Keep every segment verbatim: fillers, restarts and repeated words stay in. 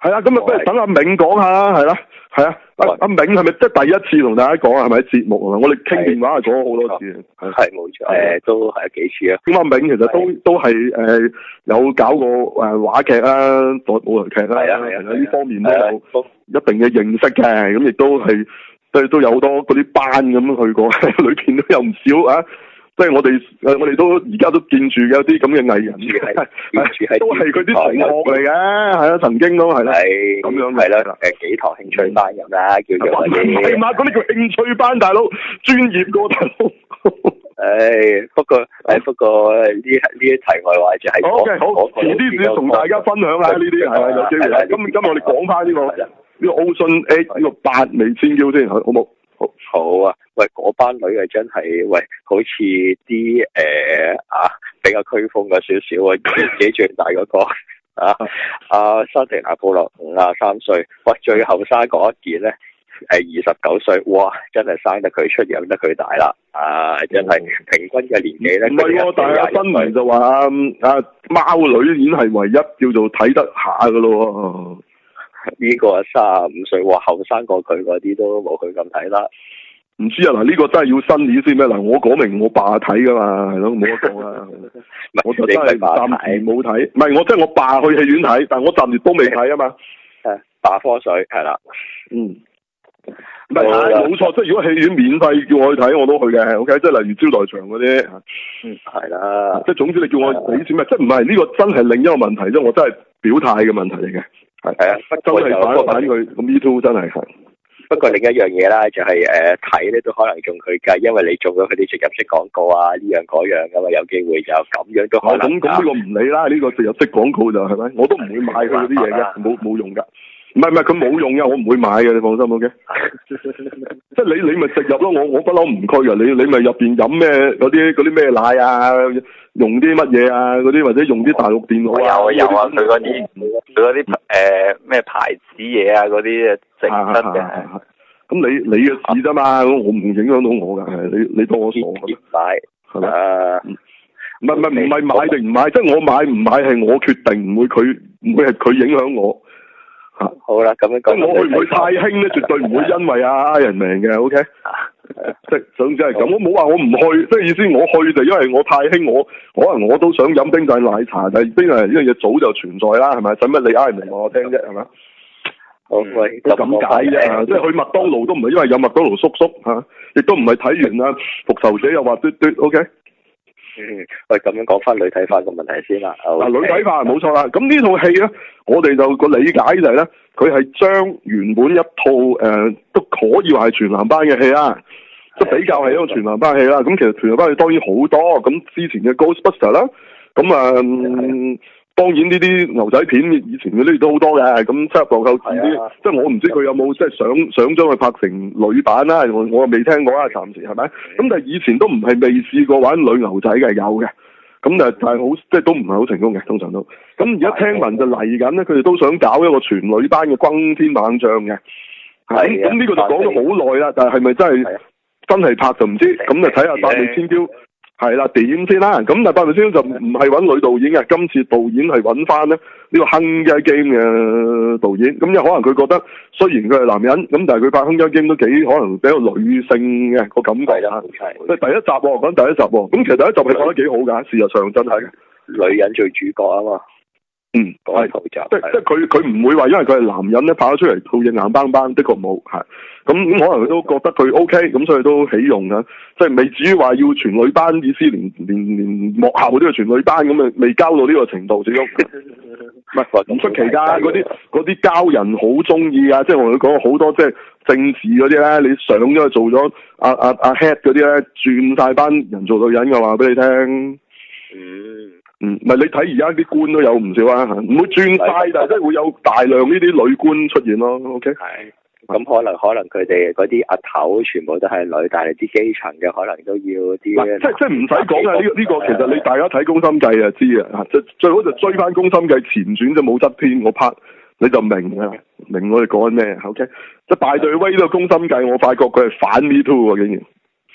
係啊，咁啊，不如等阿銘講下啦，係啦，係啊，阿阿銘係咪即係第一次同大家講啊？係咪喺節目啊？我哋傾電話係講咗好多次， 係冇錯，誒都係幾次啊。 咁阿銘其實都都係誒有搞過誒話劇啊、舞台劇啦，係啊係啊，呢方面都有一定嘅認識嘅，咁亦都係都都有好多嗰啲班咁去過，裏邊都有唔少啊。即係我哋誒，我哋都而家都見住嘅有啲咁嘅藝人，係都係佢啲同學嚟嘅，係啊，曾經都係啦，係咁樣係啦，誒幾堂興趣班咁啦，叫做係嘛？嗰啲叫興趣班，大佬專業過大佬。誒，不過誒，不過呢呢啲題外話就係好嘅，好，遲啲先同大家分享下呢啲係咪有機會？今今日我哋講翻呢個呢個 Ocean Eight呢個八微千嬌先，好冇？好， 好啊！喂，嗰班女啊，真係喂，好似啲誒啊，比較區風嘅少少啊，自己最大嗰、那個啊，阿莎迪娜布洛五啊三歲，喂，最後生嗰一件咧，誒二十九歲，哇，真係生得佢出，養得佢大啦，啊，真係平均嘅年紀咧， 唔係喎，但係新聞就話啊，貓女已經係唯一叫做睇得下㗎咯。 呢個啊三十五歲，哇，後生過佢嗰啲都冇佢咁睇啦。 唔知啊，嗱、這、呢個真係要新年先咩？嗱，我講明我爸睇噶嘛，係咯，冇得講啦。我就真係暫時冇睇，唔係我即係我爸去戲院睇，但係我暫時都未睇啊嘛。 誒，打科水係啦，嗯， 唔係冇錯，即係如果戲院免費叫我去睇，我都去嘅。O K，即係例如招待場嗰啲， 嗯，係啦， 即係總之你叫我俾錢咩？即係唔係呢個真係另一個問題啫？我真係表態嘅問題嚟嘅。係係啊，真係反反佢咁 Me Too 真係係。 不過另一樣嘢啦，就係誒睇咧都可能中佢計，因為你做咗佢啲植入式廣告啊，呢樣嗰樣咁啊，有機會就咁樣都可能。咁咁呢個唔理啦，呢、呢個植入式廣告就係咪？我都唔會買佢嗰啲嘢嘅，冇冇用㗎。唔係唔係，佢冇用嘅，我唔會買嘅，你放心 OK。即係你你咪植入咯，我我不嬲唔區㗎。你你咪入邊飲咩嗰啲嗰啲咩奶啊，用啲乜嘢啊嗰啲，或者用啲大陸電腦啊。 有啊有啊，佢嗰啲佢嗰啲誒咩牌子嘢啊嗰啲整得嘅。 咁你你嘅事啫嘛，我唔影響到我㗎，你你當我傻㗎？ 買係咪？ 唔係唔係唔係買定唔買，即係我買唔買係我決定，唔會佢唔會係佢影響我。 嚇好啦，咁樣講。 我去唔去太興咧，絕對唔會因為啊 Iron Man 嘅 ，OK。即係總之係咁，我冇話我唔去，即係意思我去就因為我太興，我可能我都想飲冰鎮奶茶，但係冰鎮呢樣嘢早就存在啦，係咪？使乜你 Iron Man 話我聽啫，係咪？ 好喂， 咁解啫，即係去麥當勞都唔係因為有麥當勞叔叔嚇，亦都唔係睇完啊復仇者又話嘟嘟 OK。 嗯，喂，咁樣講翻女體化個問題先啦。嗱、 okay，女體化冇錯啦。咁呢套戲咧，我哋就個理解就係咧，佢係將原本一套誒、呃、都可以話係全男班嘅戲啦，即係比較係一個全男班戲啦。咁其實全男班戲當然好多，咁之前嘅 Ghostbuster 啦，咁啊。嗯當然呢啲牛仔片以前嗰啲都好多嘅，咁七入舊舊字啲，即係我唔知佢有冇即係想想將佢拍成女版啦，我我未聽過啊，暫時係咪？咁但係以前都唔係未試過玩女牛仔嘅，有嘅，咁但係但係好即係都唔係好成功嘅，通常都。咁而家聽聞就嚟緊咧，佢哋都想搞一個全女班嘅轟天猛將嘅，咁咁呢個就講咗好耐啦，但係係咪真係真係拍就唔知，咁就睇下八尾千嬌。係啦，點先啦？咁但係八尾千嬌就唔係揾女導演嘅，今次導演係揾翻咧呢個《Hunger Game》嘅導演。咁因為可能佢覺得，雖然佢係男人，咁但係佢拍《Hunger Game》都幾可能比較女性嘅個感覺啊。即係第一集喎，講第一集喎。咁其實第一集係講得幾好㗎，事實上真係女人做主角啊嘛。 嗯，係即係即係佢佢唔會話因為佢係男人咧拍咗出嚟套嘢硬邦邦，的確冇係咁咁可能佢都覺得佢 O K，咁所以都起用㗎，即係未至於話要全女班，意思連連連幕後都要全女班咁啊，未交到呢個程度，始終唔係咁出奇㗎，嗰啲嗰啲膠人好中意啊，即係我哋講好多即係政治嗰啲咧，你上咗去做咗阿阿阿 head 嗰啲咧，轉晒班人做女人嘅話俾你聽， 嗯。 嗯，唔係你睇而家啲官都有唔少啊，唔會轉晒，但係即係會有大量呢啲女官出現咯。O K， 係，咁可能可能佢哋嗰啲阿頭全部都係女，但係啲基層嘅可能都要啲。 即係即係唔使講啊！呢呢個其實你大家睇《宮心計》就知啊，即最好就追翻《宮心計》前傳就冇側篇我拍，你就明啊，明我哋講緊咩？O K，即係大隊威呢個《宮心計》，我發覺佢係反 Me Too 喎，竟然。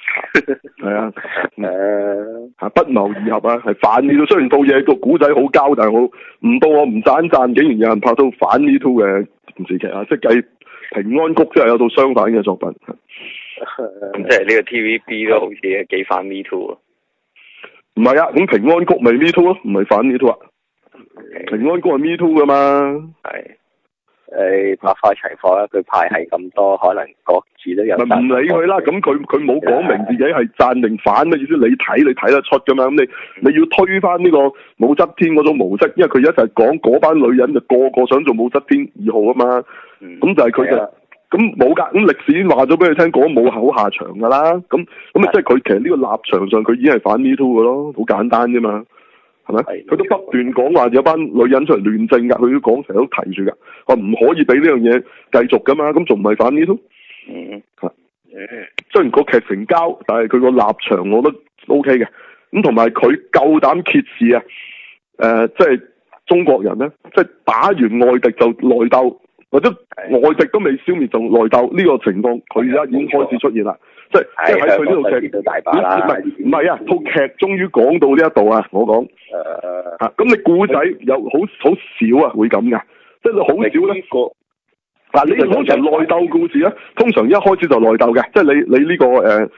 係啊， 誒嚇不謀而合啊，係反 Me Too。雖然套嘢個古仔好膠，但係我唔到我唔讚讚，竟然有人拍到反 Me Too 嘅電視劇啊！即係計平安谷，即係有套相反嘅作品。 咁即係呢個 T V B 都好似幾反 Me Too 啊？ 唔係啊，咁平安谷咪 Me Too 咯，唔係反 Me Too 啊。 Okay. 平安谷係 Me Too 噶嘛？ 係。 誒，百花齊放啦，佢派系咁多，可能各自都有。 咪唔理佢啦，咁佢佢冇講明自己係贊定反嘅意思，你睇你睇得出噶嘛？咁你你要推翻呢個武則天嗰種模式，因為佢一齊講嗰班女人就個個想做武則天二號啊嘛。咁、嗯、就係佢就咁冇噶，咁歷史已經話咗俾佢聽，嗰冇好下場噶啦。咁咁啊，即係佢其實呢個立場上，佢已經係反 Me Too 嘅咯，好簡單啫嘛。係咪？佢都不斷講話有班女人出嚟亂政噶，佢都講成日都提住噶，話唔可以俾呢樣嘢繼續噶嘛，咁仲唔係反 Me Too？嗯，係。雖然個劇成交，但係佢個立場我覺得 O K 嘅。咁同埋佢夠膽揭示啊，誒、呃，即係中國人咧，即係打完外敵就內鬥，或者外敵都未消滅就內鬥呢、這個情況，佢而家已經開始出現啦。即係即係喺佢呢套劇，唔係唔係啊！套劇終於講到呢一度啊！我講，誒嚇咁你故仔有好好少啊，會咁噶，即係你好少咧個。嗱，你通常內鬥故事咧，通常一開始就內鬥嘅，即係你你呢、這個誒誒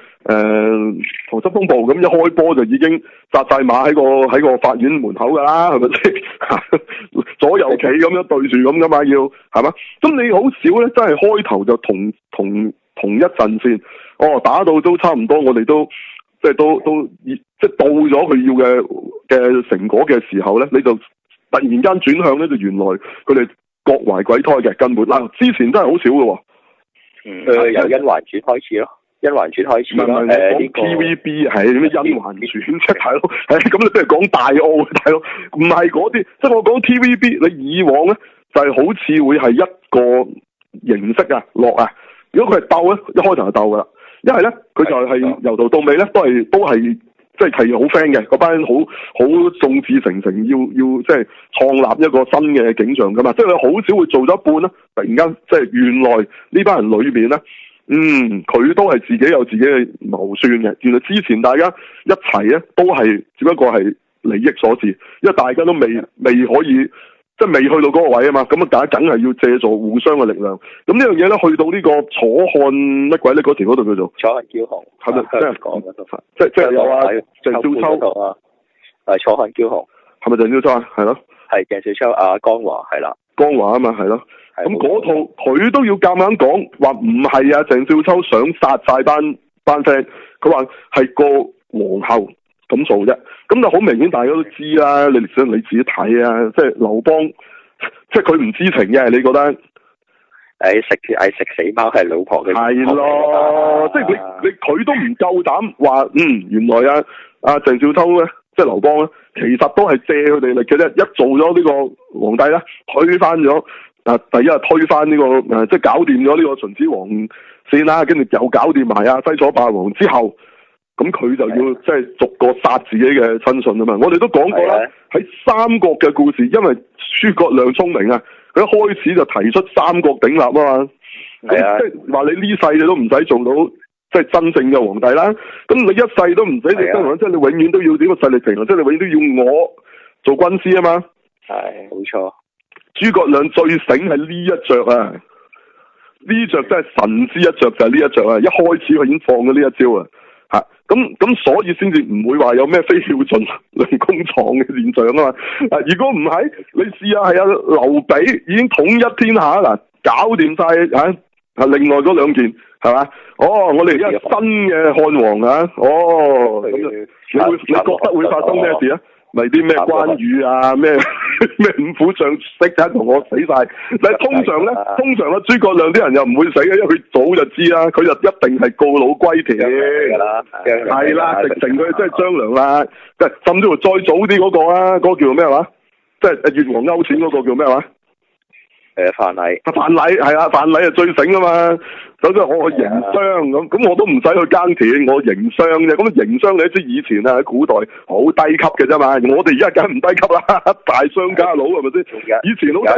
《溏心風暴》咁一開波就已經紮晒馬喺個喺個法院門口㗎啦，係咪先？左右企咁樣對住咁噶嘛，要係嘛？咁你好少咧，真係開頭就同同同一陣線。哦，打到都差唔多，我哋都即係都都即係到咗佢要嘅嘅成果嘅時候咧，你就突然間轉向咧，就原來佢哋各懷鬼胎嘅根本嗱，之前真係好少嘅喎。 嗯，誒、呃、由甄嬛傳開始咯，甄嬛傳開始咯。誒呢個 T V B 係咩甄嬛傳即係大佬，誒咁你不如講大澳大佬，唔係嗰啲，即係我講 T V B， 你以往咧就係、是、好似會係一個形式啊落啊，如果佢係鬥咧，一開頭就鬥噶啦。一係咧，佢就係由頭到尾咧，都係都係即係係好 friend 嘅，嗰班好好眾志成城，要要即係創立一個新嘅景象噶嘛。即係你好少會做咗一半啦，突然間即係原來呢班人裏邊咧，嗯，佢都係自己有自己嘅謀算嘅。原來之前大家一齊咧，都係只不過係利益所致，因為大家都未未可以。即係未去到嗰個位啊嘛，咁啊大家梗係要借助互相嘅力量。咁呢樣嘢咧，去到呢個楚漢乜鬼咧嗰條嗰度叫做楚漢驕雄， 係咪？即係講嗰度， 即係即係有啊鄭少秋啊，係楚漢驕雄， 係咪鄭少秋啊？係咯， 係鄭少秋啊，江華係啦， 江華啊嘛係咯。咁嗰套佢都要夾硬講話唔係啊，鄭少秋想殺晒班班 friend，佢話係個皇后咁做啫。咁就好明顯，大家都知啦。你想你自己睇啊，即係劉邦，即係佢唔知情嘅。你覺得？ 誒食誒食死貓係老婆嘅， 係咯，即係你你佢都唔夠膽話，嗯，原來啊啊鄭少秋咧，即係劉邦咧，其實都係借佢哋力嘅啫。一做咗呢個皇帝咧，推翻咗啊，第一係推翻呢、這個誒、啊，即係搞掂咗呢個秦始皇先啦，跟住又搞掂埋啊西楚霸王之後。咁佢就要即係逐個殺自己嘅親信啊嘛！我哋都講過啦，喺三國嘅故事，因為諸葛亮聰明啊，佢一開始就提出三國鼎立啊嘛。咁即係話你呢世你都唔使做到即係真正嘅皇帝啦。咁你一世都唔使做真皇帝，即係你永遠都要呢個勢力平衡，即係你永遠都要我做軍師啊嘛。 係，冇錯。 諸葛亮最醒係呢一着啊！呢着真係神之一着，就係呢一着啊！一開始佢已經放咗呢一招啊！吓，咁咁所以先至唔會話有咩飛鳥盡，良弓藏嘅現象啊嘛！啊，如果唔係，你試下係啊，劉備已經統一天下啦，搞掂晒吓啊，另外嗰兩件係嘛？哦，我哋而家新嘅漢王啊，哦，咁就你會你覺得會發生咩事啊？咪啲咩關羽啊，咩咩五虎將識得同我死晒，但係通常咧，通常咧諸葛亮啲人又唔會死嘅，因為佢早就知啦，佢就一定係告老歸田嘅啦，係啦，直情佢即係張良啦，即係甚至乎再早啲嗰個啊，嗰、嗰個叫咩話？即係越王勾踐嗰個叫咩話？ 誒，范蠡， 范蠡係啊，范蠡係最醒啊嘛。首先我去營商咁，咁我都唔使去耕田，我營商啫。咁營商你都知以前啊喺古代好低級嘅啫嘛。我哋而家梗係唔低級啦，大商家佬係咪先？以前好低級，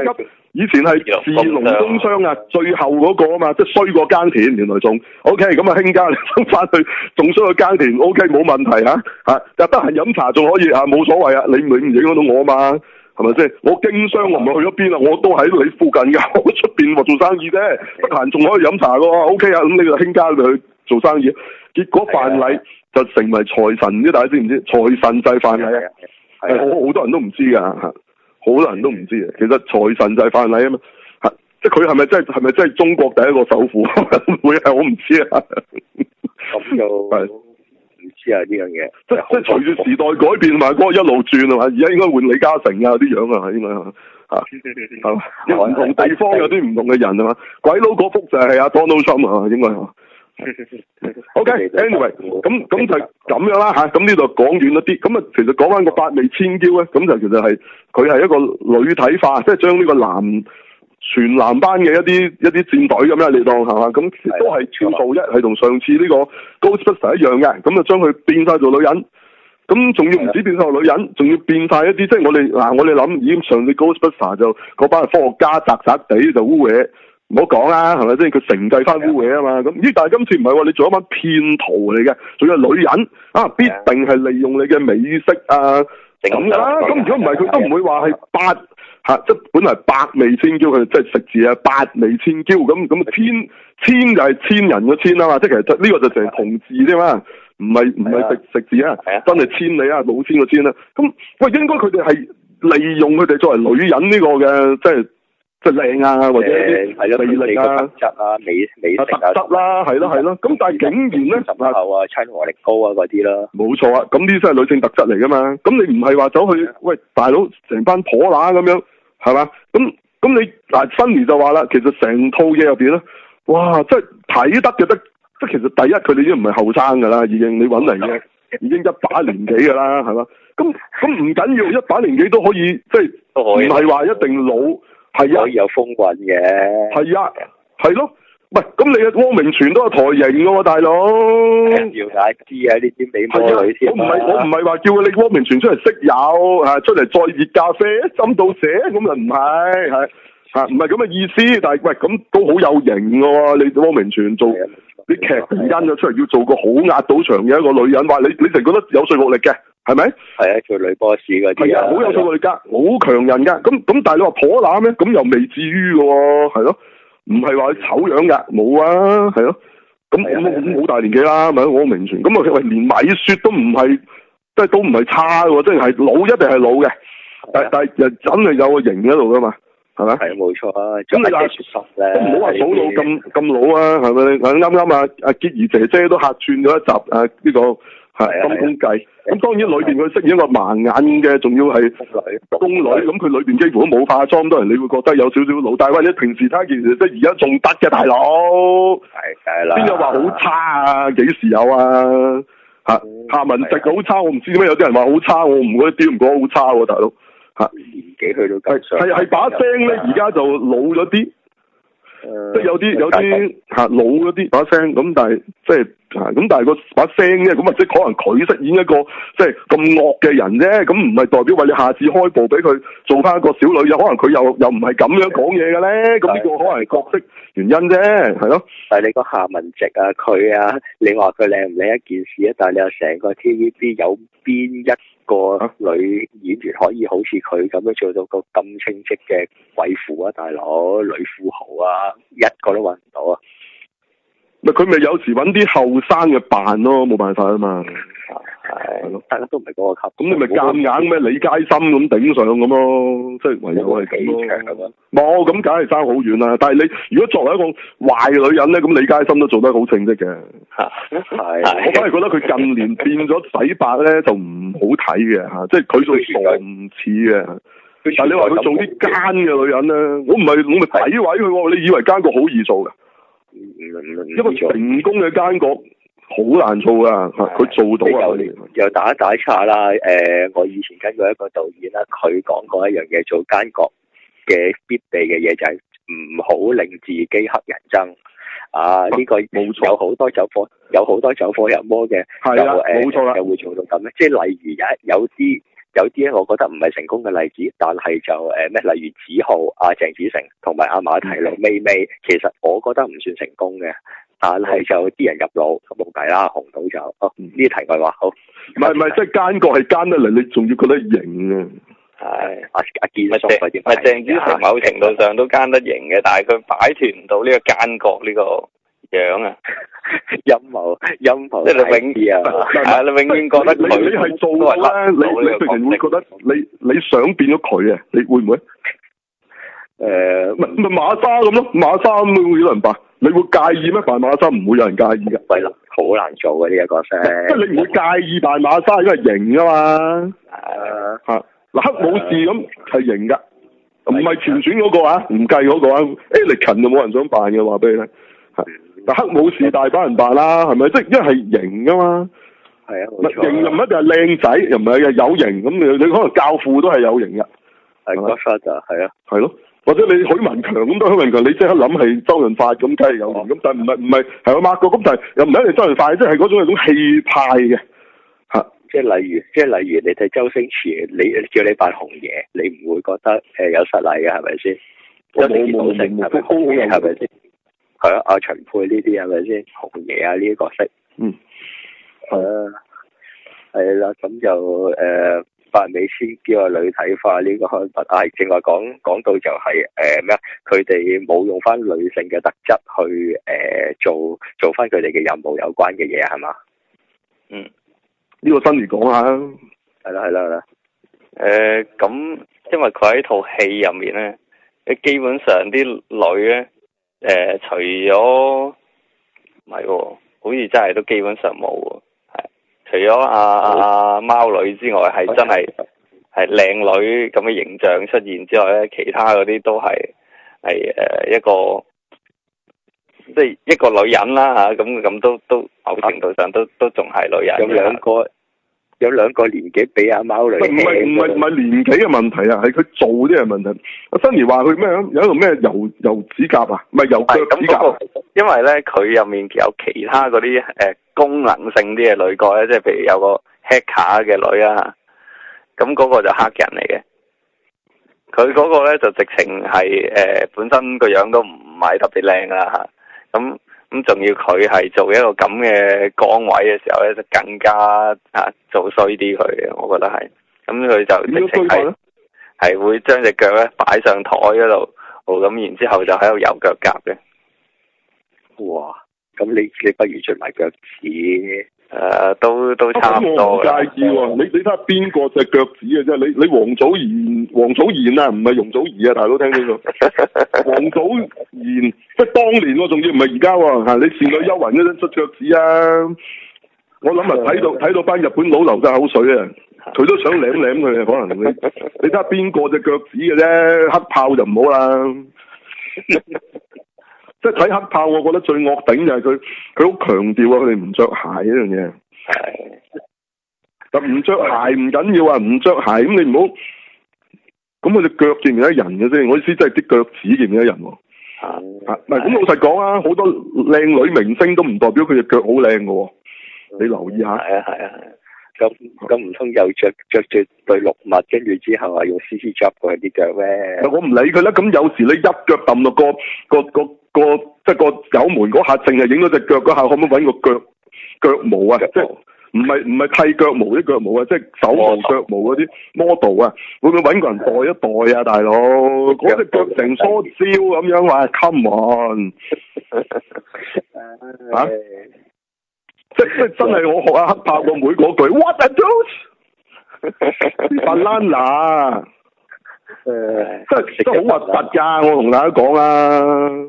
以前係士農工商啊，最後嗰個啊嘛，即係衰過耕田，原來仲 O K， 咁啊興家你翻去仲衰過耕田 O K 冇問題嚇嚇，就得閒飲茶仲可以嚇冇所謂啊，你你唔影響到我啊嘛，係咪先？我經商我唔係去咗邊啊，我都喺你附近㗎，我出邊喎做生意啫，得閒仲可以飲茶㗎喎 O K 啊，咁你個興家咪去做生意，結果范蠡就成為財神，唔知大家知唔知？財神就係范蠡啊，係好好多人都唔知㗎嚇。好多人都唔知嘅，其實財神就係范蠡啊嘛，係即係佢係咪真係係咪真係中國第一個首富？會係我唔知啊。 咁就唔知啊呢樣嘢。 即即係隨住時代改變嘛，嗰個一路轉啊嘛，而家應該換李嘉誠啊啲樣啊，應該嚇嚇。唔同地方有啲唔同嘅人啊嘛，鬼佬嗰幅就係阿 Donald Trump 啊，應該嚇。OK，anyway， 咁咁就咁樣啦嚇，咁呢度講遠一啲，咁啊其實講翻個八味千嬌咧，咁就其實係佢係一個女體化，即係將呢個男全男班嘅一啲一啲戰隊咁樣你當係嘛，咁都係超數一，係同上次呢個 Ghostbusters 一樣嘅，咁就將佢變晒做女人，咁仲要唔止變晒做女人，仲要變晒一啲，即係我哋嗱我哋諗已經上次 Ghostbusters 就嗰班科學家宅宅地就污嘢。唔好講啦，係咪先？佢承繼翻污嘢啊嘛，咁咦？但係今次唔係喎，你做一班騙徒嚟嘅，仲有女人啊，必定係利用你嘅美色啊咁啦。咁如果唔係，佢都唔會話係八嚇，即係本來百味千嬌，佢即係食字啊，八味千嬌咁咁千千就係千人嘅千啊嘛，即係其實呢個就淨係同字啫嘛，唔係唔係食食字啊，真係千里啊，老千個千啊。咁喂，應該佢哋係利用佢哋作為女人呢個嘅，即係。即係靚啊，或者啲魅力啊、特質啊、美美食啊、 特質啦，係咯係咯。咁但係竟然咧， 十後啊、親和力高啊嗰啲啦， 冇錯啊。咁呢啲真係女性特質嚟噶嘛？咁你唔係話走去喂大佬成班婆乸咁樣係嘛？咁咁你嗱Sunny就話啦，其實成套嘢入邊咧，哇！即係睇得嘅得，即係其實第一佢哋已經唔係後生噶啦，已經你揾嚟嘅已經一把年紀噶啦，係嘛？咁咁唔緊要，一把年紀都可以，即係唔係話一定老。係啊， 可以有風韻嘅。 係啊，係咯，喂，咁你嘅汪明荃都有台型噶喎，大佬。 要解知啊，呢啲美魔女添。 我唔係我唔係話叫你汪明荃出嚟識友，啊出嚟再熱咖啡斟到寫，咁又唔係，係嚇唔係咁嘅意思。但係喂，咁都好有型噶喎，你汪明荃做啲劇因咗出嚟要做個好壓到場嘅一個女人，話你你成覺得有說服力嘅。係咪？係啊，做女 boss 嗰啲啊， 好有說服力噶，好強人噶。咁咁，但係你話婆乸咩？咁又未至於嘅喎，係咯？唔係話醜樣噶，冇啊，係咯？咁咁好大年紀啦，咪汪明荃。咁啊，喂，連米雪都唔係，即係都唔係差喎，即係係老一定係老嘅。但但係又真係有個型喺度噶嘛？係咪？係冇錯啊。 咁你話都唔好話數到咁咁老啊？係咪？啱啱啊，阿潔兒姐姐都客串咗一集啊，呢個。係金公計，咁當然裏邊佢飾演一個盲眼嘅，仲要係宮女，咁佢裏邊幾乎都冇化妝，當然你會覺得有少少老。但係或者平時睇件事，即係而家仲得嘅大佬， 係係啦， 邊有話好差啊？幾時有啊？吓夏文汐好差，我唔知點解有啲人話好差，我唔覺得點唔覺得好差喎，大佬吓年紀去到咁上， 係係把聲咧，而家就老咗啲。 嗯、 即係有啲有啲嚇老嗰啲把聲咁，但係即係咁，但係個把聲咧，咁或者可能佢飾演一個即係咁惡嘅人啫，咁唔係代表話你下次開部俾佢做翻一個小女人，可能佢又又唔係咁樣講嘢嘅咧，咁呢個可能係角色原因啫，係咯。 但係你個夏文汐啊，佢啊，你話佢靚唔靚一件事啊，但係你又成個 T V B 有邊一個女演員可以好似佢咁樣做到個咁稱職嘅貴婦啊，大佬女富豪啊，一個都揾唔到啊！ 咪佢咪有時揾啲後生嘅扮咯，冇辦法啊嘛。 係咯，大家都唔係嗰個級。 咁你咪夾硬咩李佳芯咁頂上咁咯，即係唯有係咁咯。冇咁梗係爭好遠啦。但係你如果作為一個壞女人咧，咁李佳芯都做得好稱職嘅。係，我反而覺得佢近年變咗洗白咧，就唔好睇嘅嚇，即係佢做傻唔似嘅。但係你話佢做啲奸嘅女人咧，我唔係我咪詆毀佢喎。你以為奸角好易做嘅？一個成功嘅奸角好難做噶，佢做到啊！ 又打一打岔啦，誒、呃，我以前跟過一個導演啦，佢講過一樣嘢，做奸角嘅必備嘅嘢就係唔好令自己乞人憎。啊，呢、這個冇錯，有好多走火，有好多走火入魔嘅，係啦，冇錯啦，又會做到咁咧。即係例如有有啲有啲咧，我覺得唔係成功嘅例子，但係就誒咩、呃，例如子浩、阿、啊、鄭子誠同埋阿馬蹄露、咪咪，其實我覺得唔算成功嘅，但係就啲人入腦咁冇計啦，紅到就哦呢啲題外話好。唔係唔係，即係奸角係奸得嚟，你仲要覺得型啊？ 係阿阿健叔嗰啲， 咪鄭子誠某程度上都奸得型嘅，但係佢擺脫唔到呢個奸角呢個樣啊！ 陰謀陰謀， 即係你永遠啊，係你永遠覺得佢你你係做咧，你你突然會覺得你你想變咗佢啊？你會唔會？誒，咪咪馬沙咁咯，馬沙咁會有人扮，你會介意咩？扮馬沙唔會有人介意㗎。 係啦，好難做嘅呢個角色。 即係你唔會介意扮馬沙，因為型啊嘛。 誒嚇嗱，黑武士咁係型㗎，唔係前傳嗰個啊，唔計嗰個啊 Anakin 就冇人想扮嘅，話俾你聽。但黑武士大把人扮啦，係咪？即係因為係型噶嘛。係啊，冇錯。型又唔一定係靚仔，又唔係有型咁，你你可能教父都係有型嘅。係嗰忽就係啊。係咯，或者你許文強咁都許文強，你即刻諗係周潤發咁，梗係有型。咁、哦、但係唔係唔係係我抹過，咁但係又唔係一定周潤發，即係嗰種係種氣派嘅。嚇！即係例如，即係例如你睇周星馳，你叫你扮紅爺，你唔會覺得誒有失禮嘅係咪先？周星馳好型係咪？高嘅係咪先？係啊，阿秦沛呢啲係咪先？紅爺啊呢啲角色，嗯，係啊，係啦，咁就誒，白美仙叫個女體化呢個刊物，係正話講講到就係誒咩啊？佢哋冇用翻女性嘅特質去誒、呃、做做翻佢哋嘅任務有關嘅嘢係嘛？嗯，呢、這個新嚟講下，係啦係啦係啦， 誒咁、呃，因為佢喺套戲入面咧，基本上啲女咧。誒、呃，除咗唔係喎，好似真係都基本上冇喎，係除咗阿阿貓女之外，係真係係靚女咁嘅形象出現之外咧，其他嗰啲都係係誒一個即係一個女人啦吓，咁咁都都某程度上都都仲係女人。 有兩個有兩個年紀比阿貓女， 唔係唔係唔係年紀嘅問題啊，係佢做啲嘅問題。阿新兒話佢咩有一個咩油油指甲啊，唔係油腳指甲。 那個、因為咧佢入面有其他嗰啲誒功能性啲嘅女角咧，即係譬如有個 hacker 嘅女啊，咁嗰個就黑人嚟嘅。佢嗰個咧就直情係誒本身個樣都唔係特別靚啦嚇，咁。咁仲要佢係做一個咁嘅崗位嘅時候咧，就更加啊做衰啲佢，我覺得係。咁佢就直情係係會將隻腳咧擺上台嗰度，咁然之後就喺度右腳夾嘅。 哇！咁你你不如出埋腳趾。 誒、呃，都都差唔多。我唔介意喎、啊，你你睇下邊個隻腳趾嘅啫？你你王祖賢，王祖賢啊，唔係容祖兒啊，大佬聽清楚。王祖賢，即係當年喎，仲要唔係而家喎嚇？你倩女幽魂嗰陣出腳趾啊！我諗啊，睇到睇到班日本佬流晒口水啊！佢都想舐舐佢啊，可能你你睇下邊個隻腳趾嘅啫？黑豹就唔好啦。即係睇黑豹，我覺得最惡頂就係佢，佢好強調啊，佢哋唔着鞋呢樣嘢。係。但唔着鞋唔緊要啊，唔着鞋咁你唔好，咁佢隻腳見唔見得人嘅啫？我意思即係啲腳趾見唔見得人喎。啊。嗱，咁老實講啊，好多靚女明星都唔代表佢隻腳好靚嘅喎。你留意下。係啊係啊係。咁咁唔通又着着住對綠襪，跟住之後啊用 C C 執過啲腳咩？我唔理佢啦。咁有時你一腳揼落個個個個即係個油門嗰下，淨係影咗隻腳嗰下，可唔可以揾個腳腳毛啊？即係唔係唔係剃腳毛啲腳毛啊？即係手毛腳毛嗰啲 model 啊？會唔會揾個人代一代啊，大佬？嗰隻腳成梳蕉咁樣話 ，come on 啊！即即真係我學阿黑豹個妹嗰句 ，What a dose！banana，誒，真係真係好核突㗎！我同大家講啊，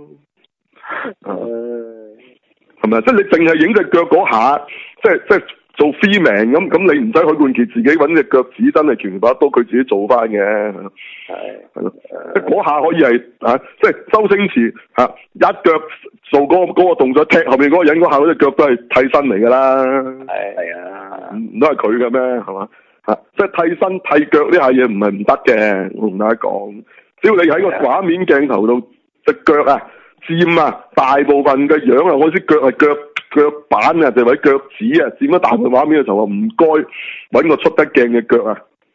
係咪？即係你淨係影隻腳嗰下，即係即係做 free man 咁咁，你唔使許冠傑自己揾隻腳趾，真係全把刀佢自己做翻嘅。係係咯，即係嗰下可以係啊，即係周星馳嚇、啊、一腳做嗰、嗰個嗰個動作踢後面嗰個人嗰下嗰隻腳都係替身嚟㗎啦。係係啊，唔都係佢嘅咩？係嘛嚇？即係替身替腳呢下嘢唔係唔得嘅。我同大家講，只要你喺個畫面鏡頭度隻腳啊佔啊大部分嘅樣啊，我啲腳係腳。腳板啊，就係腳趾啊，佔咗大部分畫面嘅時候，唔該揾個出得鏡嘅腳啊，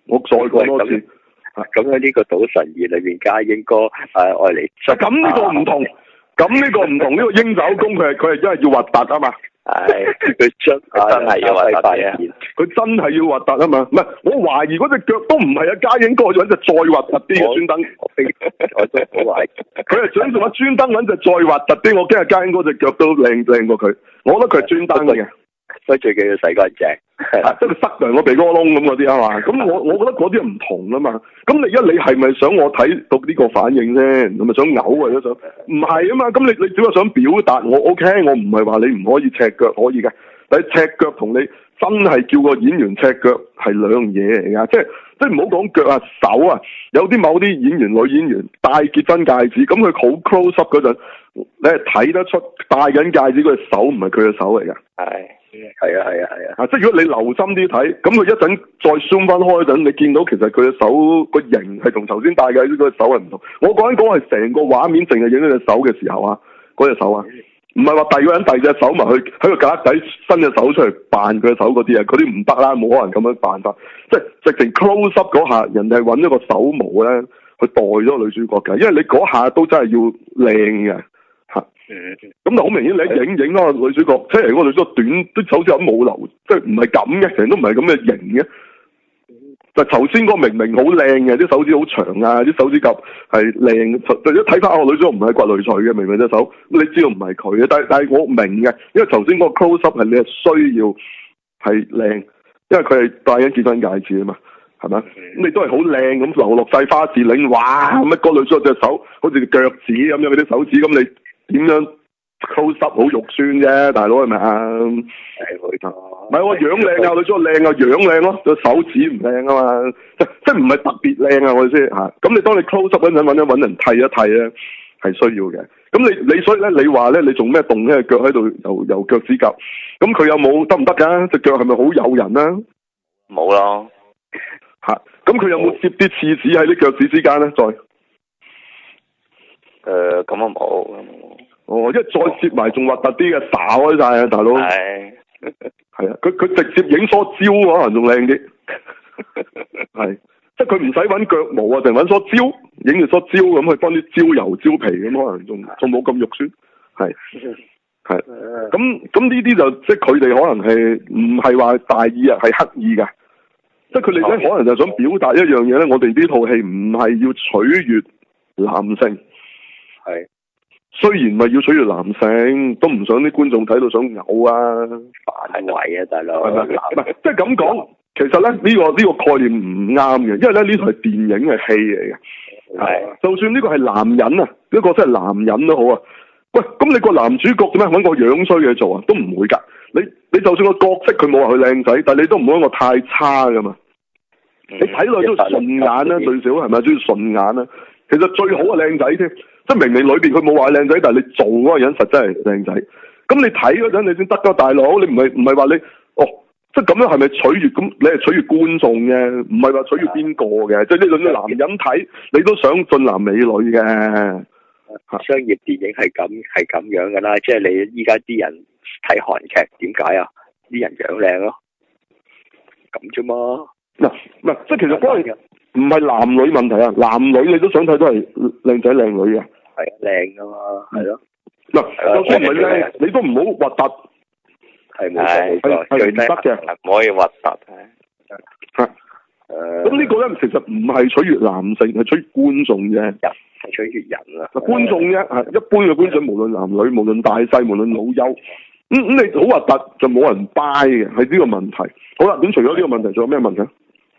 我再講多次。 咁喺呢個賭神二裏面加英哥誒愛嚟出。咁呢個唔同，咁呢個唔同，呢、呢個鷹爪功佢係佢係因為要核突啊嘛。 係佢出真係要核突嘅， 佢真係要核突啊嘛。唔係，我懷疑嗰隻腳都唔係啊，家英哥揾隻再核突啲嘅專登。 我都好懷疑。 佢係想做乜專登揾隻再核突啲，我驚阿家英哥隻腳都靚靚過佢。我覺得佢係專登嘅。 所以最緊要洗乾淨， 即係塞涼個鼻哥窿咁嗰啲啊嘛。咁我我覺得嗰啲係唔同啊嘛。咁你而家你係咪想我睇到呢個反應啫？係咪想嘔啊？都想？唔係啊嘛。咁你你只係想表達我 OK，我唔係話你唔可以赤腳可以嘅。但係赤腳同你真係叫個演員赤腳係兩樣嘢嚟㗎。即係即係唔好講腳啊手啊。有啲某啲演員女演員戴結婚戒指，咁佢好 close up 嗰陣，你係睇得出戴緊戒指嗰隻手唔係佢嘅手嚟㗎。 係。係啊係啊係啊！ 啊，即係如果你留心啲睇，咁佢一陣再 zoom 翻開嗰陣，你見到其實佢嘅手個型係同頭先戴嘅呢個手係唔同。我講緊嗰係成個畫面，淨係影到隻手嘅時候啊，嗰隻手啊，唔係話第二個人遞隻手埋去喺個格仔伸隻手出嚟扮佢嘅手嗰啲啊，嗰啲唔得啦，冇可能咁樣扮法。即係直情 close up 嗰下，人哋係揾咗個手模咧去代咗個女主角嘅，因為你嗰下都真係要靚嘅。咁就好明顯，你一影影嗰個女主角，即係嗰個女主角短，啲手指有冇留，即係唔係咁嘅，成日都唔係咁嘅型嘅。就頭先嗰個明明好靚嘅，啲手指好長啊，啲手指甲係靚。就一睇翻個女主角唔係掘雷錘嘅，明明隻手，咁你知道唔係佢嘅。但係但係我明嘅，因為頭先嗰個 close up 係你係需要係靚，因為佢係戴緊結婚戒指啊嘛，係咪？咁你都係好靚咁流落細花士領，哇！咁啊個女主角隻手好似腳趾咁樣，嗰啲手指咁你。點樣 close up 好肉酸啫，大佬係咪啊？係冇錯。唔係我樣靚啊，女主角靚啊，樣靚咯，個手指唔靚啊嘛，即即唔係特別靚啊，我意思吓。咁你當你 close up 嗰陣，搵一搵人剃一剃咧，係需要嘅。咁你你所以咧，你話咧，你做咩動呢隻腳喺度游游腳趾甲？咁佢有冇得唔得噶？隻腳係咪好誘人啊？ 冇咯。 吓，咁佢有冇攝啲廁紙喺啲腳趾之間咧？再？ 誒，咁啊冇。 哦，一再攝埋仲核突啲嘅，撒開晒啊，大佬。 係。 係啊，佢佢直接影梳蕉可能仲靚啲。係，即係佢唔使搵腳毛啊，定搵梳蕉，影住梳蕉咁去幫啲蕉油蕉皮咁，可能仲仲冇咁肉酸。係。係。咁咁呢啲就即係佢哋可能係唔係話大意啊，係刻意嘅。即係佢哋咧可能就想表達一樣嘢咧，我哋呢套戲唔係要取悅男性。係，雖然咪要取悅男性，都唔想啲觀眾睇到想嘔啊，反胃啊，大佬。係咪？唔係，即係咁講，其實咧呢、呢個呢、呢個概念唔啱嘅，因為咧呢套係電影嘅戲嚟嘅。係，就算呢個係男人啊，呢個真係男人都好啊。喂，咁你個男主角點解搵個樣衰嘅做啊？都唔會噶。你你就算個角色佢冇話佢靚仔，但係你都唔好搵個太差噶嘛。嗯、你睇落都順眼啦，最少係咪？都要順眼啦。其實最好係靚仔添。即係明明裏邊佢冇話靚仔，但係你做嗰個人實真係靚仔。咁你睇嗰陣你先得㗎，大佬。你唔係唔係話你哦，即係咁樣係咪取悅？咁你係取悅觀眾嘅，唔係話取悅邊個嘅。即係呢兩個男人睇，你都想俊男美女嘅。商業電影係咁係咁樣㗎啦。即係你依家啲人睇韓劇點解啊？啲人樣靚咯，咁啫嘛。嗱，唔係即係其實嗰個唔係男女問題啊，男女你都想睇都係靚仔靚女嘅。係啊，靚噶嘛，係咯。嗱，就算唔係靚，你都唔好核突。係冇錯，係係唔得嘅，唔可以核突。係。誒。咁呢個咧，其實唔係取悅男性，係取悅觀眾啫。人係取悅人啊。嗱，觀眾啫，係一般嘅觀眾，無論男女，無論大細，無論老幼，咁咁你好核突就冇人 buy 嘅，係呢個問題。好啦，咁除咗呢個問題，仲有咩問題？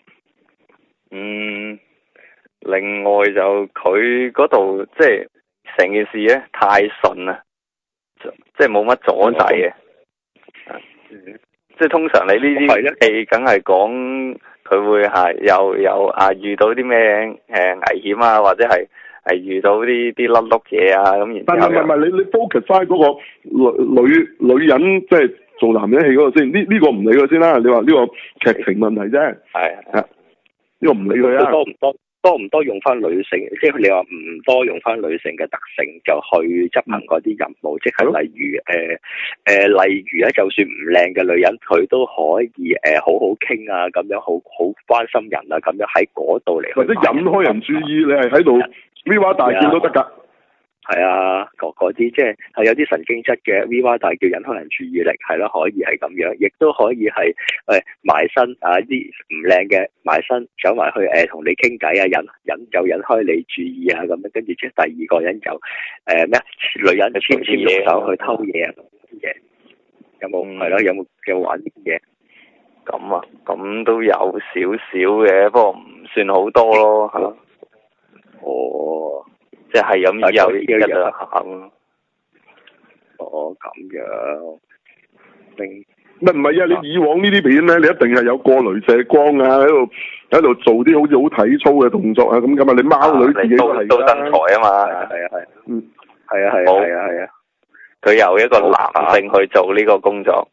嗯。另外就佢嗰度即係成件事咧太順啦，即係冇乜阻滯嘅。嗯、即係通常你呢啲戲梗係講佢會係又有啊遇到啲咩誒危險啊，或者係係遇到啲啲甩碌嘢啊咁。但係唔係唔係你你 focus 翻嗰個女女女人即係做男人戲嗰度先？呢呢、呢個唔理佢先啦。你話呢個劇情問題啫。係係呢個唔理佢啊。多唔多？ 多唔多用翻女性，即係你話唔多用翻女性嘅特性就去執行嗰啲任務，嗯、即係例如誒誒、呃呃，例如咧，就算唔靚嘅女人，佢都可以誒、呃、好好傾啊，咁樣好好關心人啊，咁樣喺嗰度嚟，或者引開人注意，你係喺度咪話大叫都得㗎。係啊，嗰嗰啲即係係有啲神經質嘅 V 哇大叫引開人注意力，係咯，可以係咁樣，亦都可以係誒埋身啊啲唔靚嘅埋身走埋去誒同、呃、你傾偈啊，引引就引開你注意啊咁樣，跟住即係第二個人就誒咩、呃、女人就牽牽用手去偷嘢啊嘢，有冇係咯？有冇有玩啲嘢？ 咁啊，咁都有少少嘅，不過唔算好多咯嚇。 哦。 即係咁有呢個樣行。 哦，咁樣。明。 唔係唔係啊！你以往呢啲片咧，你一定係有過雷射光啊，喺度喺度做啲好似好體操嘅動作啊，咁咁啊！你貓女自己都係都身材啊嘛。 係啊係啊。嗯。係啊係啊係啊係啊。 佢由一個男性去做呢個工作。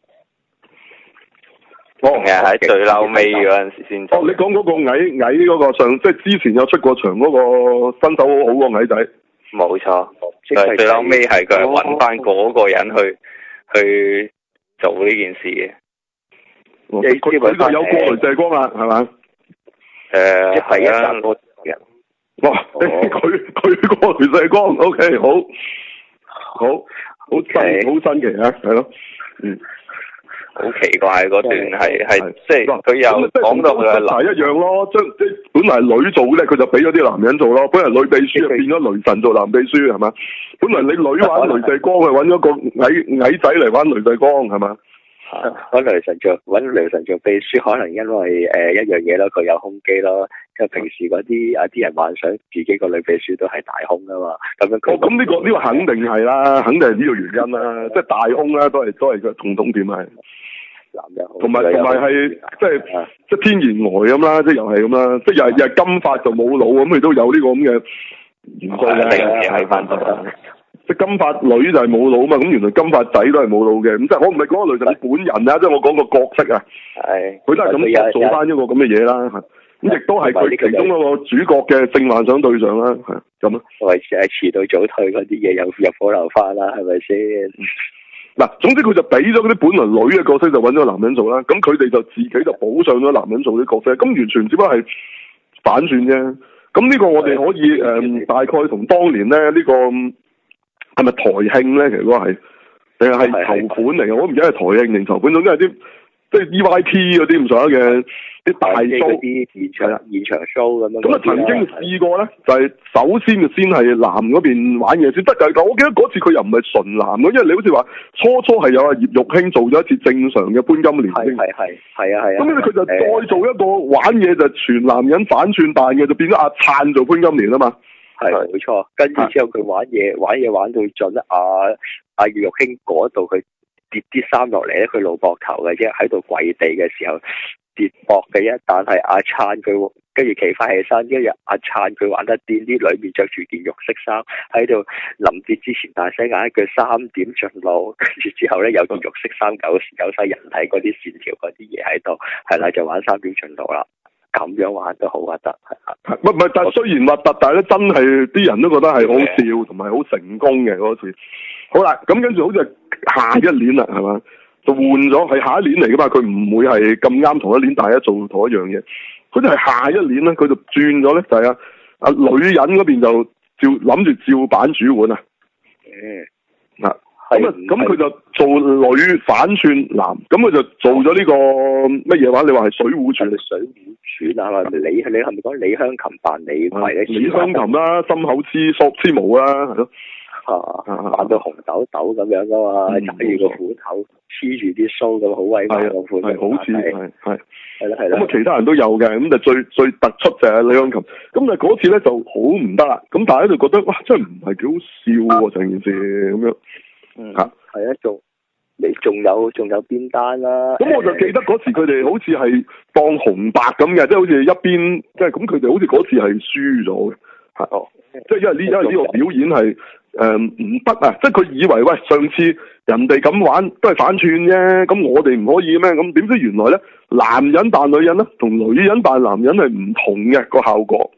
哦。 係喺最嬲尾嗰陣時先做。 哦，你講嗰個矮矮嗰個上，即係之前有出過場嗰個身手好好個矮仔。冇錯。最嬲尾係佢揾翻嗰個人去、哦、去做呢件事嘅。 佢佢就有過雷射光啦，係咪？ 誒係啊。 哇！佢佢過雷射光 ，OK， 好，好，好新好新奇啊，係咯，嗯。 好奇怪嗰段係係即係佢又講到佢係男一樣咯，將即係本來女做咧，佢就俾咗啲男人做咯。本來女秘書變咗雷神做男秘書係嘛？本來你女玩雷射光，佢揾咗個矮矮仔嚟玩雷射光係嘛？ 揾雷神做揾雷神做秘書，可能因為誒、呃、一樣嘢咯，佢有胸肌咯。即係平時嗰啲啊啲人幻想自己個女秘書都係大胸噶嘛，咁樣佢。哦，咁呢個呢個肯定係啦，肯定係呢個原因啦，即係大胸啦，都係都係個共同點係。男人好。同埋同埋係即係即係天然呆咁啦，即係又係咁啦，即係又係又係金髮就冇腦咁，佢都有呢個咁嘅元素嘅。定嘅係翻到。即係金髮女就係冇腦嘛，咁原來金髮仔都係冇腦嘅，咁即係我唔係講個女仔本人啊，即係我講個角色啊。係。佢都係咁做翻一個咁嘅嘢啦。咁亦都係佢其中一個主角嘅性幻想對象啦，係咁啊。為誒遲到早退嗰啲嘢又入火流翻啦，係咪先？ 嗱，總之佢就俾咗嗰啲本來女嘅角色就揾咗男人做啦，咁佢哋就自己就補上咗男人做啲角色，咁完全只不過係反轉啫。咁呢個我哋可以誒、嗯、大概同當年咧呢、呢個係咪台慶咧？其實嗰個係定係籌款嚟嘅，我唔記得係台慶定籌款，總之係啲。即係 E Y P 嗰啲咁上下嘅啲大 show 啲現場現場 show 咁樣。 咁啊曾經試過咧，就係、是、首先就先係男嗰邊玩嘢先得㗎。我記得嗰次佢又唔係純男咯，因為你好似話初初係有阿葉玉卿做咗一次正常嘅潘金蓮。係係係係啊係啊。咁咧佢就再做一個玩嘢就全男人反串扮嘅，就變咗阿燦做潘金蓮啊嘛。 係冇錯，跟住之後佢玩嘢玩嘢玩到盡咧，阿阿葉玉卿嗰度佢。跌啲衫落嚟咧，佢露膊頭嘅啫，喺度跪地嘅時候跌膊嘅啫。但係阿燦佢跟住企翻起身，跟住阿燦佢玩得癲啲，裏面着住件肉色衫喺度臨跌之前大聲嗌一句三點盡露，跟住之後咧有件肉色衫有有晒人體嗰啲線條嗰啲嘢喺度，係啦就玩三點盡露啦。咁樣玩都好核突，係唔係？但係雖然核突，但係咧真係啲人都覺得係好笑同埋好成功嘅嗰次。好啦，咁跟住好似係下一年啦，係嘛？就換咗係下一年嚟噶嘛？佢唔會係咁啱同一年大家做同一樣嘢。佢就係下一年咧，佢就轉咗咧，就係啊啊女人嗰邊就照諗住照版主管啊。嗯。嗱。咁啊，咁佢就做女反串男，咁佢就做咗呢個乜嘢話？你話係水滸傳？ 水滸傳啊，係咪李？你係咪講李香琴扮李逵咧？ 李香琴啦，心口黐索黐毛啦，係咯。 啊，扮到紅豆豆咁樣噶嘛，揸住個斧頭，黐住啲鬚咁，好威猛個款。係好似係係係啦係啦。咁啊，其他人都有嘅，咁就最最突出就係李香琴。咁啊，嗰次咧就好唔得啦。咁大家就覺得哇，真係唔係幾好笑喎，成件事咁樣。嗯，吓係啊，仲你仲有仲有邊單啦？咁我就記得嗰時佢哋好似係當紅白咁嘅，即係好似一邊即係咁，佢哋好似嗰次係輸咗嘅，係哦，即係因為呢因為呢個表演係誒唔得啊，即係佢以為喂上次人哋咁玩都係反串啫，咁我哋唔可以咩？咁點知原來咧男人扮女人咧，同女人扮男人係唔同嘅個效果。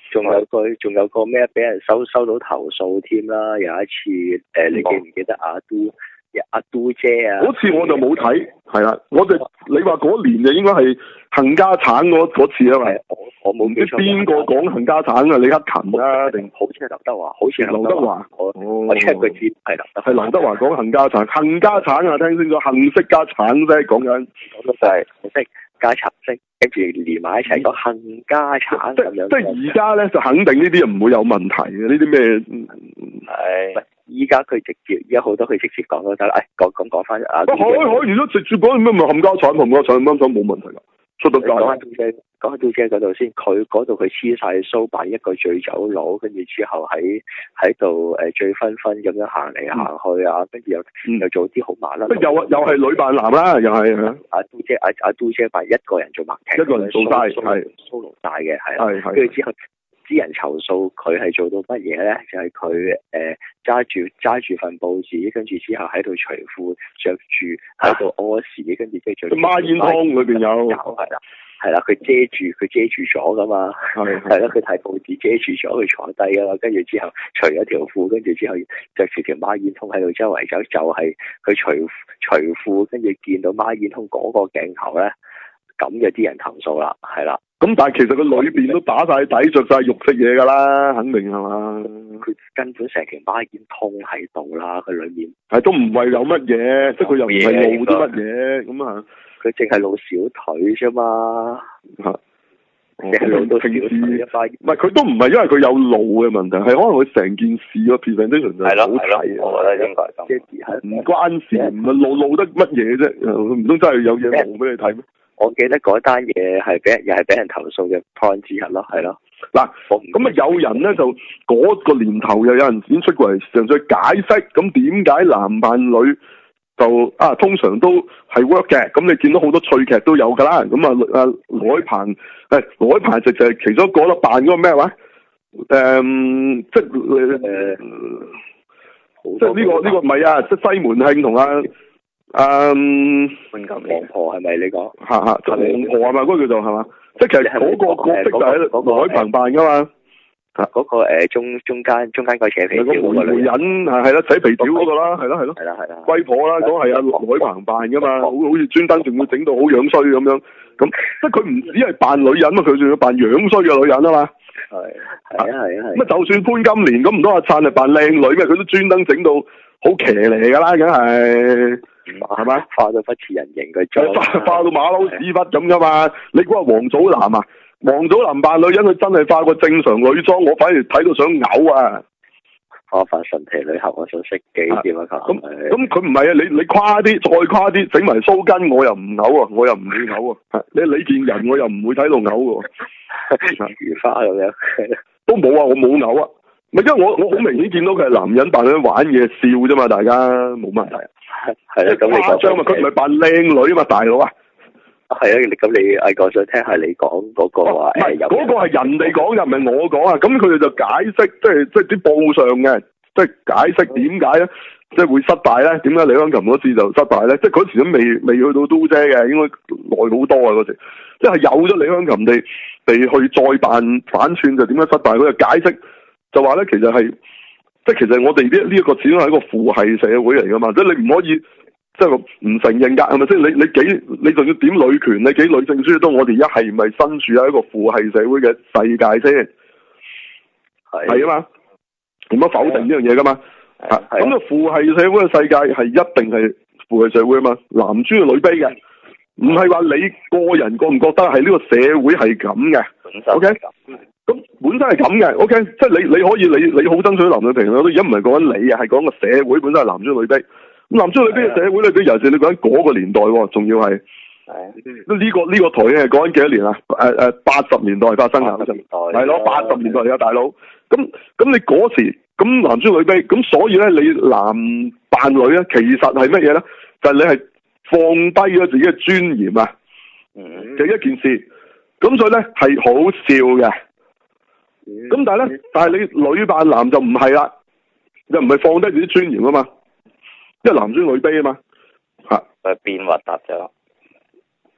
仲有個仲有個咩俾人收收到投訴添啦，有一次誒、呃，你記唔記得阿都阿都姐啊？ 嗰次我就冇睇，係啦，我哋你話嗰年就應該係冚家產嗰嗰次啊嘛。 我我冇記錯。 邊個講冚家產啊？李克勤啊，定好似係劉德華？好似係劉德華。我、哦、我 check 佢知係劉德華。 係劉德華講冚家產，冚家產啊！聽清楚，冚色家產啫，講緊。 講得就係紅色加橙色，跟住連埋一齊講冚家產咁樣。即係而家咧就肯定呢啲唔會有問題嘅，呢啲咩？ 係。依家佢直接，依家好多佢直接講都得啦。誒，講咁講翻啊。可可以都直接講咩咪冚家產，冚家產，冚家產冇問題㗎。出到街。講下杜姐，講下杜姐嗰度先。佢嗰度佢黐晒須，扮一個醉酒佬，跟住之後喺喺度誒醉醺醺咁樣行嚟行去啊，跟住又、嗯、又做啲好麻甩。 又又係女扮男啦，又係啊。 阿杜姐，阿阿杜姐扮一個人做默劇， 一個人做晒，係 solo 晒嘅，係係。跟住之後。啲人投訴佢係做到乜嘢咧？就係佢誒揸住揸住份報紙，跟住之後喺度除褲，着住喺度屙屎，跟住即係做孖煙通裏邊有係啦，係啦，佢遮住佢遮住咗噶嘛，係係啦，佢睇報紙遮住咗，佢坐低噶嘛，跟住之後除咗條褲，跟住之後着住條孖煙通喺度周圍走，就係佢除除褲，跟住見到孖煙通嗰個鏡頭咧，咁有啲人投訴啦，係啦。 咁但係其實佢裏邊都打晒底，着晒肉色嘢噶啦，肯定係嘛？ 佢根本成條孖煙通喺度啦，佢裏面係都唔係有乜嘢，即係佢又唔係露啲乜嘢咁啊？ 佢淨係露小腿啫嘛，吓，淨係露到小腿一塊。唔係佢都唔係因為佢有露嘅問題，係可能佢成件事個 presentation 就係好睇。 我覺得應該係咁， 唔關事，唔係露露得乜嘢啫？唔通真係有嘢露俾你睇咩？ 我記得嗰單嘢係俾又係俾人投訴嘅 point 之一咯，係咯。嗱， 咁啊有人咧就嗰、嗰個年頭又有人先出過嚟，嘗試解釋咁點解男扮女就啊通常都係 work 嘅。咁你見到好多趣劇都有㗎啦。咁啊啊羅海鵬誒羅海鵬就就係其中一個啦，扮嗰個咩話？誒、嗯、即係誒、呃，即係呢、呢個呢、呢個唔係啊，即係西門慶同阿。嗯， 王婆係咪你講？ 吓吓，就王婆係咪嗰個叫做係嘛？即係其實嗰個角色就喺羅海鵬扮噶嘛。 嗰、那個誒、呃、中中間中間個扯皮條嗰個女人係係啦，扯皮條嗰個啦，係咯係咯。係啦係啦。龜婆啦，嗰係阿羅海鵬扮噶嘛，好好似專登仲要整到好樣衰咁樣。咁即係佢唔止係扮女人嘛，佢仲要扮樣衰嘅女人啊嘛。係係啊係啊係。咁啊，就算潘金蓮咁唔通阿燦係扮靚女咩？佢都專登整到好騎呢噶啦，梗係。係嘛？ 化到不似人形嘅妝， 化化到馬騮屎忽咁噶嘛？你估係王祖藍啊？王祖藍扮女人，佢真係化個正常女裝，我反而睇到想嘔啊！ 化化神奇女俠，我想識幾點啊？ 咁咁佢唔係啊！你你誇啲，再誇啲，整埋鬚根，我又唔嘔啊！我又唔會嘔啊！你李健仁，我又唔會睇到嘔嘅。 如花咁樣， 都冇啊！我冇嘔啊！咪因為我我好明顯見到佢係男人扮女玩嘢笑啫嘛，大家冇問題。 係啊，咁你誇張嘛？佢唔係扮靚女啊嘛，大佬啊！ 係啊，咁你誒，我想聽下你講嗰個話誒，有嗰個係人哋講又唔係我講啊！咁佢哋就解釋，即係即係啲報上嘅，即係解釋點解咧，即係會失敗咧？點解李香琴嗰次就失敗咧？即係嗰時都未未去到都姐嘅，應該耐好多啊！嗰時即係有咗李香琴地地去再扮反串，就點解失敗？佢就解釋就話咧，其實係即係其實我哋呢呢一個始終係一個父系社會嚟噶嘛，即係你唔可以。即係唔承認噶，係咪先？你你幾你仲要點女權？你幾女性主義都我哋而家係咪身處喺一個父系社會嘅世界先？係係啊嘛，唔好否定呢樣嘢噶嘛。咁個父系社會嘅世界係一定係父系社會啊嘛，男尊女卑嘅，唔係話你個人覺唔覺得係呢個社會係咁嘅？O K，咁本身係咁嘅。O K，即係你你可以你你好爭取男女平等，而家唔係講緊你啊，係講個社會本身係男尊女卑。男尊女卑嘅社會咧，比尤其是你講緊嗰個年代，仲要係，呢、呢個呢、呢個台係講緊幾多年啊？誒誒，八十年代發生嘅，係咯，八十年代嚟啊，大佬。咁咁你嗰時咁男尊女卑，咁所以咧，你男扮女咧，其實係乜嘢咧？就係、是、你係放低咗自己嘅尊嚴啊嘅一件事。咁所以咧係好笑嘅。咁但係咧，但係你女扮男就唔係啦，又唔係放低自己尊嚴啊嘛。因為男尊女卑啊嘛，吓， 誒變核突咗，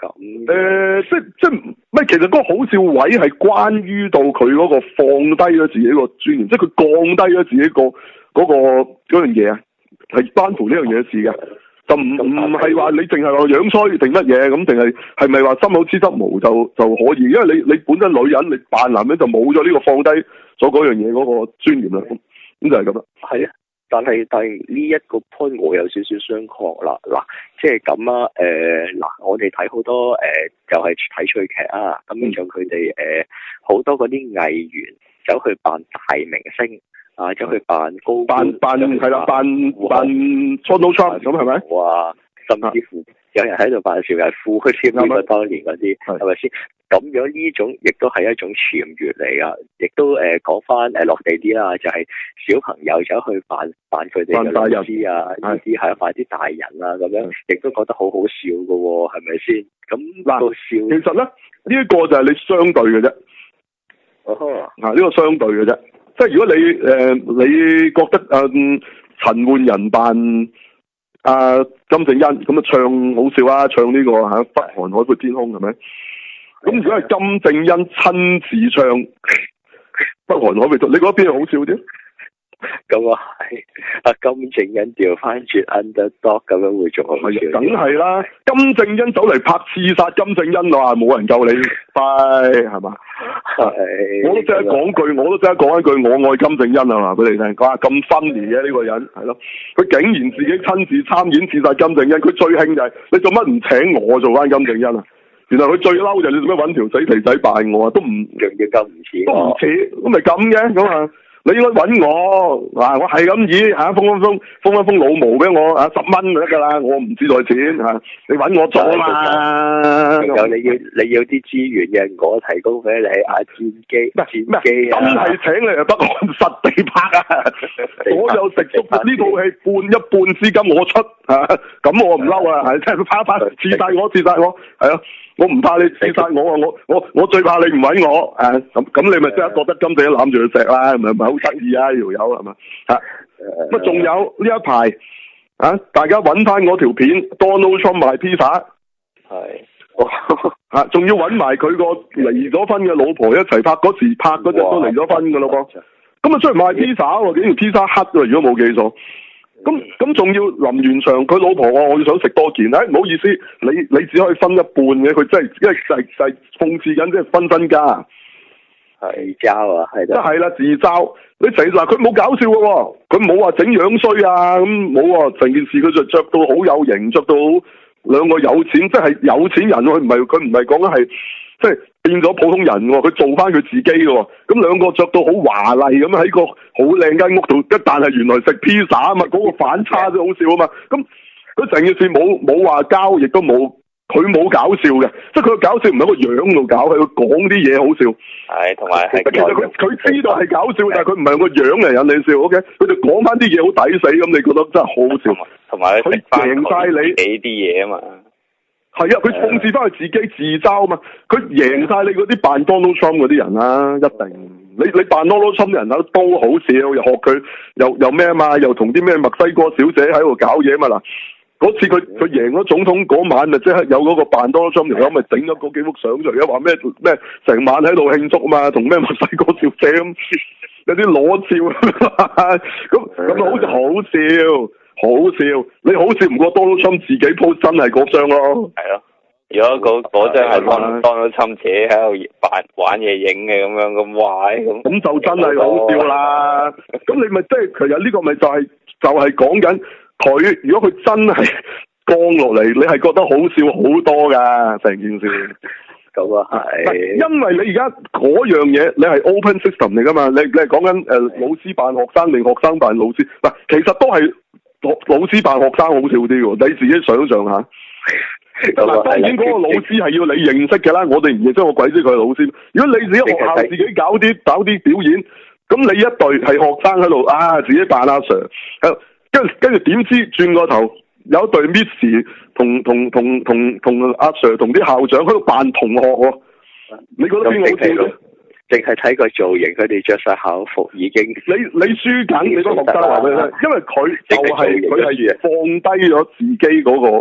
咁誒、呃，即即咩？其實嗰個好笑位係關於到佢嗰個放低咗自己個尊嚴，即係佢降低咗自己個嗰、嗰個嗰樣嘢啊，係關乎呢樣嘢事嘅，就唔唔係話你淨係話樣衰定乜嘢咁，定係係咪話心口黐執毛就就可以？因為你你本身女人，你扮男人就冇咗呢個放低咗嗰樣嘢嗰個尊嚴啦，咁就係咁啦。係啊。 但係但係呢一個 point 我有少少商榷啦，嗱，即係咁啊，誒、呃、嗱，我哋睇好多誒、呃，就係、是、睇趣劇啊，咁樣就佢哋誒好多嗰啲藝員走去扮大明星啊，走去扮高扮扮係啦，扮扮 Donald Trump 咁係咪？ 哇，甚至乎有人喺度扮邵逸夫添，呢個當年嗰啲係咪先？咁樣呢種亦都係一種潛越嚟噶，亦都誒講翻誒落地啲啦，就係、是、小朋友走去扮扮佢哋嘅老師啊，呢啲係扮啲大人啊，咁樣亦都覺得好好笑噶喎，係咪先？咁嗱，笑其實咧呢一、這個就係你相對嘅啫。哦、uh，嗱、huh. 呢個相對嘅啫，即係如果你誒、呃、你覺得誒陳奐仁扮啊金正恩咁啊唱好笑啊，唱呢、這個嚇、啊、北韓海闊天空係咪？咁如果係金正恩親自唱北韓海闊，你覺得邊個好笑啲？ 咁啊係，阿金正恩調翻轉 underdog 咁樣會仲好笑？ 梗係啦，金正恩走嚟拍刺殺金正恩啊，冇人救你，快係嘛？係，我都即刻講句，我都即刻講一句，我愛金正恩啊嘛，俾你聽。哇，咁分離嘅呢個人，係咯，佢竟然自己親自參演刺殺金正恩，佢最興就係你做乜唔請我做翻金正恩啊？原來佢最嬲就係你做咩揾條死肥仔扮我啊？都唔樣樣咁唔似，都唔似，咁咪咁嘅咁啊！你應該揾我，嗱我係咁意嚇，封一封封一封老毛俾我啊，十蚊就得㗎啦，我唔志在錢嚇，你揾我做啊嘛。 有你要你要啲資源嘅，我提供俾你啊，戰機戰機啊， 真係請你啊，北韓實地拍啊，所有食足呢套戲半一半資金我出嚇，咁我唔嬲啊，係即係佢拍一拍刺殺我刺殺我，係啊。我唔怕你刺殺我啊！我我我最怕你唔揾我誒，咁咁你咪即刻覺得金正恩攬住佢錫啦，係咪咪好得意啊？呢條友係嘛嚇？乜仲有呢一排啊？大家揾翻嗰條片 Donald Trump 賣披薩，係嚇，仲要揾埋佢個離咗婚嘅老婆一齊拍嗰時拍嗰隻都離咗婚㗎咯噃，咁啊出嚟賣披薩喎，竟然披薩黑喎，如果冇記錯。咁咁仲要林元祥佢老婆話我要想食多件，誒、哎、唔好意思，你你只可以分一半嘅，佢真係因為就係就係諷刺緊即係分身家， 係嘲啊，係即係啦自嘲，你成嗱佢冇搞笑嘅喎，佢冇話整樣衰啊，咁冇喎，成件事佢就着到好有型，着到兩個有錢，即係有錢人，佢唔係佢唔係講緊係即係變咗普通人喎，佢做翻佢自己嘅喎，咁兩個着到好華麗咁喺個好靚間屋度，一但係原來食披薩啊嘛，嗰、那個反差都好笑啊嘛，咁佢成件事冇冇話交，亦都冇佢冇搞笑嘅，即係佢搞笑唔喺個樣度搞，係佢講啲嘢好笑。係，同埋其實佢佢知道係搞笑，但係佢唔係用個樣嚟引你笑。O K，佢就講翻啲嘢好抵死咁，你覺得真係好笑。同埋佢贏晒你幾啲嘢啊嘛。係啊，佢諷刺翻佢自己自嘲啊嘛，佢贏晒你嗰啲扮 Donald Trump 嗰啲人啦、啊，一定。你你扮 Donald Trump 人啊都好笑，又學佢又又咩啊嘛，又同啲咩墨西哥小姐喺度搞嘢嘛嗱。嗰次佢佢贏咗總統嗰晚咪即係有嗰個扮 Donald Trump 條友咪整咗嗰幾幅相出嚟，話咩咩成晚喺度慶祝啊嘛，同咩墨西哥小姐咁有啲裸照，咁咁好似好笑。好笑，你好笑唔過 Donald Trump 自己 post 真係嗰張咯。係咯，如果嗰嗰張係 Donald Trump 自己喺度扮玩嘢影嘅咁樣咁壞咁，咁就真係好笑啦。咁你咪即係其實呢個咪就係、是、就係講緊佢，如果佢真係降落嚟，你係覺得好笑好多噶成件事。咁啊係，因為你而家嗰樣嘢你係 open system 嚟噶嘛，你你係講緊誒老師扮學生定學生扮老師，嗱其實都係。老師扮學生好笑啲喎，你自己想象下。嗱，當然嗰個老師係要你認識嘅啦，我哋唔認識，我鬼知佢係老師。如果你自己學校自己搞啲搞啲表演，咁你一隊係學生喺度啊，自己扮阿 Sir，跟跟住點知轉個頭有一隊 Miss 同同同同同阿 Sir 同啲校長喺度扮同學喎，你覺得邊個好笑咧？淨係睇個造型，佢哋着晒校服已經。你你輸緊，你都覺得話俾你聽，因為佢就係佢係放低咗自己嗰、嗰個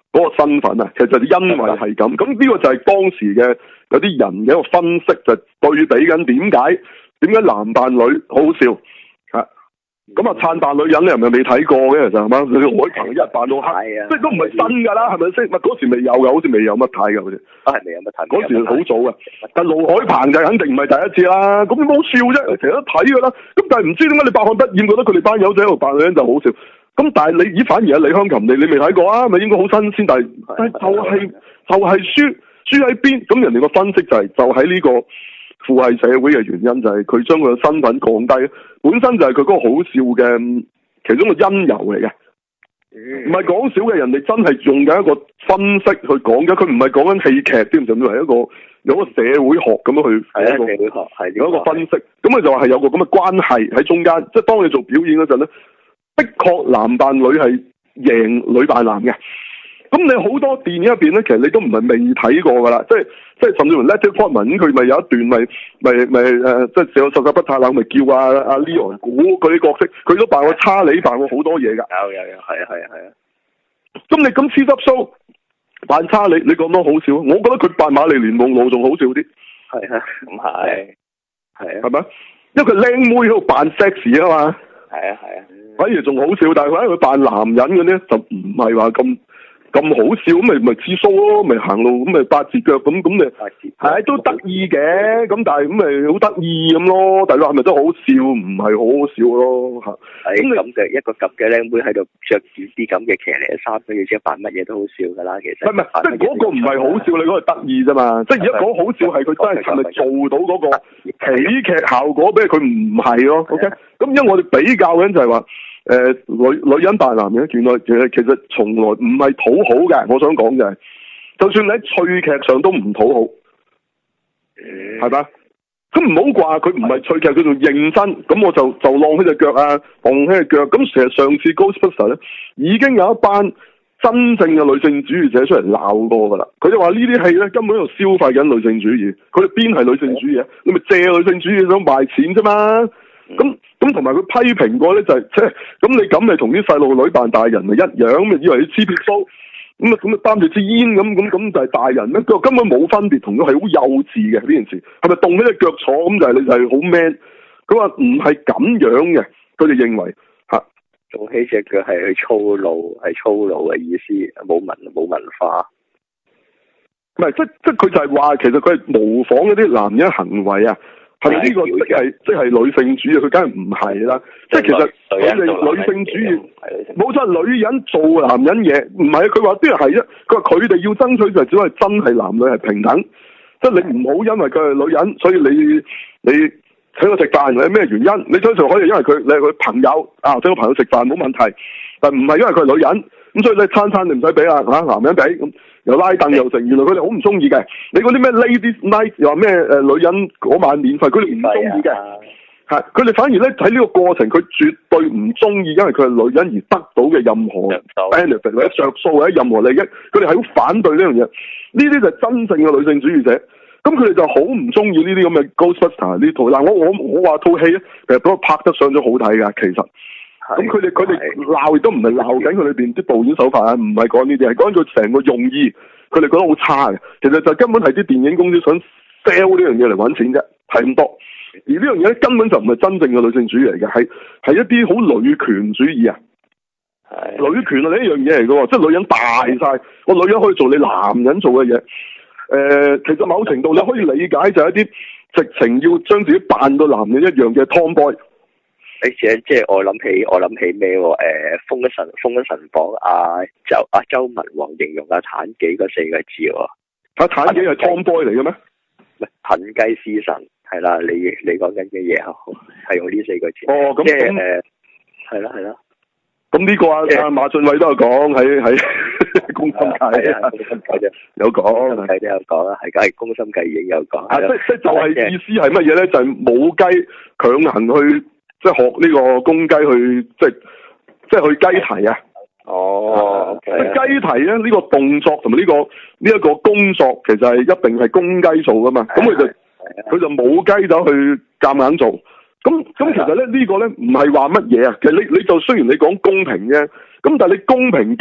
嗰個身份啊，其實因為係咁，咁呢個就係當時嘅有啲人嘅一個分析，就對比緊點解點解男扮女好好笑嚇，咁啊撐扮女人你係咪未睇過嘅？其實係嘛，你海鵬一日扮到黑，即係都唔係新㗎啦，係咪先？咪嗰時未有嘅，好似未有乜睇嘅好似， 啊係未有乜睇， 嗰時好早嘅，但盧海鵬就肯定唔係第一次啦，咁你冇笑啫，成日都睇㗎啦，咁但係唔知點解你百看不厭，覺得佢哋班友仔喺度扮女人就好笑。咁但係你咦反而係李香琴你你未睇過啊？咪應該好新鮮，但係但係就係、是、就係、是、輸輸喺邊？咁人哋個分析就係、是、就喺呢個父系社會嘅原因，就係佢將佢嘅身份降低，本身就係佢嗰個好笑嘅其中個因由嚟嘅，唔係講笑嘅。人哋真係用緊一個分析去講嘅，佢唔係講緊戲劇，添甚至係一個有一個社會學咁樣去係啊社會學係有一個分析。咁佢就話係有個咁嘅關係喺中間，即係當你做表演嗰陣咧。的確男扮女係贏女扮男嘅，咁你好多電影入邊咧，其實你都唔係未睇過噶啦，即係即係甚至乎 Natalie Portman 佢咪有一段咪咪咪誒，即係有十十不太冷咪叫阿阿 Leon 估佢啲角色，佢都扮過查理，扮過好多嘢噶。 有有有，係啊係啊係啊。 咁你咁黐濕鬚扮查理，你講得好笑，我覺得佢扮瑪麗蓮夢露仲好笑啲。 係啊，唔係係啊， 係咪？因為佢靚妹喺度扮 sexy 啊嘛。 係啊係啊。 反而仲好笑，但係佢佢扮男人嘅咧，就唔係話咁咁好笑，咁咪咪黐鬚咯，咪行路咁咪八字腳咁咁咪係都得意嘅，咁但係咁咪好得意咁咯。但係係咪真係好笑？唔係好好笑咯嚇。 係咁嘅一個咁嘅靚妹喺度着住啲咁嘅騎呢衫，跟住之後扮乜嘢都好笑㗎啦。其實唔係即係嗰個唔係好笑，你嗰個得意啫嘛。即係而家講好笑係佢真係係咪做到嗰個喜劇效果俾佢唔係咯？OK，咁因為我哋比較緊就係話。誒、呃，女女人扮男人，原來其實其實從來唔係討好嘅。我想講就係、是，就算你喺趣劇上都唔討好，係嘛？咁唔好話佢唔係趣劇，佢仲認真，咁我就就晾起隻腳啊，放起隻腳。咁其實上次 Ghostbusters 咧，已經有一班真正嘅女性主義者出嚟鬧過噶啦。佢就話呢啲戲咧根本喺度消費緊女性主義，佢哋邊係女性主義啊？你咪借女性主義想賣錢啫嘛？咁咁同埋佢批評過咧就係即係咁你咁咪同啲細路女扮大人咪一樣，咪以為你黐撇鬚咁啊咁啊擔住支煙咁咁咁就係大人咩？佢話根本冇分別，同佢係好幼稚嘅呢件事，係咪動起隻腳坐咁就係你就係好 man？佢話唔係咁樣嘅，佢哋認為嚇動起隻腳係去粗魯，係粗魯嘅意思，冇文冇文化。 唔係即即佢就係話其實佢係模仿一啲男人行為啊。係咪呢個即係即係女性主義？佢梗係唔係啦。即係其實佢哋女性主義冇錯，女人做男人嘢唔係。佢話啲人係啫。佢話佢哋要爭取就只係真係男女係平等。即係你唔好因為佢係女人，所以你你請佢食飯，係咩原因？你通常可以因為佢你係佢朋友啊，請個朋友食飯冇問題。但唔係因為佢係女人，咁所以你餐餐你唔使俾啊嚇，男人俾咁。又拉凳又成，原來佢哋好唔中意嘅。你嗰啲咩 Ladies Night 又話咩誒女人嗰晚免費，佢哋唔中意嘅。係佢哋反而咧喺呢個過程，佢絕對唔中意，因為佢係女人而得到嘅任何 benefit 或者着數或者任何利益，佢哋係好反對呢樣嘢。呢啲就係真正嘅女性主義者。咁佢哋就好唔中意呢啲咁嘅 Ghostbusters 呢套。嗱，我我我話套戲咧，其實都拍得上咗好睇㗎，其實。咁佢哋佢哋鬧亦都唔係鬧緊佢裏邊啲導演手法啊，唔係講呢啲，係講佢成個用意，佢哋覺得好差嘅。其實就根本係啲電影公司想 sell 呢樣嘢嚟揾錢啫，係咁多。而呢樣嘢咧根本就唔係真正嘅女性主義嚟嘅，係係一啲好女權主義啊。係女權係呢一樣嘢嚟嘅喎，即係女人大晒，個女人可以做你男人做嘅嘢。誒、呃，其實某程度你可以理解就係一啲直情要將自己扮到男人一樣嘅 Tomboy。 誒，即係我諗起，我諗起咩喎？誒、呃，封神封神榜啊，就阿、啊、周文王形容阿妲己嗰四個字喎。 阿妲己係 Tomboy 嚟嘅咩？ 唔係騰雞司神，係啦，你你講緊嘅嘢係用呢四個字。 哦，咁即係誒，係啦係啦。咁呢個啊，阿馬俊偉都有講喺喺宮心計啊，宮心計啫，有講， 係都有講啦，係梗係宮心計已經有講。 啊，即即就係意思係乜嘢咧？就係母雞強行去。即係學呢個公雞去，即係即係去雞啼啊！ 哦，即係雞啼咧，呢、這個動作同埋呢個呢一、這個工作，其實係一定係公雞做噶嘛。咁佢就佢就冇雞走去夾硬做。咁咁其實咧呢、這個咧唔係話乜嘢啊？其實你你就雖然你講公平啫，咁但係你公平極，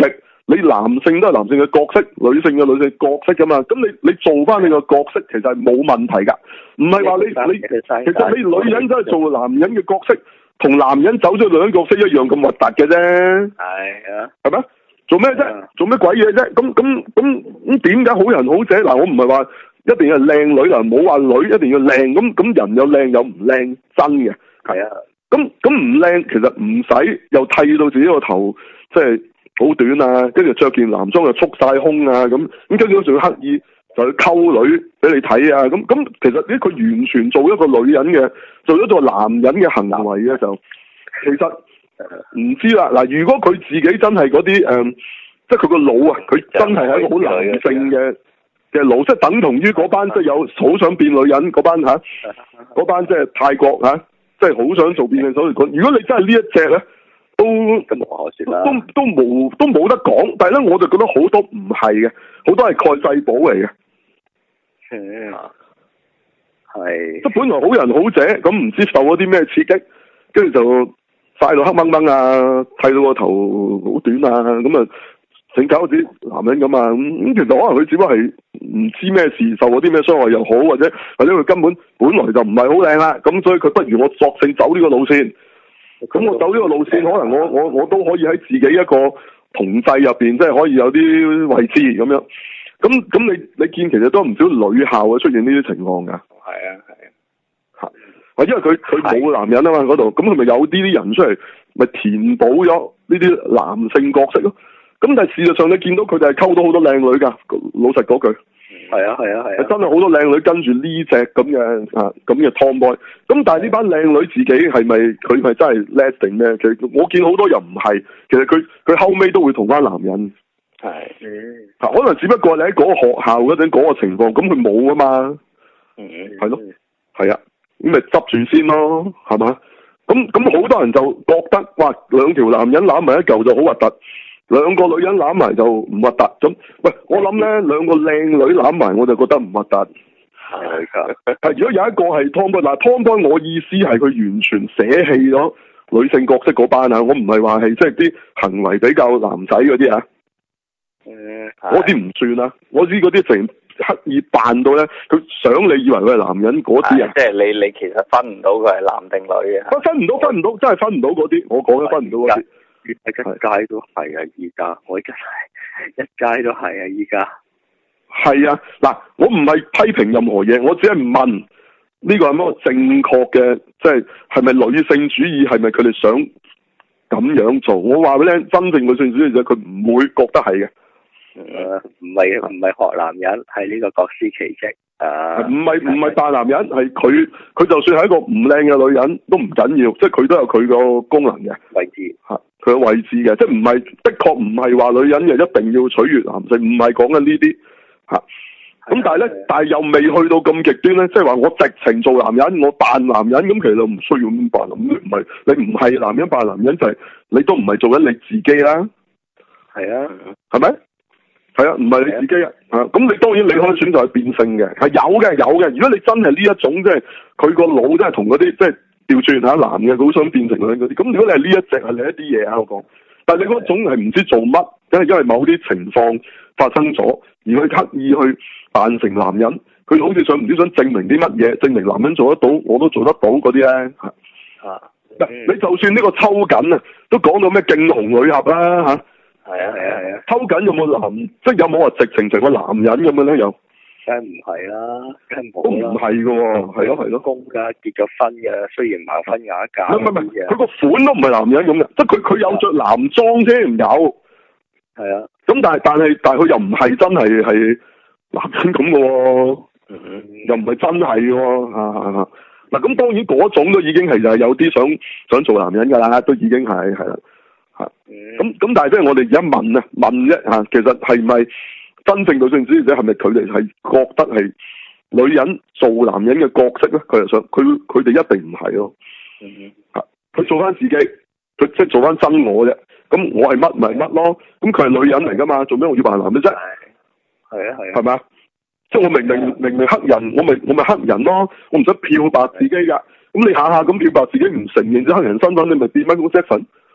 你男性都係男性嘅角色，女性嘅女性角色噶嘛，咁你你做翻你個角色其實係冇問題噶，唔係話你你其實你女人真係做男人嘅角色，同男人走咗女人角色一樣咁核突嘅啫。 係啊， 係咪？做咩啫？做咩鬼嘢啫？咁咁咁咁點解好人好姐？嗱，我唔係話一定係靚女啦，冇話女一定要靚，咁咁人有靚有唔靚，真嘅。 係啊。 咁咁唔靚，其實唔使又剃到自己個頭，即係好短啊，跟住着件男裝又束晒胸啊，咁咁跟住仲要刻意就去溝女俾你睇啊，咁咁其實呢，佢完全做一個女人嘅，做咗個男人嘅行為嘅就，其實唔知啦。嗱，如果佢自己真係嗰啲誒，即係佢個腦啊，佢真係係一個好男性嘅嘅腦，即係等同於嗰班即係有好想變女人嗰班嚇，嗰班即係泰國嚇。即係好想做變性手術。如果你真係呢一隻咧，都咁我說啦，都都冇都冇得講。但係咧，我就覺得好多唔係嘅，好多係蓋世寶嚟嘅。 嗯，係。即係本來好人好姐，咁唔知受咗啲咩刺激，跟住就曬到黑掹掹啊，剃到個頭好短啊，咁啊整搞好似男人咁啊。咁咁其實可能佢只不過係唔知咩事，受咗啲咩傷害又好，或者或者佢根本本來就唔係好靚啦，咁所以佢不如我索性走呢個路線。咁我走呢個路線，可能我我我都可以喺自己一個同儕入邊，即係可以有啲位置咁樣。咁咁你你見其實都唔少女校啊出現呢啲情況㗎。 係啊係啊。 嚇！因為佢佢冇男人啊嘛嗰度，咁佢咪有啲啲人出嚟，咪填補咗呢啲男性角色咯。咁但係事實上你見到佢哋係溝到好多靚女㗎，老實嗰句。 係啊係啊係啊！ 真係好多靚女跟住呢隻咁嘅啊咁嘅 Tomboy。咁但係呢班靚女自己係咪佢咪真係叻定咩？其實我見好多又唔係，其實佢佢後尾都會同翻男人。 係。 嗯。可能只不過你喺嗰個學校嗰陣嗰個情況，咁佢冇啊嘛。 嗯。 係咯。係啊。咁咪執住先咯，係嘛？咁咁好多人就覺得，哇！兩條男人攬埋一嚿就好核突。兩個女人攬埋就唔核突，咁喂，我諗咧兩個靚女攬埋我就覺得唔核突。係㗎。如果有一個係 Tomboy，嗱 Tomboy，我意思係佢完全捨棄咗女性角色嗰班啊，我唔係話係即係啲行為比較男仔嗰啲啊。 嗯。 嗰啲唔算啦，我知嗰啲成刻意扮到咧，佢想你以為佢係男人嗰啲啊。 即係你你其實分唔到佢係男定女嘅。 分唔到，分唔到，真係分唔到嗰啲。我講嘅分唔到嗰啲。 一街都係啊！依家我真係一街都係啊！依家係啊！嗱，我唔係批評任何嘢，我只係問呢個係乜正確嘅，即係係咪女性主義？係咪佢哋想咁樣做？我話俾你聽，真正女性主義者佢唔會覺得係嘅。 誒、呃，唔係唔係學男人，係呢個各司其職。誒，唔係唔係扮男人，係佢佢就算係一個唔靚嘅女人都唔緊要，即係佢都有佢個功能嘅位置吓，佢個位置嘅，即係唔係的確唔係話女人就一定要取悅男性，唔係講緊呢啲吓。咁但係咧，但係又未去到咁極端咧，即係話我直情做男人，我扮男人，咁其實唔需要咁扮，咁唔係你唔係男人扮男人就係、是、你都唔係做緊你自己啦。 係啊， 係咪？係啊，唔係你自己啊，啊咁你當然你可以選擇去變性嘅，係有嘅有嘅。如果你真係呢一種即係佢個腦真係同嗰啲即係調轉下男嘅，好想變成女嗰啲，咁如果你係呢一隻係另一啲嘢啊，我講。但係你嗰種係唔知做乜，因為因為某啲情況發生咗，而佢刻意去扮成男人，佢好似想唔知想證明啲乜嘢，證明男人做得到，我都做得到嗰啲咧。啊，嗱、嗯，你就算呢個抽緊啊，都講到咩勁雄女俠啦嚇。 係啊係啊係啊！ 抽緊有冇男，即係有冇話直情成個男人咁樣咧？又梗係唔係啦，梗係冇啦。 都唔係㗎喎，係咯係咯。 公㗎，結咗婚嘅，雖然盲婚啞嫁。 唔係唔係，佢個款都唔係男人咁嘅，即係佢佢有着男裝啫，唔有。係啊。咁但係但係但係佢又唔係真係係男人咁嘅喎，又唔係真係嘅喎，啊嗱咁當然嗰種都已經係就係有啲想想做男人㗎啦，都已經係係啦。咁咁，但係即係我哋而家問啊問啫嚇，其實係咪真正女性主義者係咪佢哋係覺得係女人做男人嘅角色咧？佢係想佢佢哋一定唔係咯。嗯嚇，佢做翻自己，佢即係做翻真我啫。咁我係乜咪乜咯？咁佢係女人嚟㗎嘛？做咩我要扮男嘅啫？係啊係啊，係咪啊？即係我明明明明黑人，我咪我咪黑人咯，我唔使漂白自己㗎。咁你下下咁漂白自己，唔承認咗黑人身份，你咪變翻個 Jackson？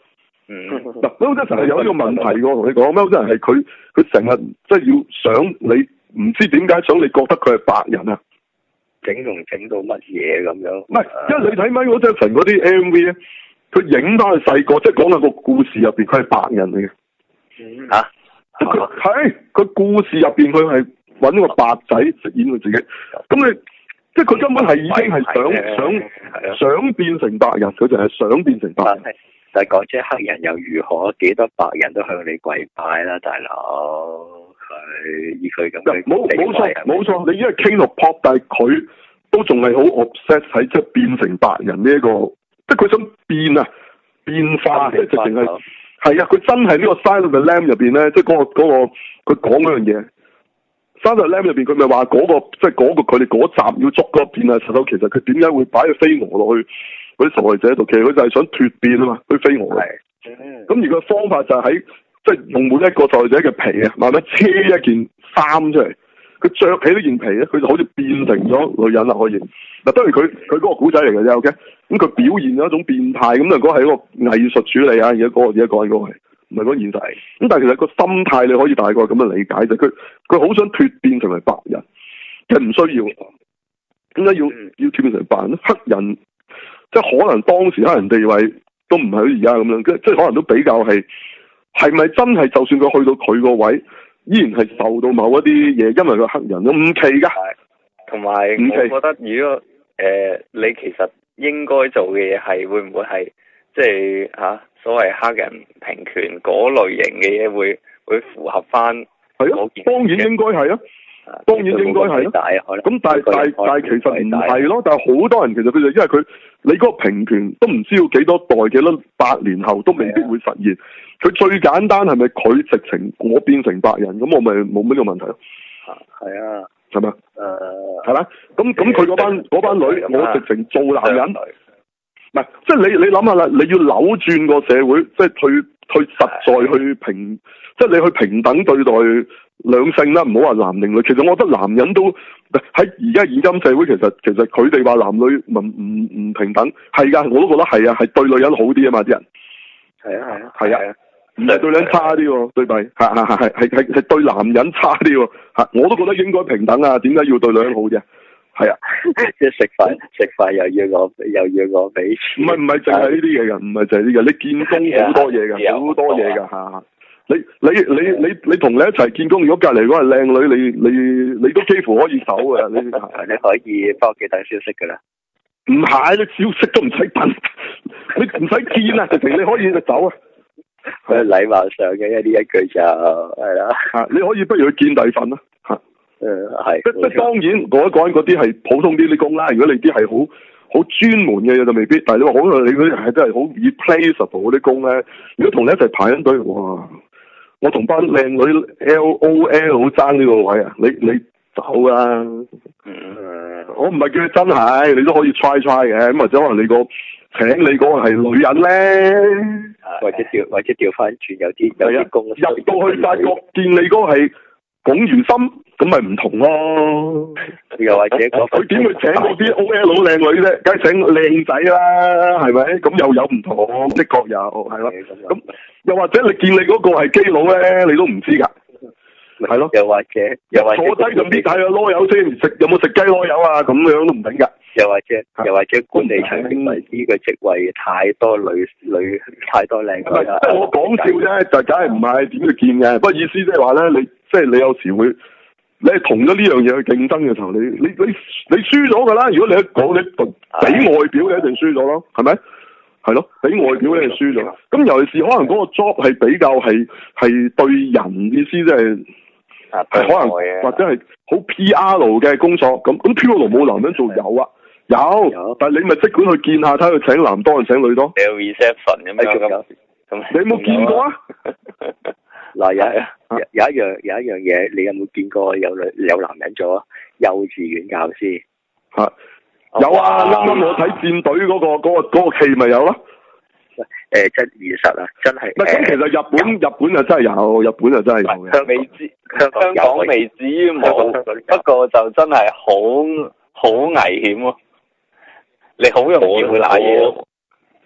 嗯。 嗱，Michael Jackson係有呢個問題嘅，我同你講，Michael Jackson係佢佢成日即係要想你唔知點解想你覺得佢係白人啊？ 整容整到乜嘢咁樣？ 唔係，因為你睇 Michael Jackson嗰啲 M V 咧，佢影翻佢細個，即係講緊個故事入邊，佢係白人嚟嘅。 嗯嚇？ 佢係佢故事入邊，佢係揾個白仔飾演佢自己。咁你即係佢根本係已經係想想想變成白人，佢就係想變成白人。 但係講即係黑人又如何？幾多白人都向你跪拜啦，大佬。佢以佢咁嘅冇冇錯冇錯，你因為 King of Pop，但係佢都仲係好 obsess 喺即係變成白人呢、這、一個，即係佢想變啊變化，即係直情係係啊！佢真係呢個 Silence of the Lamb 入邊咧，即係嗰個嗰、那個佢講嗰樣嘢。Silence of the Lamb 入邊佢咪話嗰個即係嗰個佢哋嗰集要捉嗰片啊石頭，其實佢點解會擺個飛蛾落去嗰啲受害者度？其實佢就係想脫變啊嘛，啲飛蛾。係。咁而個方法就係喺即係用每一個受害者嘅皮啊，慢慢車一件衫出嚟，佢着起呢件皮咧，佢就好似變成咗女人啦，可以。嗱，當然佢佢嗰個古仔嚟嘅啫 ，OK。咁佢表現咗一種變態，咁啊嗰個係一個藝術處理啊，而家嗰個而家講緊嗰個係唔係嗰個現實。咁但係其實個心態你可以大概咁樣理解就，佢佢好想脫變成為白人，其實唔需要。點解要要脫變成白人咧？黑人即係可能當時黑人地位都唔係好似而家咁樣，即係可能都比較係。係咪真係就算佢去到佢個位，依然係受到某一啲嘢，因為佢黑人都唔奇噶。 同埋我覺得，如果誒、呃、你其實應該做嘅嘢係會唔會係即係嚇所謂黑人平權嗰類型嘅嘢，會會符合翻？ 係啊，當然應該係啊。當然應該係咯，咁但係但係但係其實唔係咯，但係好多人其實佢就因為佢你嗰個平權都唔知要幾多代幾多百年後都未必會實現。佢最簡單係咪佢直情我變成白人，咁我咪冇咩個問題咯？ 係啊， 係咪？誒，係啦，咁咁佢嗰班嗰班女，我直情做男人，唔係即係你你諗下啦，你要扭轉個社會，即係去去實在去平，即係你去平等對待兩性啦，唔好話男定女。其實我覺得男人都喺而家現今社會，其實其實佢哋話男女唔唔唔平等，係噶，我都覺得係啊，係對女人好啲啊嘛，啲人係啊係啊係啊，唔係對女人差啲喎，對咪？係係係係係係對男人差啲喎，嚇我都覺得應該平等啊，點解要對女人好啫？係啊， 即係食飯食飯又要我又要我俾錢， 唔係唔係淨係呢啲嘢㗎，唔係淨係呢啲嘅，你見工好多嘢㗎，好多嘢㗎嚇。你你你你你同你一齊見工，如果隔離嗰個靚女，你你你都幾乎可以走嘅，你你可以翻屋企等消息㗎啦。 唔係，你消息都唔使等，你唔使見啊，直情你可以就走啊。 係禮貌上嘅一啲一句就係啦。嚇， 你可以不如去見第份啦。嚇，誒係。即即當然，我講緊嗰啲係普通啲啲工啦。如果你啲係好好專門嘅嘢就未必。但係你話好你嗰啲係真係好 replaceable 嗰啲工咧，如果同你一齊排緊隊，哇！我同班靚女 L O L 好爭呢個位啊！你你走啊！嗯，我唔係叫你真係，你都可以 try try 嘅。咁或者可能你個請你嗰個係女人咧， 或者調或者調翻轉有啲有啲公司入到去發覺見你嗰個係龔如心，咁咪唔同咯。 又或者佢點會請嗰啲 O L 靚女啫？梗係請靚仔啦，係咪？咁又有唔同，的確有係咯。咁又或者你見你嗰個係基佬咧，你都唔知㗎。係咯。 又或者又或者坐低咁搣睇下囉柚先，食有冇食雞囉柚啊？咁樣都唔定㗎。 又或者又或者管理層認為呢個職位太多女女太多靚女啦。 即係我講笑啫，就梗係唔係點去見嘅。不過意思即係話咧，你即係你有時會。你係同咗呢樣嘢去競爭嘅時候，你你你你輸咗㗎啦！如果你一講你比外表，你一定輸咗咯，係咪？係咯，比外表你係輸咗。咁尤其是可能嗰個 job 係比較係係對人意思，即係係可能或者係好 P R 嘅工作。咁咁 P R 冇男人做有啊，有，有但係你咪即管去見下，睇佢請男多定請女多。 有 reception 咁樣咁， 你有冇見過啊？ 嗱，有有有一樣有一樣嘢，你有冇見過有女有男人做啊？幼稚園教師嚇有啊！啱啱我睇戰隊嗰個嗰個嗰個戲咪有咯。 誒，真現實啊，真係。 咁其實日本日本就真係有，日本就真係有嘅。 未知香港未至於冇，不過就真係好好危險咯。你好容易會賴嘢。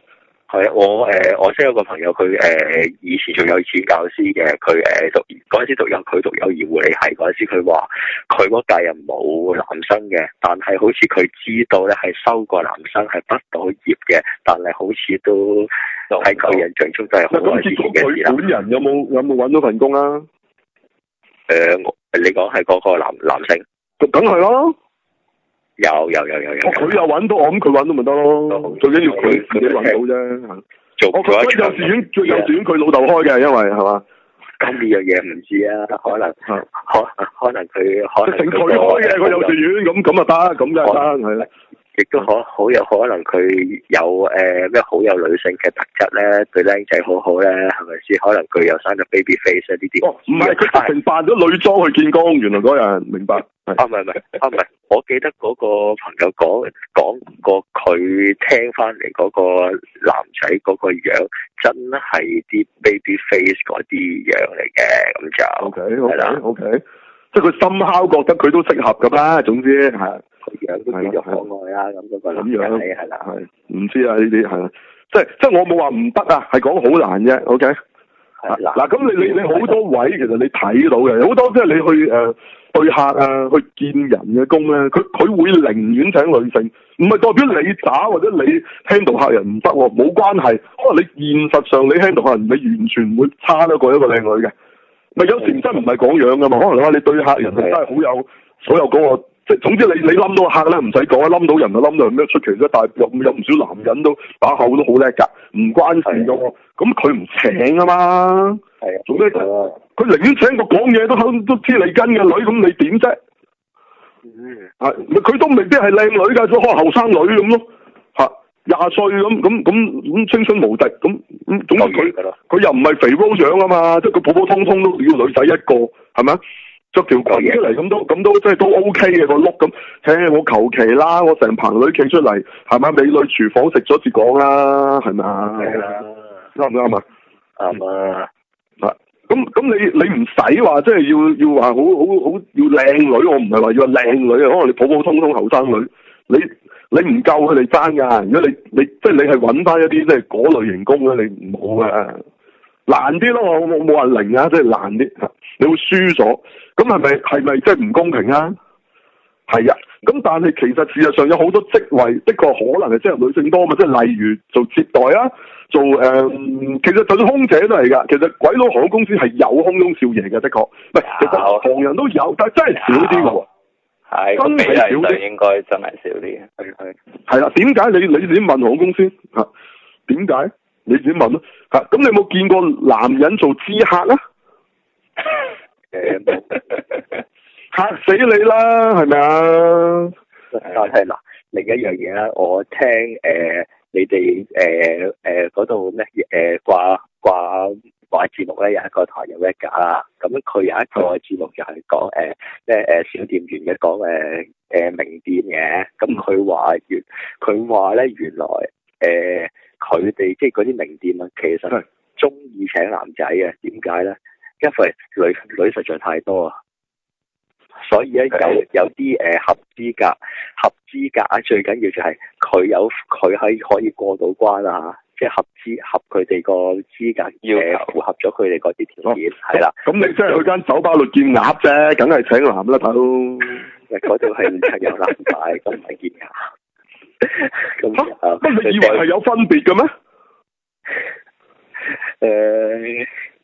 係啊，我誒、呃、我識有個朋友，佢誒、呃、以前做幼稚園教師嘅，佢誒、呃、讀嗰陣時讀幼佢讀幼兒護理系嗰陣時，佢話佢嗰屆又冇男生嘅，但係好似佢知道咧係收過男生係畢到業嘅，但係好似都喺佢印象中都係好耐之前嘅事啦。 佢本人有冇有冇揾到份工啊？ 誒、呃，你講係嗰個男男性， 咁梗係啦。 有有有有有， 佢又揾到，我諗佢揾到咪得咯。最緊要佢自己揾到啫。 做我覺得幼稚園最幼稚園佢老豆開嘅，因為係嘛？ 咁呢樣嘢唔知啊，可能可可能佢可能佢開嘅個幼稚園，咁咁啊得，咁就得係啦。 亦都可好有可能佢有誒咩好有女性嘅特質咧，對靚仔好好咧，係咪先？可能佢又生咗 baby face 呢啲。 哦，唔係佢直情扮咗女裝去見工，原來嗰人明白。 啊唔係唔係啊唔係，我記得嗰個朋友講講過佢聽翻嚟嗰個男仔嗰個樣，真係啲 baby face 嗰啲樣嚟嘅，咁就 OK OK OK，即係佢深刻覺得佢都適合㗎啦，總之係。 樣都叫做可愛啦，咁嗰個男仔係啦， 係唔知啊呢啲係啦，即係即係我冇話唔得啊，係講好難啫。OK，嗱嗱咁你你你好多位其實你睇到嘅，好多即係你去誒、呃、對客啊，去見人嘅工咧，佢佢會寧願請女性，唔係代表你渣或者你 handle 客人唔得，冇關係。可能你現實上你 handle 客人，你完全唔會差得過一個靚女嘅。咪有時真唔係講樣噶嘛，可能你話你對客人係真係好有所有嗰、那個。即係總之你你冧到客咧唔使講，冧到人就冧到咩出奇啫？但係有有唔少男人都把口都好叻㗎，唔關事㗎喎。咁佢唔請啊嘛，係啊，做咩？佢寧願請個講嘢都口都黐脷根嘅女，咁你點啫？嗯，係佢都未必係靚女㗎，可能後生女咁咯，嚇廿歲咁咁咁咁青春無敵咁咁，總之佢佢又唔係肥佬樣啊嘛，即係佢普普通通都要女仔一個，係咪？着條裙出嚟咁都咁都即係都 O K 嘅個碌咁，誒我求其啦，我成棚女企出嚟係咪？美女廚房食咗至講啦，係咪啊？係啦，啱唔啱啊？啱啊！啊咁咁你你唔使話即係要要話好好好要靚女，我唔係話要靚女啊，可能你普普通通後生女，你你唔夠佢哋爭㗎。如果你你即係你係揾翻一啲即係嗰類型工咧，你唔好啊。難啲咯，我冇冇話零啊，即係難啲，你會輸咗，咁係咪係咪即係唔公平啊？係啊，咁但係其實事實上有好多職位，的確可能係即係女性多嘛，即係例如做接待啊，做誒、呃，其實就算空姐都係㗎，其實鬼佬航空公司係有空中少爺嘅，的確，唔係其實行人都有，但係真係少啲㗎喎， 係真係少啲，應該真係少啲，係係係啦，點解你你點問航空公司嚇？點解？你自己問咯嚇，咁你有冇見過男人做知客啊？誒，嚇死你啦，係咪啊？ 但係嗱，另一樣嘢啦，我聽誒、呃、你哋誒誒嗰度咩誒掛掛掛節目咧，有一個台有一架啦，咁佢有一個節目就係講誒咩誒小店員嘅，講誒誒名店嘅，咁佢話原佢話咧原來誒。呃佢哋即係嗰啲名店啊，其實中意請男仔嘅，點解咧？因為女女實在太多啊，所以咧有有啲誒、呃、合資格，合資格啊，最緊要就係佢有佢係可以過到關啊，即係合資合佢哋個資格要、呃、符合咗佢哋嗰啲條件，係、哦、啦。咁你即係去間酒吧度見鴨啫，梗係請男啦，大佬。嗰度係有男仔，咁唔係見鴨。咁啊！乜你以為係有分別嘅咩？誒，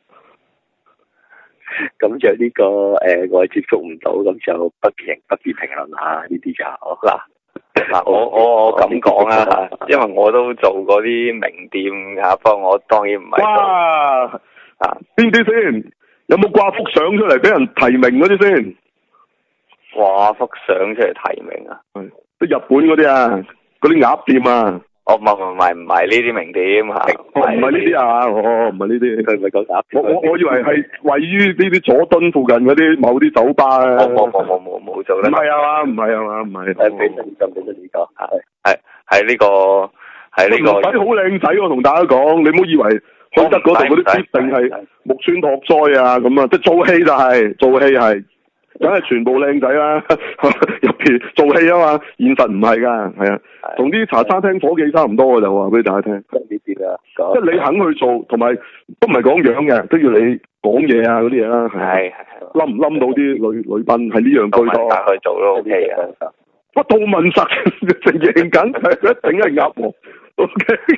咁就呢個誒，我接觸唔到，咁就不評不便評論下呢啲就嗱嗱，我我我咁講啦，因為我都做過啲名店啊，不過我當然唔係。哇！啊，邊啲先？有冇掛幅相出嚟俾人提名嗰啲先？掛幅相出嚟提名啊？係，啲日本嗰啲啊。嗰啲鴨店啊，哦唔係唔係唔係呢啲名店嚇，唔係呢啲啊，哦唔係呢啲，佢唔係講鴨店。我我我以為係位於呢啲佐敦附近嗰啲某啲酒吧啊。冇冇冇冇冇做咧。唔係啊嘛，唔係啊嘛，唔係。誒俾真真俾真呢個係係係呢個係呢個。唔使好靚仔喎，同大家講，你唔好以為去得嗰度嗰啲必定係木村拓哉啊咁啊，即係做戲就係做戲係。梗係全部靚仔啦，入邊做戲啊嘛，現實唔係噶，係啊，同啲茶餐廳伙計差唔多嘅就話俾大家聽。呢啲啊， 即係你肯去做，同埋都唔係講樣嘅，都要你講嘢啊嗰啲嘢啦。 係係冧唔冧到啲女女賓係呢樣居多。 去做都 OK 嘅。 不杜汶澤成贏緊，佢一定係鴨王。O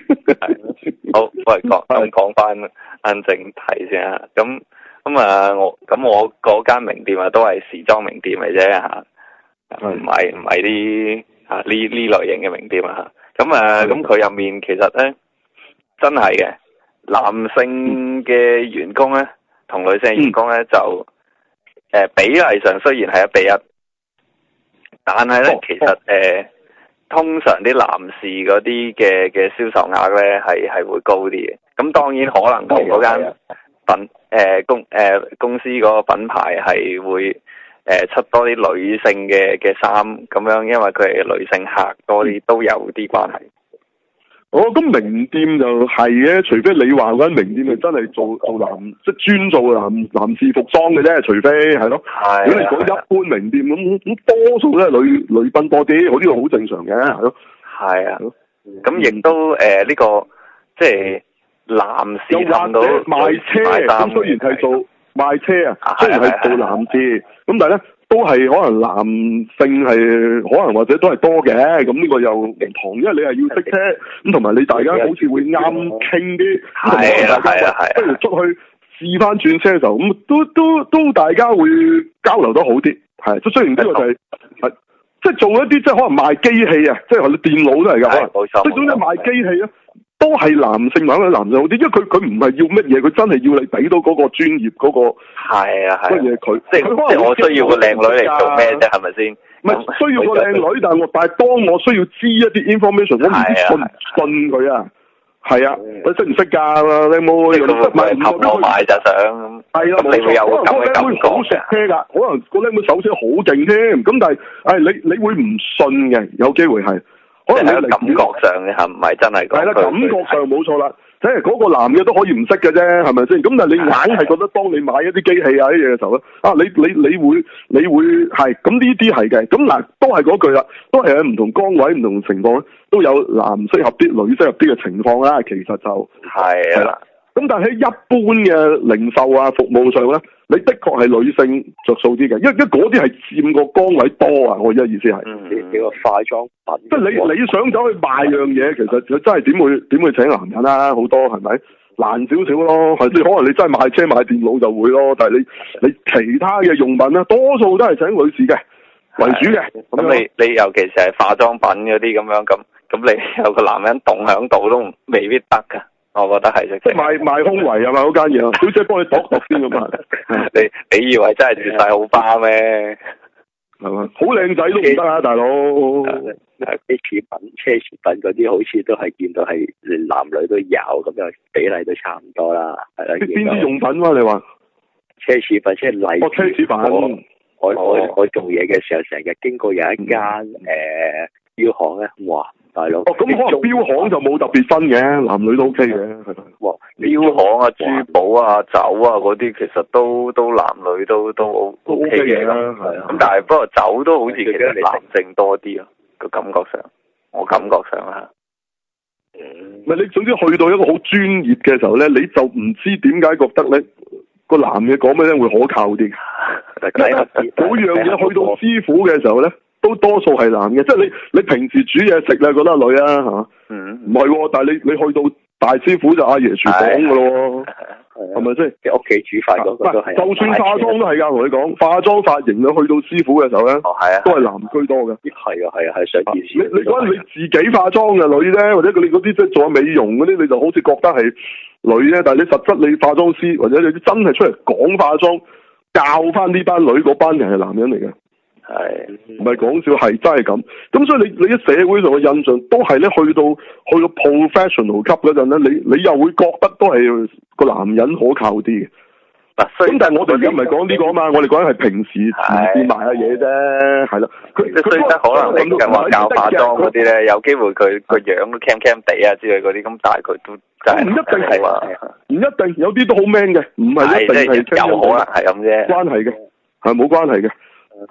K。 好，喂，講咁講翻按正題先啊。咁咁啊，我咁我嗰間名店啊，都係時裝名店嚟啫嚇，唔係唔係啲嚇呢呢類型嘅名店啊嚇。咁啊，咁佢入面其實咧真係嘅，男性嘅員工咧同女性員工咧、嗯、就誒、呃、比例上雖然係一比一，但係咧、哦、其實誒、呃、通常啲男士嗰啲嘅嘅銷售額咧係係會高啲嘅。咁當然可能同嗰間品誒公誒公司嗰個品牌係會誒、呃、出多啲女性嘅嘅衫咁樣，因為佢係女性客多啲，都有啲關係。 哦，咁名店就係嘅，除非你話嗰間名店係真係做做男，即係專做男男士服裝嘅啫，除非係咯。係。如果你講一般名店咁，咁多數都係女女賓多啲，好呢個好正常嘅，係咯。係啊。咁亦都誒呢、呃這個即係男士睇到賣車，咁雖然係做賣車啊，雖然係做男士，咁但係咧。都係可能男性係可能或者都係多嘅，咁呢個又唔同，因為你係要識車，咁同埋你大家好似會啱傾啲，咁同埋大家不如出去試翻轉車嘅時候，咁都都都大家會交流得好啲，係，即雖然呢個就係、是、係即係做一啲即係可能賣機器啊，即係你電腦都係㗎，可能即係總之賣機器啊。都係男性或者男性好啲，因為佢佢唔係要乜嘢，佢真係要你俾到嗰個專業嗰、嗰個係啊係乜嘢佢，即係即係我需要個靚女嚟做咩啫？係咪先？唔係需要個靚女，但係我但係當我需要知一啲 information，我唔知信唔信佢啊？係啊，你識唔識㗎？靚妹又識買，頭頭買就想咁。係啊，冇錯。可能個靚妹好熟車㗎，可能個靚妹手車好勁添。咁但係，誒你你會唔信嘅？有機會係。可能你感覺上嘅係唔係真係？係啦，感覺上冇錯啦。即係嗰個男嘅都可以唔識嘅啫，係咪先？咁但係你硬係覺得，當你買一啲機器啊啲嘢嘅時候咧，啊你你你會你會係咁呢啲係嘅。咁嗱，都係嗰句啦，都係喺唔同崗位、唔同情況咧，都有男適合啲、女適合啲嘅情況啦。其實就係啦。咁但係喺一般嘅零售啊服務上咧，你的確係女性着數啲嘅，因為因為嗰啲係佔個崗位多啊！我而家意思係，嗯，呢個化妝品，即係你你想走去賣樣嘢，其實佢真係點會點會請男人啊？好多係咪難少少咯？係即可能你真係賣車賣電腦就會咯，但係你你其他嘅用品咧，多數都係請女士嘅為主嘅。咁你你尤其是係化妝品嗰啲咁樣咁，咁你有個男人棟響度都未必得㗎。我覺得係即係賣賣胸圍係咪嗰間嘢啊？小姐幫你度度先咁啊！你你以為真係絕世好巴咩？係嘛？好靚仔都唔得啊，大佬！啲奢侈品、奢侈品嗰啲好似都係見到係男女都有咁樣比例都差唔多啦。係啦，邊啲用品啊？你話奢侈品即係例如哦，奢侈品。我我我，我做嘢嘅時候，成日經過有一間誒錶行咧，哇！大佬，哦，咁可能錶行就冇特別分嘅，男女都 OK 嘅，係咪？哇，錶行啊、珠寶啊、酒啊嗰啲，其實都都男女都都 OK 嘅啦，係啊。咁但係不過酒都好似其實男性多啲咯，個感覺上，我感覺上啊。嗯。唔係你總之去到一個好專業嘅時候咧，你就唔知點解覺得咧個男嘅講咩咧會可靠啲。每樣嘢去到師傅嘅時候咧。都多數係男嘅，即係你你平時煮嘢食咧覺得女啊嚇，嗯，唔係喎，但係你你去到大師傅就阿爺廚房㗎咯喎，係咪先？即係屋企煮飯嗰個都係，就算化妝都係㗎，同你講化妝髮型啊，去到師傅嘅時候咧，哦係啊，都係男居多嘅，係啊係啊係上電視。你你講你自己化妝嘅女咧，或者你嗰啲即係做下美容嗰啲，你就好似覺得係女咧，但係你實質你化妝師或者你真係出嚟講化妝，教翻呢班女嗰班人係男人嚟嘅。係，唔係講笑，係真係咁。咁所以你你喺社會上嘅印象都係咧，去到去到 professional 級嗰陣咧，你你又會覺得都係個男人可靠啲嘅。嗱，咁但係我哋而家唔係講呢個啊嘛，我哋講係平時前線賣下嘢啫，係啦。佢佢雖然可能你咁話教化妝嗰啲咧，有機會佢個樣都 cam cam 地啊之類嗰啲，咁但係佢都就係唔一定係話，唔一定有啲都好 man 嘅，唔係一定係有可能係咁啫，關係嘅係冇關係嘅，係啊。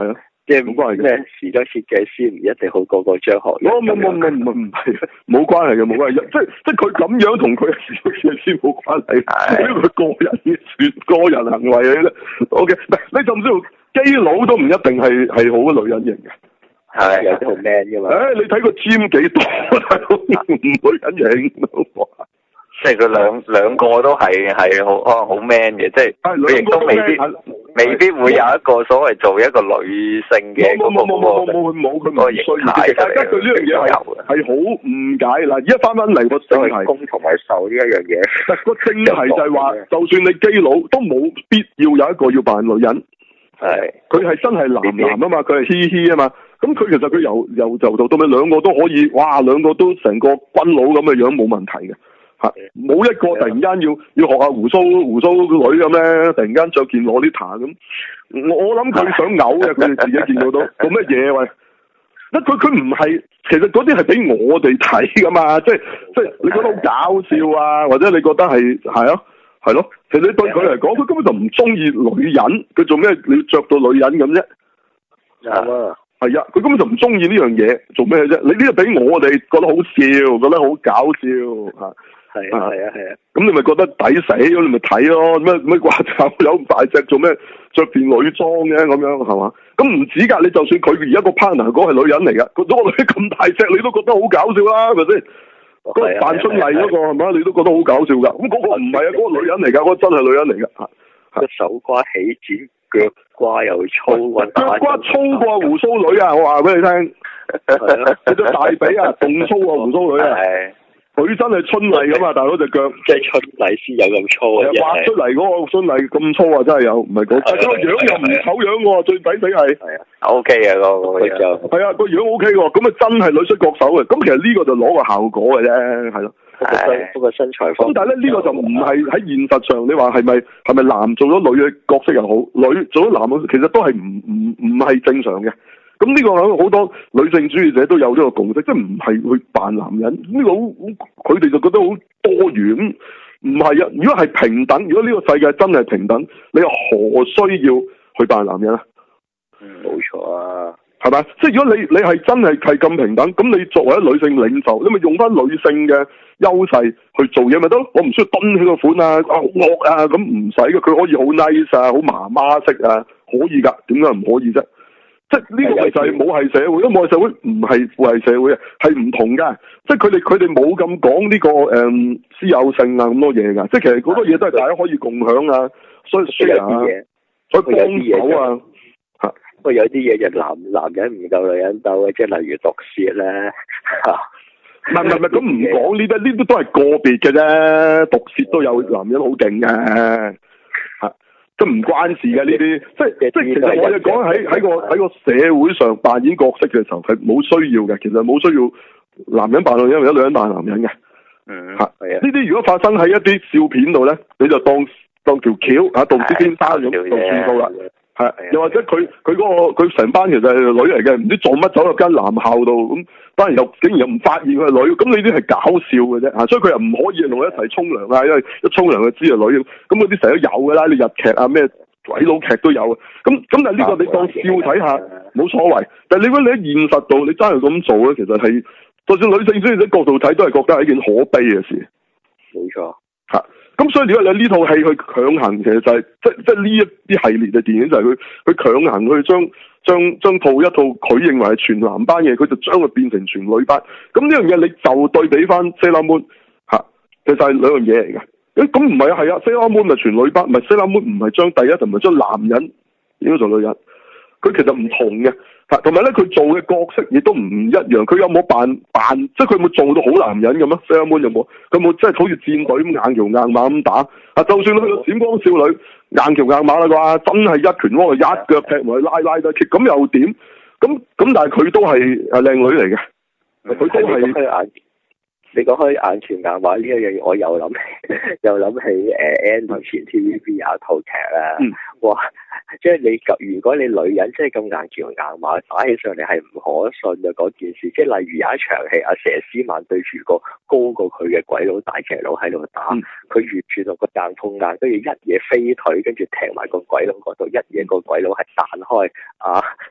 即係冇關係嘅。時裝設計師唔一定好過個張學友。 冇冇冇冇冇唔係，冇關係嘅，冇關係。即係即係佢咁樣同佢時裝設計師冇關係，呢個佢個人嘅選個人行為嚟啫。O K， 唔係你甚至乎基佬都唔一定係係好嘅女人型嘅。 係有啲好 man 噶嘛？誒、 哎，你睇個尖幾多，唔女人型。 即係佢兩兩個都係係好可能好 man 嘅，即係佢亦都未必未必會有一個所謂做一個女性嘅嗰、那個嗰、那個冇佢個形態。大家對呢樣嘢係係好誤解嗱。而家翻返嚟個正題， 攻同埋受呢一樣嘢。 個正題就係話，就算你基佬都冇必要有一個要扮女人。 係佢係真係男男啊嘛，佢係嘻嘻啊嘛。咁佢其實佢由由由頭到尾兩個都可以，哇！兩個都成個軍佬咁嘅樣冇問題嘅。吓，冇一個突然間要要學下胡鬚胡鬚女咁咧，突然間着件洛麗塔咁，我我諗佢想嘔嘅，佢哋自己見到到做乜嘢喂？一佢佢唔係，其實嗰啲係俾我哋睇噶嘛，即係即係你覺得好搞笑啊，或者你覺得係係啊係咯，其實你對佢嚟講，佢根本就唔中意女人，佢做咩你着到女人咁啫？ 有啊， 係啊，佢根本就唔中意呢樣嘢，做咩啫？你呢個俾我哋覺得好笑，覺得好搞笑吓。 係啊係啊係啊， 咁你咪覺得抵死咁，你咪睇咯，咩咩掛爪有咁大隻做咩着件女裝嘅咁樣係嘛？咁唔止噶，你就算佢而家個 partner 嗰係女人嚟噶，個嗰個女咁大隻，你都覺得好搞笑啦，係咪先？嗰個扮春麗嗰個係咪？你都覺得好搞笑噶。咁嗰個唔係啊，嗰個女人嚟噶，嗰個真係女人嚟噶。 個手瓜起剪，腳瓜又粗， 腳瓜粗過胡鬚女啊！我話俾你聽，你隻大髀啊，仲粗過胡鬚女啊！佢真係春麗噶嘛，大佬隻腳， 即係春麗先有咁粗啊！ 畫出嚟嗰個春麗咁粗啊，真係有，唔係講。但係個樣又唔醜樣喎，最抵死係。 係啊 ，O K 嘅個個樣。 係啊，個樣 O K 喎，咁啊真係女出角手嘅。咁其實呢個就攞個效果嘅啫，係咯。 係。不過身材方。 咁但係咧，呢個就唔係喺現實上，你話係咪係咪男做咗女嘅角色又好，女做咗男嘅，其實都係唔唔唔係正常嘅。咁呢個好多女性主義者都有呢個共識，即係唔係去扮男人呢個好，佢哋就覺得好多元。唔係啊，如果係平等，如果呢個世界真係平等，你又何需要去扮男人啊？ 嗯，冇錯啊， 係咪？即係如果你你係真係係咁平等，咁你作為一女性領袖，你咪用翻女性嘅優勢去做嘢咪得咯？我唔需要蹲起個款啊，啊惡啊，咁唔使嘅，佢可以好 nice 啊，好媽媽式啊，可以㗎，點解唔可以啫？即係呢個就係母系社會，因為母系社會唔係父系社會啊，係唔同㗎。即係佢哋佢哋冇咁講呢個誒、嗯、私有性啊咁多嘢㗎。即係其實好多嘢都係大家可以共享啊，所以 share 啊，所以幫手啊。嚇， 不過有啲嘢就男男人唔夠女人鬥嘅，即係例如毒舌咧嚇。 唔係唔係唔係，咁唔講呢啲，呢啲都係個別嘅啫。毒舌都有男人好勁嘅。都唔關事嘅呢啲，即係即係其實我哋講喺喺個喺個社會上扮演角色嘅時候係冇需要嘅，其實冇需要男人扮女人或者女人扮男人嘅。 嗯， 嚇，係啊。呢啲如果發生喺一啲笑片度咧，你就當當條橋嚇，杜之先生咁就算數啦。係，又或者佢佢嗰個佢成班其實係女嚟嘅，唔知做乜走入間男校度咁，當然又竟然又唔發現佢係女，咁你啲係搞笑嘅啫嚇，所以佢又唔可以同佢一齊沖涼啊，因為一沖涼就知係女，咁嗰啲成日都有㗎啦，你日劇啊咩鬼佬劇都有，咁咁但係呢個你當笑睇下冇所謂，但係你如果你喺現實度你真係咁做咧，其實係就算女性主義者角度睇都係覺得係一件可悲嘅事。 冇錯。 嚇。咁所以如果你呢套戲去強行，其實就係、是、即即呢一啲系列嘅電影就係佢佢強行去將將將套一套佢認為係全男班嘅，佢就將佢變成全女班。咁呢樣嘢你就對比翻 Sailor Moon 嚇，其實係兩樣嘢嚟嘅。誒咁唔係啊，係啊 Sailor Moon 咪全女班，唔係 Sailor Moon 唔係將第一就唔係將男人應該做女人，佢其實唔同嘅。同埋咧，佢做嘅角色亦都唔一樣。佢有冇扮扮，即係佢有冇做到好男人咁啊 Sailor Moon 有冇？佢冇即係好似戰隊咁硬橋硬馬咁打啊！就算去到閃光少女硬橋硬馬啦啩，真係一拳幫佢一腳踢埋拉拉得 kick，咁又點？咁咁但係佢都係誒靚女嚟嘅，佢都係。 你講開硬橋硬馬呢一樣嘢，我又諗起又諗起誒 N 年前 T V B 有一套劇啦，嗯、哇！即係你如果你女人真係咁硬橋硬馬，打起上嚟係唔可信嘅嗰件事。即係例如有一場戲，阿佘詩曼對住個高過佢嘅鬼佬大隻佬喺度打，佢、嗯、越住到個硬碰硬，跟住一嘢飛腿，跟住踢埋個鬼佬嗰度，一嘢個鬼佬係彈開啊！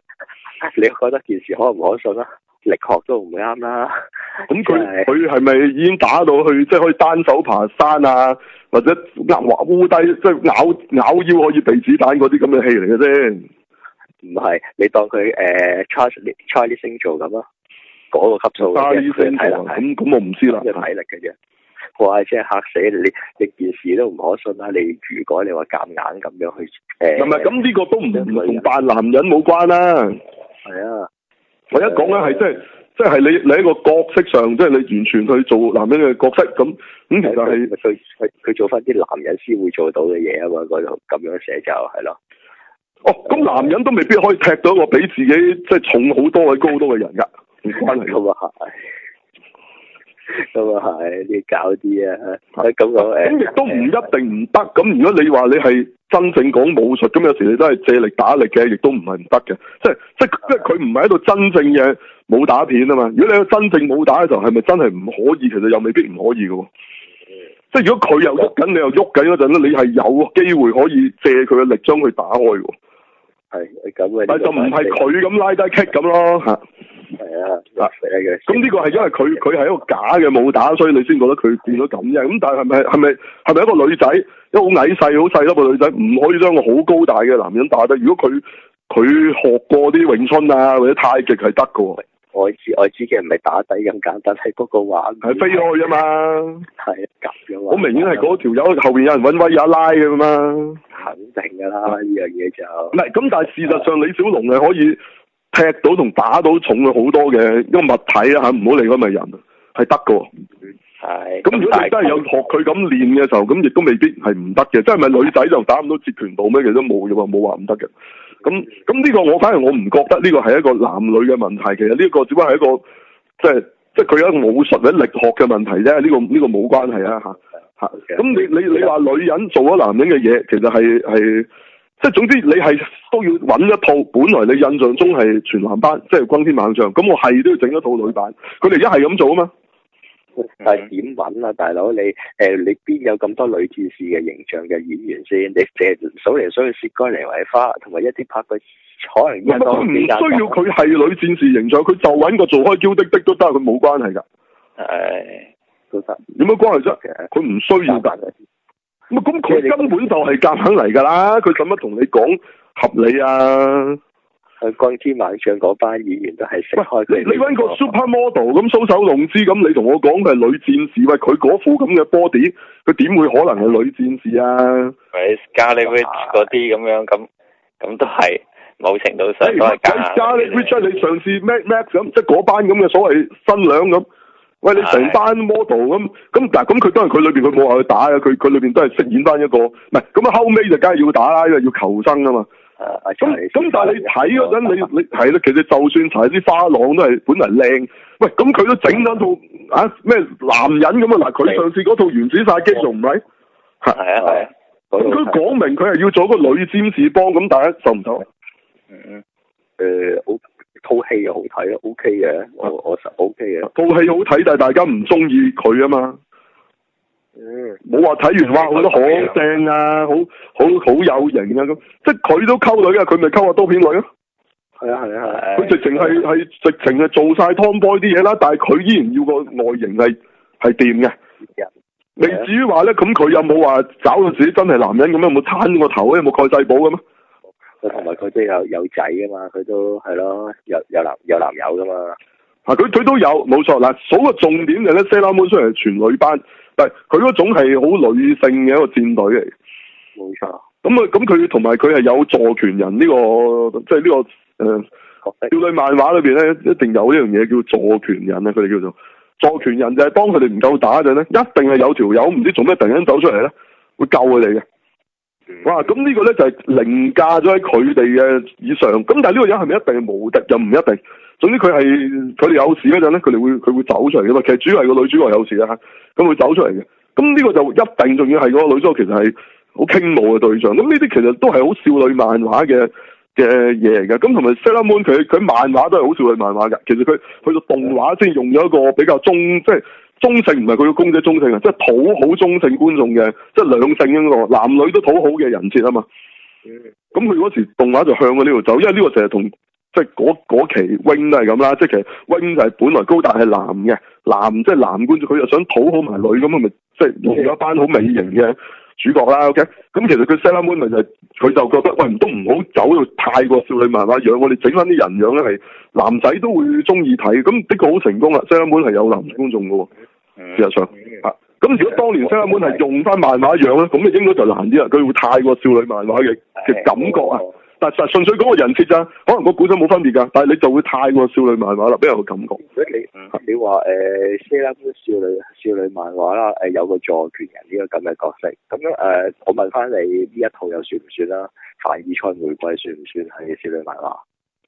你覺得件事可唔可信啊？力學都唔啱啦。 咁佢佢係咪已經打到去即係可以單手爬山啊，或者壓滑烏低，即係咬咬腰可以避子彈嗰啲咁嘅戲嚟嘅啫？ 唔係，你當佢誒、呃、Charlie Charlie 星做咁咯，嗰、那個級數嘅佢體能係。咁咁我唔知啦。嘅體力嘅啫。哇！真係嚇死你！你你件事都唔可信啦！你如果你話夾硬咁樣去誒， 唔係咁呢個都唔同扮男人冇關啦。 係啊， 我一講咧係即係即係你你喺個角色上，即係你完全去做男人嘅角色咁咁，其實係佢佢佢做翻啲男人先會做到嘅嘢啊嘛！嗰度咁樣寫就係咯。 哦，咁男人都未必可以踢到一個比自己即係重好多位高好多嘅人㗎，唔關係咁啊係。咁啊係，你搞啲啊，咁講誒， 咁亦都唔一定唔得。咁如果你話你係真正講武術，咁有時你都係借力打力嘅，亦都唔係唔得嘅。即係即係即係佢唔係喺度真正嘅武打片啊嘛。如果你有真正武打嘅時候，係咪真係唔可以？其實又未必唔可以嘅喎。即係如果佢又喐緊，你又喐緊嗰陣咧，你係有機會可以借佢嘅力將佢打開喎。 係咁嘅， 但就唔係佢咁拉低 kick 咁咯嚇。 係啊，嗱，嘅。 咁呢個係因為佢佢係一個假嘅武打，所以你先覺得佢變咗咁啫。咁但係係咪係咪係咪一個女仔，一個好矮細、好細粒嘅女仔，唔可以將個好高大嘅男人打得？如果佢佢學過啲詠春啊或者太極係得嘅喎。 我知我知嘅唔係打底咁簡單，係嗰個畫係飛開啊嘛。 係咁樣。 好明顯係嗰條友後邊有人揾威也拉嘅嘛。肯定㗎啦，呢樣嘢就。 唔係咁，但係事實上李小龍係可以踢到同打到重佢好多嘅一個物體啊嚇，唔好理嗰咪人，係得嘅。係。咁如果你真係有學佢咁練嘅時候，咁亦都未必係唔得嘅。即係咪女仔就打唔到截拳道咩？其實都冇嘅喎，冇話唔得嘅。咁咁呢個我反而我唔覺得呢個係一個男女嘅問題，其實呢個只不過係一個即係即係佢有一個武術或者力學嘅問題啫。呢個呢個冇關係啊嚇嚇。咁你你你話女人做咗男人嘅嘢，其實係係即係總之你係都要揾一套，本來你印象中係全男班，即係轟天猛將，咁我係都要整一套女版。佢哋而家係咁做啊嘛。 但係點揾啊，大佬？你誒、呃、你邊有咁多女戰士嘅形象嘅演員先？你淨係數嚟數去薛該妮韋花，同埋一啲拍佢可能一多幾間。唔需要佢係女戰士形象，佢就揾個做開嬌滴滴都得，佢冇關係㗎。係，都得。有乜關係啫？佢唔需要㗎。咁咁佢根本就係夾硬嚟㗎啦！佢使乜同你講合理啊？ 佢轟天猛將嗰班演員都係識開。 你你揾個 supermodel 咁搔首弄姿咁，你同我講佢係女戰士，喂，佢嗰副咁嘅 body，佢點會可能係女戰士啊？ 喂 Scarlet Witch 嗰啲咁樣，咁咁都係某程度上都係假。 Scarlet Witch 你上次 Max Max 咁，即係嗰班咁嘅所謂新娘咁，喂，你成班 model 咁，咁嗱咁佢當然佢裏邊佢冇話去打嘅，佢佢裏邊都係飾演翻一個，唔係咁啊後尾就梗係要打啦，因為要求生啊嘛。咁咁但係你睇嗰陣，你你係咯，其實就算搽啲花朗都係本嚟靚，喂，咁佢都整緊套啊咩男人咁啊嗱，佢上次嗰套原子殺機仲唔係？係啊係啊，咁佢講明佢係要做個女占士幫，咁大家受唔受？ 嗯誒，好套戲又好睇啊 ，OK 嘅，我我實 OK 嘅。 套戲好睇，但係大家唔中意佢啊嘛。嗯，冇話睇完哇，覺得好正啊，好好好有型啊咁，即係佢都溝女啊，佢咪溝下刀片女咯。係啊係啊係。佢直情係係直情係做晒 Tomboy 啲嘢啦，但係佢依然要個外形係係掂嘅。未至於話咧，咁佢有冇話找到自己真係男人咁樣，有冇攤個頭，有冇蓋世寶咁啊？ 同埋佢都有有仔噶嘛，佢都係咯，有有男有男友噶嘛。 啊，佢佢都有冇錯嗱，數個重點就咧 Sailor Moon 雖然係全女班。但係佢嗰種係好女性嘅一個戰隊嚟，冇錯。咁啊，咁佢同埋佢係有助拳人呢、這個，即係呢個誒少女漫畫裏邊咧，一定有呢樣嘢叫助拳人啊！佢哋叫做助拳人，就係當佢哋唔夠打嗰陣咧，一定係有條友唔知做咩突然間走出嚟咧，會救佢哋嘅。哇！咁呢個咧就係凌駕咗喺佢哋嘅以上。咁但係呢個人係咪一定係無敵？又唔一定。總之佢係佢哋有事嗰陣咧，佢哋會佢會走出嚟嘅嘛。其實主要係個女主角有事啊，咁會走出嚟嘅。咁呢個就一定仲要係嗰個女主角，其實係好傾慕嘅對象。咁呢啲其實都係好少女漫畫嘅嘅嘢嚟嘅。咁同埋 Sailor Moon 佢佢漫畫都係好少女漫畫㗎。其實佢去到動畫先用咗一個比較中即係中性，唔係佢嘅公仔中性啊，即係討好中性觀眾嘅，即係兩性嗰個男女都討好嘅人設啊嘛。咁佢嗰時動畫就向佢呢度走，因為呢個成日同即係嗰嗰期 Wing 都係咁啦，即係其實 Wing 就係本來高達係男嘅，男即係男觀眾，佢又想討好埋女咁，咪即係用咗一班好美型嘅主角啦。OK，咁其實佢 Sailor Moon 咪就係、是、佢就覺得喂，都唔好走到太過少女漫畫樣，我哋整翻啲人樣咧係男仔都會中意睇，咁的確好成功啦。Sailor Moon 係有男觀眾嘅喎，事實上啊，咁如果當年 Sailor Moon 係用翻漫畫樣咧，咁就應該就難啲啦，佢會太過少女漫畫嘅嘅感覺啊。但係實純粹講個人設咋，可能個本身冇分別㗎，但係你就會太過少女漫畫啦，俾人個感覺。 如果你你話誒 Sailor Moon 少女少女漫畫啦，誒、呃、有個助拳人呢個咁嘅角色，咁樣誒、呃，我問翻你呢一套又算唔算啦？凡爾賽玫瑰算唔算係少女漫畫？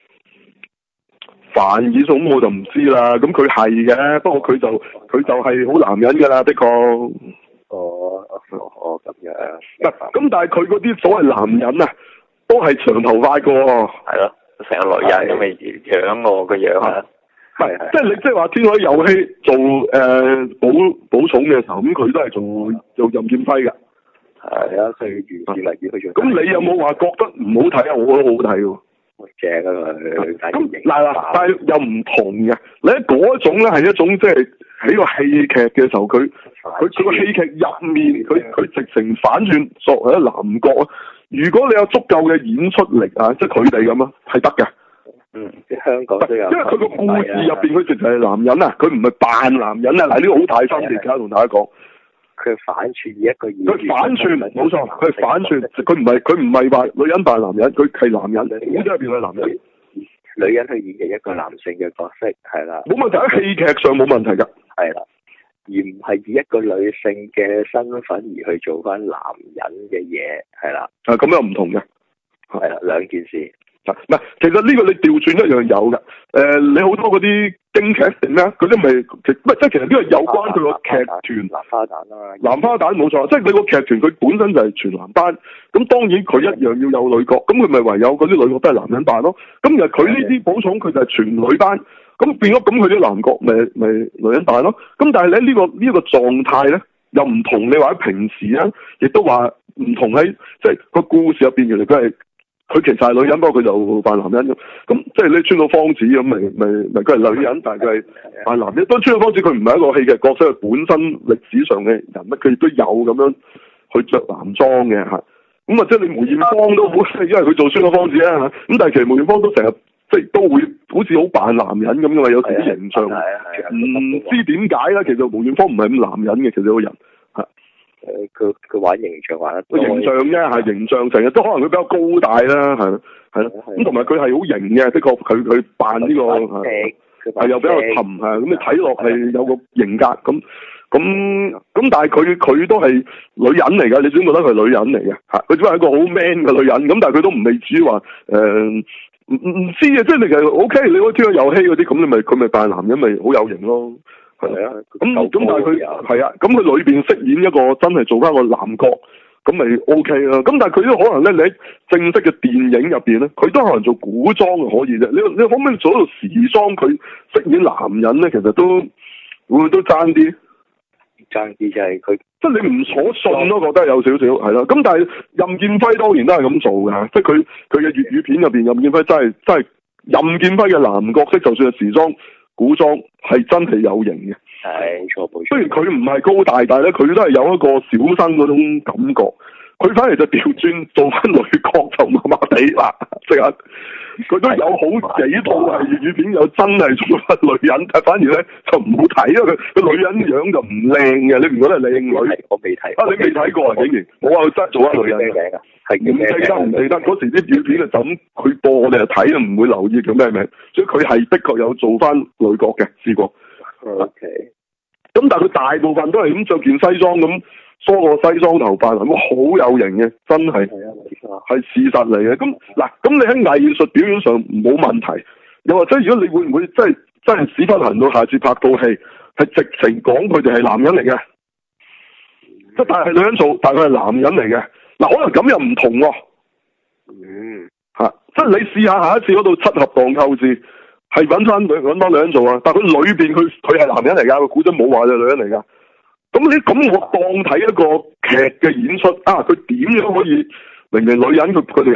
凡爾賽咁我就唔知啦，咁佢係嘅，不過佢就佢就係好男人㗎啦，的確。 哦哦咁樣。 咁但係佢嗰啲所謂男人啊，都係長頭髮個喎。 係咯，成個女人咁嘅樣喎，個樣啊。 係，即係你即係話天海遊戲做誒、呃、寶寶寵嘅時候，咁佢都係做做任劍輝㗎。 係啊，佢原士嚟嘅佢做。 咁你有冇話覺得唔好睇啊？我覺得好好睇喎。 正啊佢。 咁嗱嗱，但係又唔同嘅。你喺嗰種咧係一種即係喺個戲劇嘅時候，佢佢佢個戲劇入面，佢佢直情反轉作為一男角啊！如果你有足夠嘅演出力啊，即係佢哋咁啊，係得嘅。 嗯，啲香港都有。 因為佢個故事入邊，佢直情係男人啊，佢唔係扮男人啊！嗱，呢個好大心嘅，而家同大家講。 佢反串一個演。 佢反串，冇錯，佢係反串，佢唔係佢唔係話女人扮男人，佢係男人，本身入邊係男人。 女人去演繹一個男性嘅角色，係啦。冇問題，喺戲劇上冇問題㗎。 係啦。而唔係以一個女性嘅身份而去做翻男人嘅嘢，係啦。 啊，咁又唔同嘅， 係啦，兩件事。 唔係，其實呢個你調轉一樣有嘅。誒、呃，你好多嗰啲京劇定咩？嗰啲咪其唔係即係其實呢個有關佢個劇團。蘭花旦啦。蘭花旦冇錯，即係你個劇團佢本身就係全男班，咁當然佢一樣要有女角，咁佢咪唯有嗰啲女角都係男人扮咯。咁而佢呢啲寶寵佢就係全女班，咁變咗咁佢啲男角咪咪女人扮咯。咁但係咧呢個呢一個狀態咧又唔同你話喺平時啊，亦都話唔同喺即係個故事入邊，原來佢係。佢其實係女人，不過佢就扮男人咁。咁即係你穿到芳子咁，咪咪咪佢係女人，但係佢係扮男人。當穿到芳子，佢唔係一個戲劇角色，佢本身歷史上嘅人物，佢亦都有咁樣去着男裝嘅嚇。咁啊，即係你梅艷芳都好，因為佢做穿到芳子啊嚇。咁但係其實梅艷芳都成日即係都會好似好扮男人咁嘅嘛，有時啲形象唔知點解啦。其實梅艷芳唔係咁男人嘅，其實個人嚇。 誒，佢佢玩形象玩得多， 形象啫，係形象成日都可能佢比較高大啦，係咯，係咯，咁同埋佢係好型嘅，的確佢佢扮呢個係又比較沉係，咁你睇落係有個型格咁咁咁，但係佢佢都係女人嚟㗎，你先覺得佢係女人嚟嘅嚇，佢只係一個好 man 嘅女人，咁但係佢都唔未至於話誒唔唔知啊，即係你其實 O K，你可以跳下遊戲嗰啲，咁你咪佢咪扮男人咪好有型咯。係啊，咁咁但係佢係啊，咁佢裏邊飾演一個真係做翻個男角，咁咪 O K 啦。咁但係佢都可能咧，你喺正式嘅電影入邊咧，佢都可能做古裝可以啫。你你可唔可以做到時裝佢飾演男人咧？其實都會唔會都爭啲， 爭啲就係佢， 即係你唔可信咯，覺得有少少係啦。咁但係任劍輝當然都係咁做嘅，即係佢佢嘅粵語片入邊，任劍輝真係真係任劍輝嘅男角色，就算係時裝。古裝係真係有型嘅， 係冇錯冇錯。 雖然佢唔係高大，但係咧佢都係有一個小生嗰種感覺。佢反而就調轉做翻女角就麻麻地啦，即係佢都有好幾套係粵語片有真係做翻女人，但反而咧就唔好睇，因為佢個女人樣就唔靚嘅，你唔覺得係靚女？ 我未睇啊！你未睇過啊？竟然我話佢真係做翻女人嘅，係唔記得唔記得嗰時啲粵語片啊，就咁佢播我哋就睇啊，唔會留意叫咩名，所以佢係的確有做翻女角嘅，試過。 O K。 咁但係佢大部分都係咁着件西裝咁。梳個西裝頭髮，咁好有型嘅，真係係事實嚟嘅。咁嗱，咁你喺藝術表演上冇問題，又或者如果你會唔會真係真係屎忽痕到下次拍套戲，係直情講佢哋係男人嚟嘅，即係但係女人做，但係佢係男人嚟嘅。嗱，可能咁又唔同喎。 嗯， 吓、啊，即係你試下下一次嗰度七俠蕩寇誌，係搵翻女搵翻女人做啊，但係佢裏邊佢佢係男人嚟噶，個古仔冇話係女人嚟噶。咁你咁我當睇一個劇嘅演出啊，佢點樣可以明明女人佢佢哋係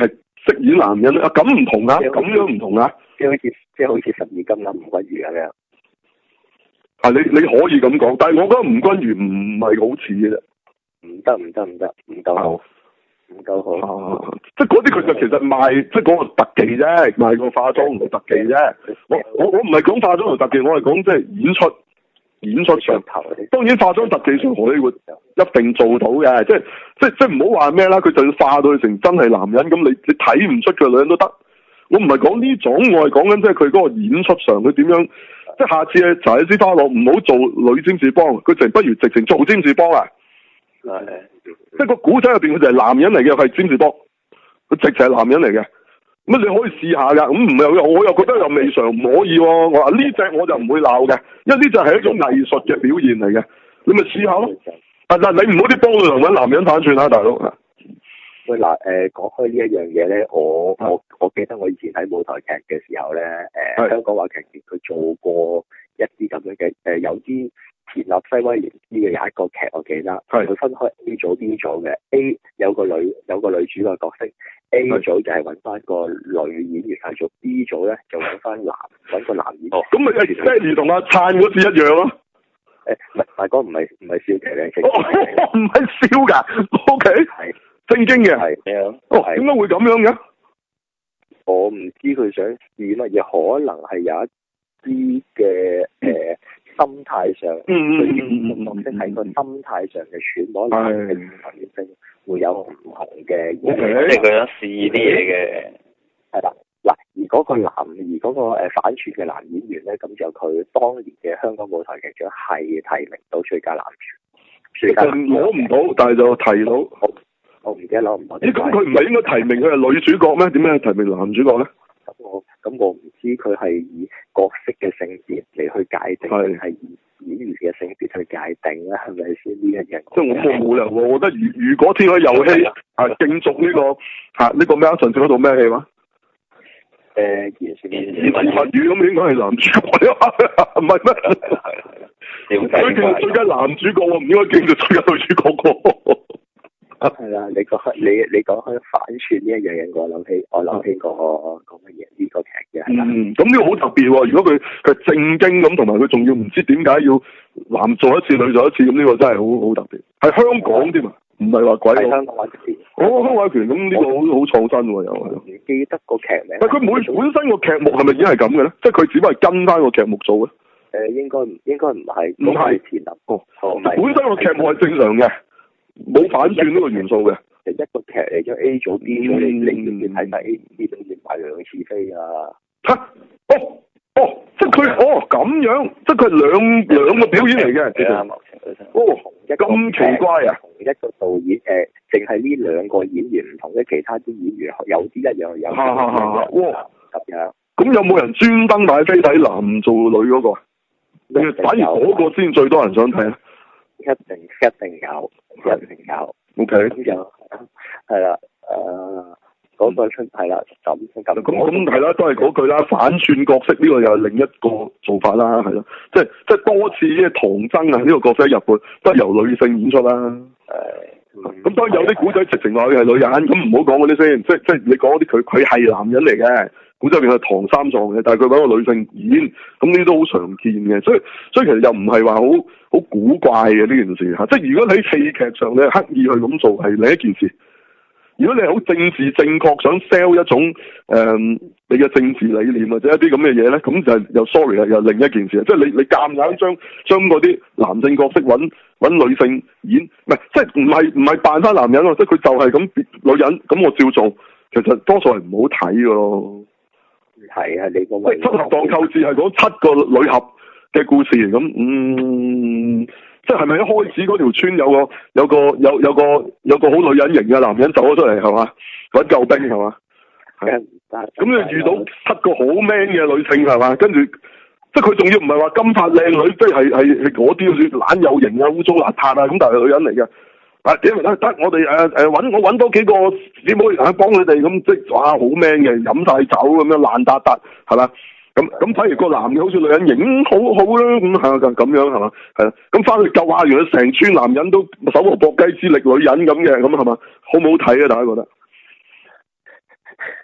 飾演男人啊，咁唔同啊，咁樣唔同啊， 即係好似即係好似十二金啦，吳君如咁樣。 啊，你你可以咁講，但係我覺得吳君如唔係好似嘅啫。 唔得唔得唔得，唔夠好，唔夠好。 啊、即係嗰啲佢就其實賣，即係嗰個特技啫，賣個化妝同特技啫。我我我唔係講化妝同特技，我係講即係演出。演出上頭，當然化妝特技上荷里活一定做到嘅，即係即係即係唔好話咩啦，佢就要化到佢成真係男人咁，你你睇唔出佢女人都得。我唔係講呢種，我係講緊即係佢嗰個演出上佢點樣，即係下次咧查理斯花洛唔好做女占士邦，佢直不如直情做占士邦啊！即係個古仔入邊佢就係男人嚟嘅，係占士邦，佢直情係男人嚟嘅。咁你可以試下噶，咁唔係我又覺得又未嘗唔可以喎。我話呢隻我就唔會鬧嘅，因為呢隻係一種藝術嘅表現嚟嘅，你咪試下咯。但係你唔好啲幫佢揾男人反串啊，大佬。 喂嗱，誒講開呢一樣嘢咧，我我我記得我以前睇舞台劇嘅時候咧，誒、呃、香港話劇團佢做過一啲咁樣嘅，誒、呃、有啲田納西威廉斯嘅有一個劇，我記得佢分開 A 組 B 組嘅 A 有個女有個女主嘅角色。A 組就係揾翻個女演員去做 ，B 組咧就揾翻男揾個男演員。哦，咁咪即係如同阿燦嗰次一樣咯。誒，唔係，大哥唔係唔係笑劇嘅， 哦，唔係笑㗎 ，O K，係正經嘅，係咩啊？哦，點解會咁樣嘅？ 我唔知佢想試乜嘢，可能係有一啲嘅誒心態上，嗯嗯嗯角色喺個心態上嘅揣摩，可能係女性會有唔同嘅，即係佢想試啲嘢嘅， 係啦。嗱，而嗰個男，而嗰個誒反串嘅男演員咧，咁就佢當年嘅香港舞台劇獎係提名到最佳男主，最佳攞唔到，但係就提到， 我我唔記得攞唔到。咦？ 咁佢唔係應該提名佢係女主角咩？點解提名男主角咧？ 咁我咁我唔知佢係以角色嘅性別嚟去界定，定係以演員嘅性別去界定咧？係咪先呢一樣？ 即係我冇冇理由，我覺得如如果天海遊戲啊競逐呢個嚇呢個咩啊？上次嗰套咩戲話？ 誒，言說言言說物語咁應該係男主角唔係咩？佢競最佳男主角，唔應該競最佳女主角個。 係啦，你講你你講開反串呢一樣嘢，我諗起我諗起個個乜嘢呢個劇嘅。 嗯，咁呢個好特別喎。如果佢佢正經咁，同埋佢仲要唔知點解要男做一次女做一次，咁呢個真係好好特別。係香港添啊，唔係話鬼佬。香港話劇團。哦，香港劇團咁呢個好好創新喎，又係。唔記得個劇名。但佢每本身個劇目係咪已經係咁嘅咧？即係佢只不過係跟翻個劇目做嘅。誒，應該唔應該唔係。唔係田立。哦，本身個劇目係正常嘅。冇反轉呢個元素嘅，一個劇嚟咗 A 組 B 組，你你你睇睇 A B 組連埋兩次飛啊！吓，哦哦，即係佢哦咁樣，即係佢兩兩個表演嚟嘅，其實哦咁奇怪啊！同一個導演誒，淨係呢兩個演員唔同嘅，其他啲演員有啲一樣，有啲唔一樣。哇，咁樣咁有冇人專登買飛睇男做女嗰個？定係反而嗰個先最多人想睇啊？一定一定有，一定有。O K，咁就係啦，誒，嗰個出係啦，咁咁咁咁係啦，都係嗰句啦，反串角色呢個又係另一個做法啦，係咯，即係即係多次嘅唐僧啊，呢個角色喺日本都係由女性演出啦。誒，咁當然有啲古仔直情話佢係女人，咁唔好講嗰啲先，即係即係你講嗰啲佢佢係男人嚟嘅。古仔入邊係唐三藏嘅，但係佢揾個女性演，咁呢啲都好常見嘅，所以所以其實又唔係話好好古怪嘅呢件事嚇，即係如果你喺戲劇上你係刻意去咁做係另一件事，如果你係好政治正確想 sell 一種誒、呃、你嘅政治理念或者一啲咁嘅嘢咧，咁就又 sorry 啦，又另一件事，即係你你夾硬將將嗰啲男性角色揾揾女性演，唔係即係唔係唔係扮翻男人喎，即係佢就係咁女人，咁我照做，其實多數係唔好睇嘅咯。係啊，你個喂七俠蕩寇志係講七個女俠嘅故事咁，嗯，即係咪一開始嗰條村有個有個有有個有個好女人型嘅男人走咗出嚟係嘛，揾救兵係嘛，係咁你遇到七個好 man 嘅女性係嘛，跟住即係佢仲要唔係話金髮靚女，即係係係嗰啲好似懶有型啊、污糟邋遢啊，咁但係女人嚟嘅。啊點得得我哋誒誒揾我揾多幾個姊妹啊幫佢哋咁即係哇好 man 嘅，飲晒酒咁樣爛達達係嘛，咁咁反而個男嘅好似女人型好好啦，咁係咁咁樣係嘛，係啦，咁翻去救下原來成村男人都手無縛雞之力女人咁嘅，咁係嘛，好唔好睇啊？大家覺得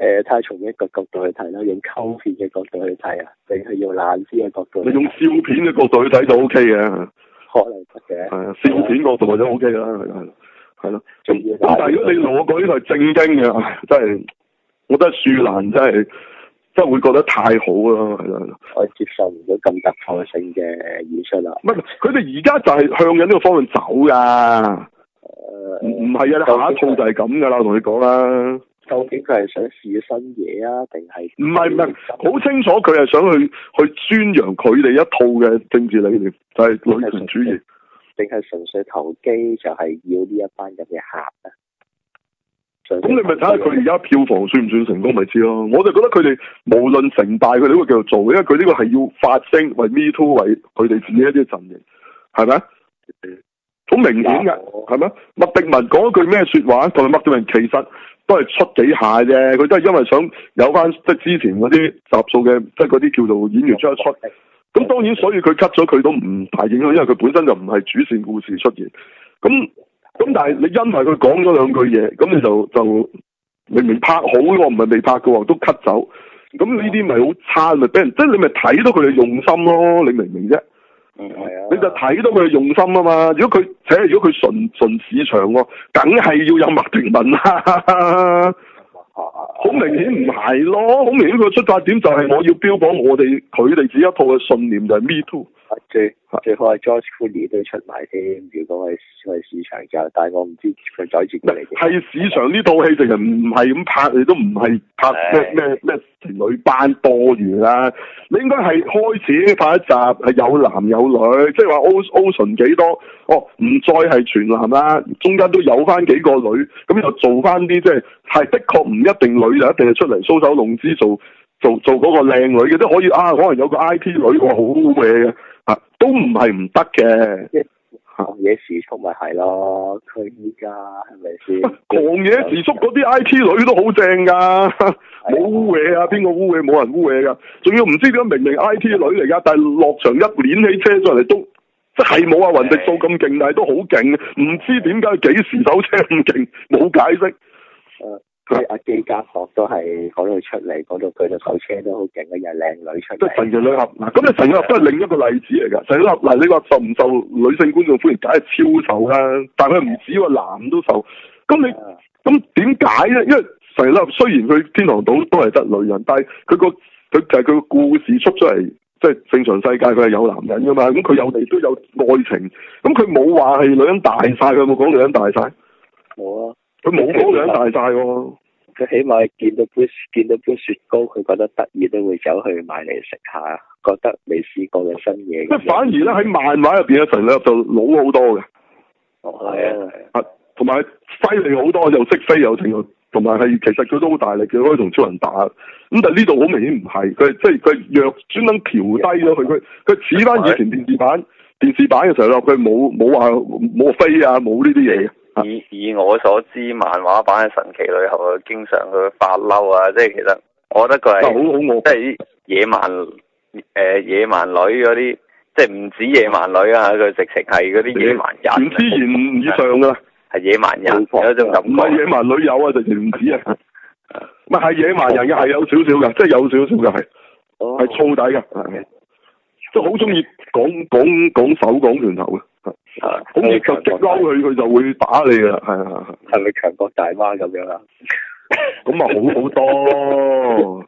誒，睇下從一個角度去睇啦，用溝片嘅角度去睇啊，定係用爛屍嘅角度？ 你用笑片嘅角度去睇就 O K 嘅， 可能得嘅。 係啊，笑片角度或者 O K 啦，係係係咯。咁咁但係如果你攞過呢個係正經嘅，唉真係，我覺得樹蘭真係真係會覺得太好啦，係啦。 我接受唔到咁突破性嘅演出啦。 唔係，佢哋而家就係向緊呢個方向走㗎。誒，唔唔係啊！下一套就係咁㗎啦，我同你講啦。 究竟佢係想試新嘢啊，定係？ 唔係唔係，好清楚佢係想去去宣揚佢哋一套嘅政治理念，就係、是、女權主義。 定係純粹投機，就係要呢一班人嘅客啊？咁你咪睇下佢而家票房算唔算成功咪知咯？我就覺得佢哋無論成敗，佢哋都會繼續做，因為佢呢個係要發聲，為 Me Too，為佢哋自己一啲陣營，係咪？好明顯㗎，係咪？麥迪文講一句咩説話？同埋麥迪文其實都係出幾下啫，佢都係因為想有翻即係之前嗰啲集數嘅，即係嗰啲叫做演員出一出。咁當然，所以佢 cut 咗佢都唔大影響，因為佢本身就唔係主線故事出現。咁咁但係你因為佢講咗兩句嘢，咁你就就明明拍好喎，唔係未拍嘅喎，都 cut 走。咁呢啲咪好差，咪俾人即係你咪睇到佢哋用心咯？你明唔明啫？ 嗯，係啊。 你就睇到佢哋用心啊嘛！如果佢且如果佢純純市場喎，梗係要有麥迪文啦。好明顯唔係咯，好明顯佢出發點就係我要標榜我哋佢哋自己一套嘅信念就係 Me Too。 最最好係 George Clooney 都出埋添，如果係係市場就，但係我唔知佢再接嚟嘅。 係市場呢套戲淨係唔係咁拍，你都唔係拍咩咩咩情侶班多餘啦。你應該係開始拍一集係有男有女，即係話 Ocean 幾多哦，唔再係全男啦，中間都有翻幾個女，咁又做翻啲即係係的確唔一定女就一定係出嚟搔首弄姿做做做嗰個靚女嘅，都可以啊，可能有個 I T 女喎好嘅嘅。啊，都唔係唔得嘅， 狂野時速咪係咯，佢依家係咪先？ 狂野時速嗰啲 I T 女都好正噶，冇污嘢啊，邊個污嘢？冇人污嘢噶，仲要唔知點解明明 I T 女嚟噶，但係落場一攣起車上嚟都，即係冇阿雲迪素咁勁，但係都好勁，唔知點解幾時手車咁勁，冇解釋。 佢阿基家學都係嗰度出嚟，嗰度佢隻手車都好勁嘅，又係靚女出嚟。即係神奇女俠嗱，咁你神奇女俠都係另一個例子嚟㗎。神奇女俠嗱，你話受唔受女性觀眾歡迎？梗係超受啦，但係佢唔止喎，男都受。咁你咁點解咧？因為神奇女俠雖然佢天堂島都係得女人，但係佢個佢就係佢個故事出咗嚟，即係正常世界佢係有男人㗎嘛。咁佢有地都有愛情，咁佢冇話係女人大晒，佢有冇講女人大晒？冇啊。佢冇講女人大晒喎，佢起碼見到杯見到杯雪糕，佢覺得得意都會走去買嚟食下，覺得未試過嘅新嘢。即係反而咧喺漫畫入邊嘅神女就老好多嘅。哦，係啊，係啊，同埋犀利好多，又識飛又成，同埋係其實佢都好大力嘅，可以同超人打。咁但係呢度好明顯唔係，佢即係佢弱專登調低咗佢，佢佢似翻以前電視版電視版嘅時候咯，佢冇冇話冇飛啊，冇呢啲嘢。 以以我所知，漫畫版嘅神奇女俠經常佢發嬲啊！即係其實我覺得佢係好好即係野蠻誒、呃、野蠻女嗰啲，即係唔止野蠻女啊！佢直情係嗰啲野蠻人，全自然以上噶啦，係野蠻人有一種感覺。唔係野蠻女友啊，直情唔止啊！唔係係野蠻人嘅，係有少少嘅，即係有少少嘅係，係燥底嘅，即係好中意講講講手講拳頭嘅。啊！咁你就激嬲佢，佢就會打你噶，係啊！係咪強國大媽咁樣啊？咁啊，好好多，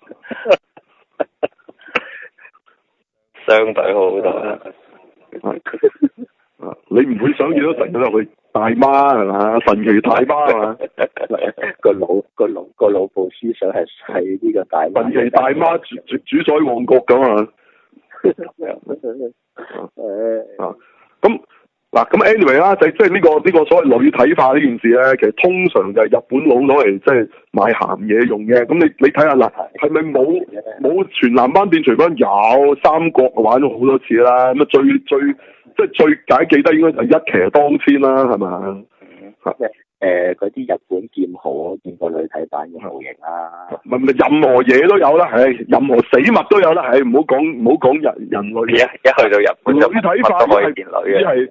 相對好好多啊！啊！你唔會想見到神奇落去大媽係嘛？神奇大媽係嘛？個腦個腦個腦部思想係係呢個大媽。神奇大媽主主主宰旺角咁啊！誒啊！咁。嗱咁 anyway 啦，就即係呢個呢、呢個所謂女體化呢件事咧，其實通常就係日本佬攞嚟即係買鹹嘢用嘅。咁你你睇下嗱，係咪冇冇全男班變除班？有三國玩咗好多次啦。咁啊最最即係最解記得應該就係一騎當千啦，係咪？誒嗰啲日本劍豪，我見過女體版嘅模型啦。唔係唔係，任何嘢都有啦，係任何死物都有啦，係唔好講唔好講人人類。一一去到日本就乜都可以變女嘅。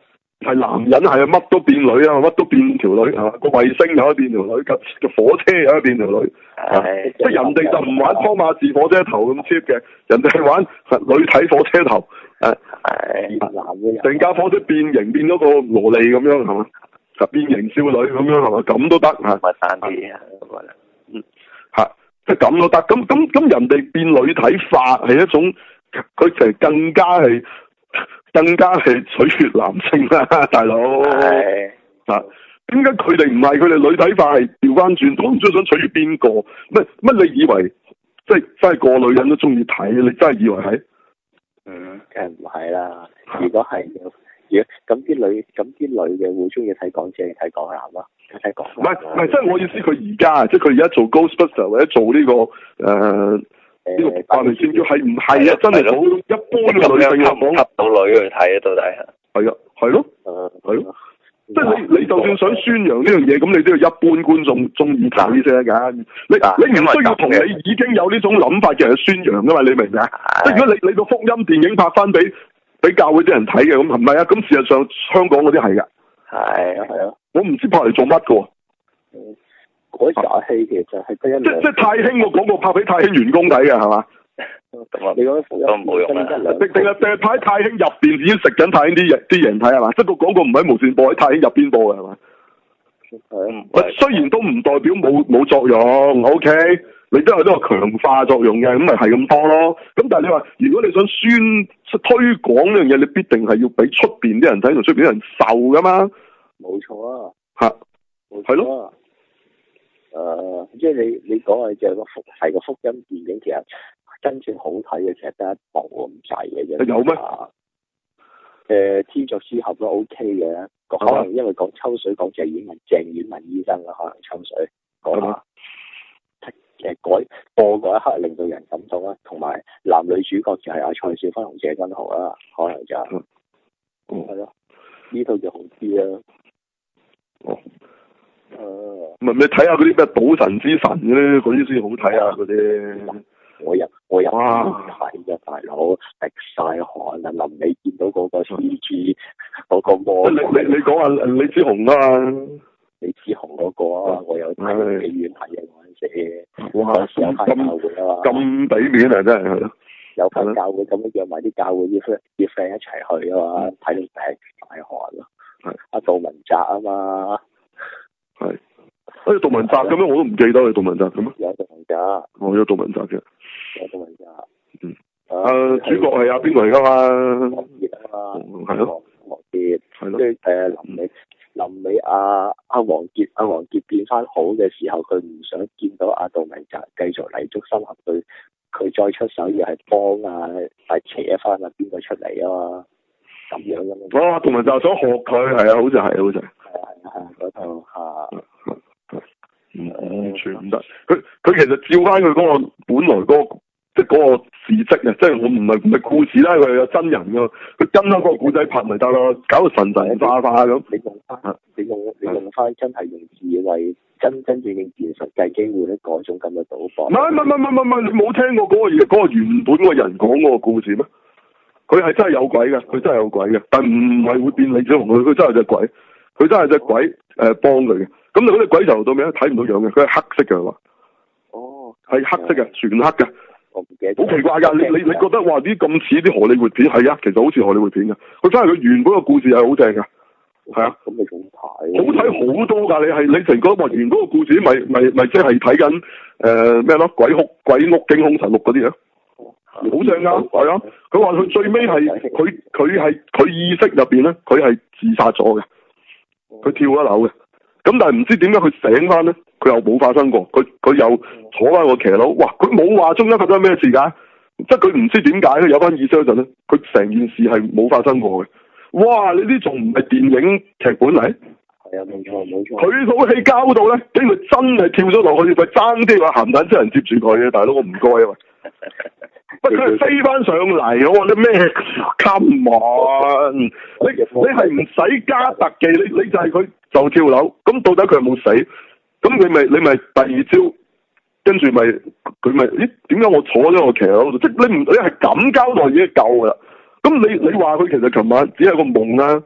係男人係乜都變女啊，乜都變條女係嘛，個衛星又可以變條女，個個火車又可以變條女， 係即係人哋就唔玩湯馬士火車頭咁 cheap 嘅，人哋係玩女體火車頭，誒係男嘅成架火車變形變咗個蘿莉咁樣係嘛，變形少女咁樣係嘛，咁都得嚇， 咪單啲啊，我覺得嗯嚇，即係咁都得，咁咁咁人哋變女體化係一種，佢其實更加係。更加係取悅男性啦，大佬。 係啊，點解佢哋唔係佢哋女體化係調翻轉？我唔知想取悅邊個？乜乜？你以為即係真係個女人都中意睇？你真係以為係？ 嗯，梗係唔係啦。如果係，如果咁啲女咁啲女嘅會中意睇港姐定睇港男啊？睇港男。唔係唔係，即係我意思，佢而家即係佢而家做 Ghostbuster 或者做呢、這個誒。呃呢、這個白眉尖叫係唔係啊？真係好一般嘅女性嚟講， 吸到女去睇啊？到底係係啊，係咯，係咯，即係你你就算想宣揚呢樣嘢，咁你都要一般觀眾中意睇先得㗎。你你唔需要同你已經有呢種諗法嘅人去宣揚㗎嘛？你明唔明啊？即係如果你你個福音電影拍翻俾俾教會啲人睇嘅，咁係咪啊？咁事實上香港嗰啲係㗎。係啊係啊，我唔知拍嚟做乜㗎喎。 嗰場戲其實係得一兩， 即即太興個廣告拍俾太興員工睇嘅係嘛？ 你講福音都冇用啦， 定定係定係拍喺太興入邊已經食緊太興啲嘢啲人睇係嘛？即個廣告唔喺無線播，喺太興入邊播嘅係嘛？係雖然都唔代表冇冇作用 ，OK， 你都有呢個強化作用嘅，咁咪係咁多咯。咁但係你話如果你想宣推廣呢樣嘢，你必定係要俾出邊啲人睇同出邊啲人受噶嘛？ 冇錯啊， 吓， 係咯。誒、呃，即係你你講嘅就係個福係個福音電影，其實真正好睇嘅其實得一部咁滯嘅啫。有咩？誒、呃，天作之合都 OK 嘅，可能因為講抽水講鄭婉文鄭婉文醫生啦，可能抽水講下誒改播嗰一刻令到人感動啦，同埋男女主角就係阿蔡少芬同謝君豪啦，可能就係、嗯係咯，呢套就好啲啦。哦。誒，唔係你睇下嗰啲咩賭神之神嘅咧，嗰啲先好睇啊！嗰啲我入我入睇嘅大佬，滴晒汗啊！臨尾見到嗰個 C G 嗰個魔，你你你講下李子雄啊，李子雄嗰個啊，我有睇戲院睇嘅嗰陣時，哇！有翻教會啊嘛，咁俾面啊真係係咯，有翻教會咁樣約埋啲教會啲 friend 啲 friend 一齊去啊嘛，睇到滴晒汗咯，係阿杜汶澤啊嘛。係，好似杜汶澤咁樣，我都唔記得佢杜汶澤咁咩？有杜汶澤，我有杜汶澤嘅，有杜汶澤。嗯，誒，主角係阿邊個嚟噶嘛？王傑啊嘛，係咯，王傑，係咯。跟住誒，臨尾臨尾阿阿王傑阿王傑變翻好嘅時候，佢唔想見到阿杜汶澤繼續泥足深陷，佢佢再出手要係幫啊，係扯翻啊邊個出嚟啊嘛？咁樣咁樣。哦，杜汶澤想學佢，係啊，好似係，好似係。係啊，嗰套吓，唔完全唔得。佢佢其實照翻佢嗰個本來嗰、嗰個，即係嗰個事跡啊，即係我唔係唔係故事啦，佢有真人噶，佢跟翻嗰個古仔拍咪得咯，搞到神神化化咁。你用翻，你用你用翻真係用智慧，真真正正現實計機會咧，嗰種咁嘅賭博。唔係唔係唔係唔係，你冇聽過嗰、嗰個嗰、嗰個原本個人講嗰個故事咩？佢係真係有鬼嘅，佢真係有鬼嘅，但唔係會變李子雄，佢佢真係隻鬼。佢真係隻鬼誒幫佢嘅，咁你嗰隻鬼頭到尾睇唔到樣嘅，佢係黑色嘅話，哦，係黑色嘅，全黑嘅，我唔記得，好奇怪㗎，你你你覺得話啲咁似啲荷里活片係啊，其實好似荷里活片嘅，佢真係佢原本個故事係好正㗎，係啊，咁你仲睇？好睇好多㗎，你係你成個話原本個故事咪咪咪即係睇緊誒咩咯？鬼屋鬼屋驚兇實錄嗰啲啊，好正㗎，係啊，佢話佢最尾係佢佢係佢意識入邊咧，佢係自殺咗嘅。佢跳一樓嘅，咁但係唔知點解佢醒翻咧，佢又冇發生過，佢佢又坐翻個騎樓，哇！佢冇話中間發生咩事㗎，即係佢唔知點解咧，有翻意識嗰陣咧，佢成件事係冇發生過嘅。哇！你呢仲唔係電影劇本嚟？係啊，冇錯冇錯。佢套戲交到咧，竟佢真係跳咗落去，佢爭啲話鹹蛋超人接住佢嘅，大佬我唔該啊喂。喂，佢係飛翻上嚟，我話你咩 come on，你你係唔使加特技，你你就係佢就跳樓，咁到底佢有冇死？咁你咪你咪第二招，跟住咪佢咪咦？點解我坐咗個騎樓度？即係你唔你係咁交代已經夠噶啦。咁你你話佢其實琴晚只係個夢啊，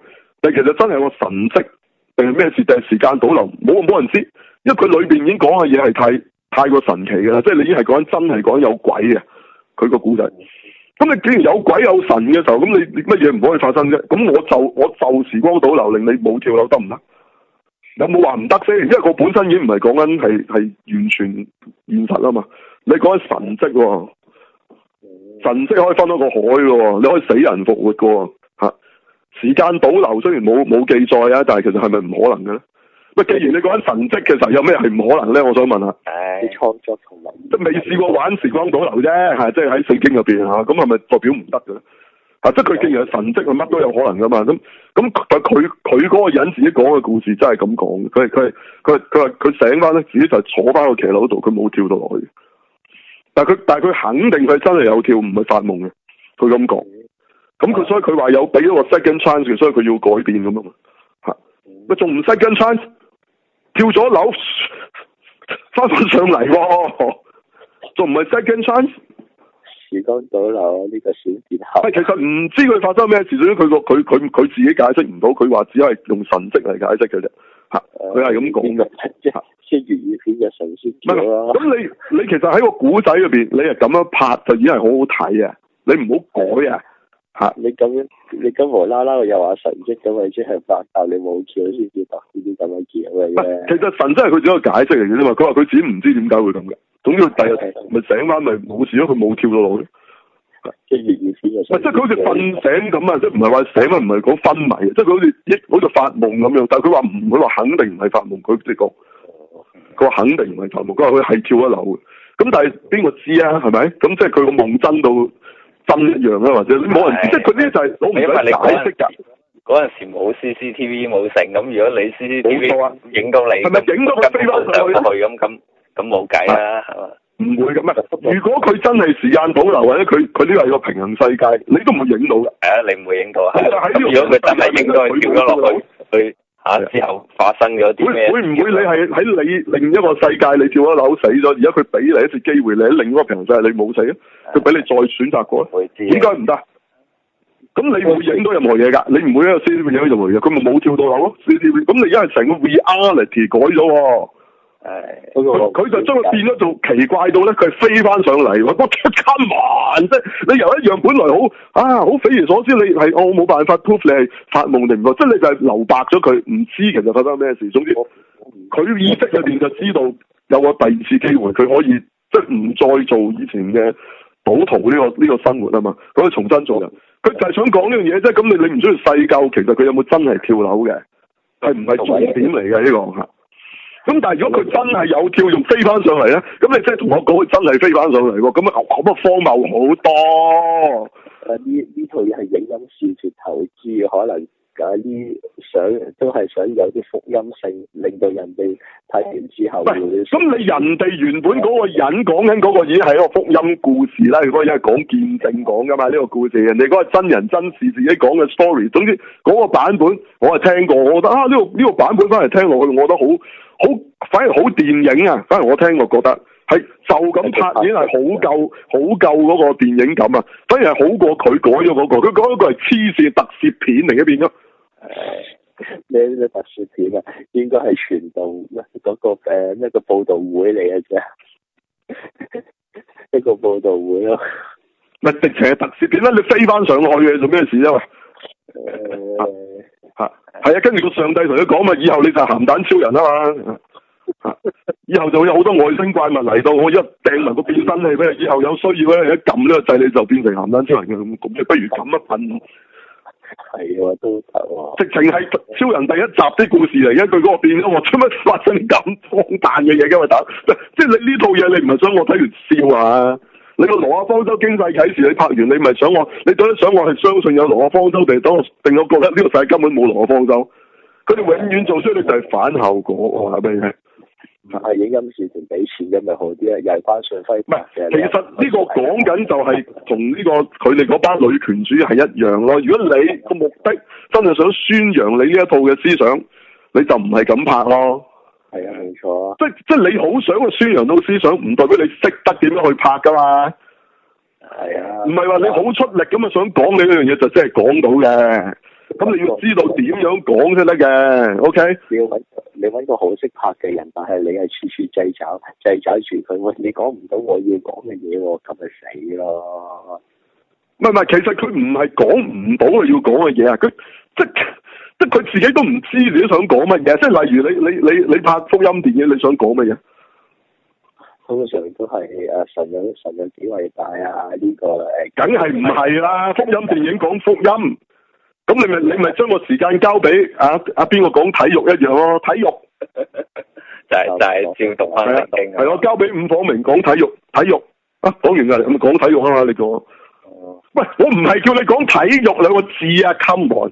你其實真係有個神蹟定係咩事？定係時間倒流？冇冇人知，因為佢裏邊已經講嘅嘢係太太過神奇㗎啦，即係你已經係講真係講有鬼嘅佢個古仔。咁你既然有鬼有神嘅時候，咁你你乜嘢唔可以發生啫？咁我就我就時光倒流，令你冇跳樓得唔得？有冇話唔得先？因為我本身已經唔係講緊係係完全現實啊嘛，你講緊神蹟喎，神蹟可以分到個海喎，你可以死人復活嘅喎，嚇時間倒流雖然冇冇記載啊，但係其實係咪唔可能嘅咧？喂，既然你講緊神蹟，其實有咩係唔可能咧？我想問下。 誒，創作同埋即係未試過玩時光倒流啫，係即係喺聖經入邊嚇，咁係咪代表唔得嘅咧？嚇，即係佢既然係神蹟，佢乜都有可能噶嘛。咁咁但佢佢嗰個人自己講嘅故事真係咁講嘅，佢佢佢佢話佢醒翻咧，自己就坐翻個騎樓度，佢冇跳到落去。但係佢但係佢肯定佢真係有跳，唔係發夢嘅。佢咁講，咁佢所以佢話有俾咗個 second chance，所以佢要改變咁啊嘛。嚇，咪仲唔 second chance？跳咗樓翻返上嚟喎，仲唔係 second chance？ 時光倒流呢個小節後， 其實唔知佢發生咩事，所以佢個佢佢佢自己解釋唔到，佢話只係用神蹟嚟解釋嘅啫。嚇，佢係咁講嘅， 即係即係粵語片嘅神仙咯。 咁你你其實喺個古仔裏邊，你係咁樣拍就已經係好好睇啊！你唔好改啊！嚇， 你咁樣你咁無啦啦又話神蹟咁，咪即係發覺你冇橋先至突呢啲咁嘅橋嘅啫。 其實神真係佢只係一個解釋嚟嘅啫嘛。佢話佢自己唔知點解會咁嘅。總之佢第日咪醒翻咪冇事咯，佢冇跳到落去。 即係粵語片嘅。 即係佢好似瞓醒咁啊！即係唔係話醒啊？唔係講昏迷，即係佢好似一好似發夢咁樣。但係佢話唔，佢話肯定唔係發夢。佢即係講，佢話肯定唔係發夢。佢話佢係跳咗樓嘅。咁但係邊個知啊？係咪？咁即係佢個夢真到真一樣啊，或者冇人知，即係佢呢就係攞唔使解釋㗎。 嗰陣時冇 C C T V 冇成，咁如果你 C C T V 影到你， 係咪影到佢飛翻上去咁咁咁冇計啦，係嘛？ 唔會咁啊！如果佢真係時間倒流，或者佢佢呢個係個平行世界，你都唔會影到㗎。 係啊，你唔會影到啊。 咁如果佢真係影到，佢跳咗落去，佢嚇之後發生咗啲咩？ 會唔會你係喺你另一個世界你跳咗樓死咗，而家佢俾你一次機會，你喺另一個平行世界你冇死啊？佢俾你再選擇過咧？應該唔得。咁你會影到任何嘢㗎？你唔會喺個 C C T V 影到任何嘢，佢咪冇跳到樓咯 ？C C T V 咁你而家係成個 reality 改咗喎。佢佢就將佢變咗做奇怪到咧，佢係飛翻上嚟喎！我出間環即係你由一樣本來好啊好匪夷所思，你係我冇辦法 proof 你係發夢定唔係？即係你就係留白咗佢，唔知其實發生咩事。總之佢意識裏邊就知道有個第二次機會，佢可以即係唔再做以前嘅賭徒呢個呢個生活啊嘛，佢可以重新做人。佢就係想講呢樣嘢啫。咁你你唔需要細究，其實佢有冇真係跳樓嘅？係唔係重點嚟嘅呢個嚇？咁但係如果佢真係有跳，用飛翻上嚟咧，咁你即係同我講佢真係飛翻上嚟喎，咁啊咁啊荒謬好多。 誒呢呢套嘢係影音視覺投資，可能嗰啲想都係想有啲福音性，令到人哋睇完之後。 咁你人哋原本嗰個人講緊嗰個已經係一個福音故事啦，嗰個係講見證講噶嘛，呢個故事人哋嗰個真人真事自己講嘅 story。總之嗰個版本我係聽過，我覺得啊呢個呢個版本翻嚟聽落去，我覺得好。好，反而好電影啊！反而我聽我覺得係就咁拍已經係好夠好夠嗰個電影感啊！反而係好過佢改咗嗰個，佢改嗰個係黐線特攝片嚟嘅變咗。 誒，咩咩特攝片啊？應該係傳道嗰個誒一個報道會嚟嘅啫，一個報道會咯。 咪直情係特攝片啦！你飛翻上去嘅做咩事啊？誒、呃。吓係啊，跟住個上帝同佢講嘛，以後你就係鹹蛋超人啊嘛，吓以後就會有好多外星怪物嚟到，我一掟埋個變身器俾你，以後有需要咧一撳呢個掣你就變成鹹蛋超人嘅，咁咁你不如咁一份。 係喎，都得喎。直情係超人第一集啲故事嚟嘅，佢嗰個變咗，我做乜發生咁荒誕嘅嘢嘅嘛？打即係你呢套嘢，你唔係想我睇完笑啊？你個挪亞方舟經濟啟示你拍完，你咪想我？你到底想我係相信有挪亞方舟，定等我定我覺得呢個世界根本冇挪亞方舟？佢哋永遠做出嚟就係反效果，係咪？ 係影音視頻俾錢咁咪好啲啊？又係關信輝。唔係， 其實呢個講緊就係同呢個佢哋嗰班女權主義係一樣咯。如果你個目的真係想宣揚你呢一套嘅思想，你就唔係咁拍咯。 係啊，冇錯啊。 即即係你好想去宣揚到思想，唔代表你識得點樣去拍噶嘛。係啊。 唔係話你好出力咁啊，想講你呢樣嘢就真係講到嘅。 咁你要知道點樣講先得嘅 ，OK？ 你要揾你揾個好識拍嘅人，但係你係處處掣肘掣肘住佢，喂，你講唔到我要講嘅嘢喎，咁咪死咯！ 唔係唔係，其實佢唔係講唔到佢要講嘅嘢啊，佢即即佢自己都唔知自己想講乜嘢，即係例如你你你你拍福音電影，你想講乜嘢？ 通常都係誒神有神有幾偉大啊！呢、這個誒， 梗係唔係啦？福音電影講福音，咁你咪你咪將個時間交俾啊啊邊個講體育一樣咯，體育就係就係照讀翻聖經。 係我交俾伍晃明講體育，體育啊講完啦，咁講體育啊嘛，你講。 哦。 喂，我唔係叫你講體育兩個字啊 ，come on。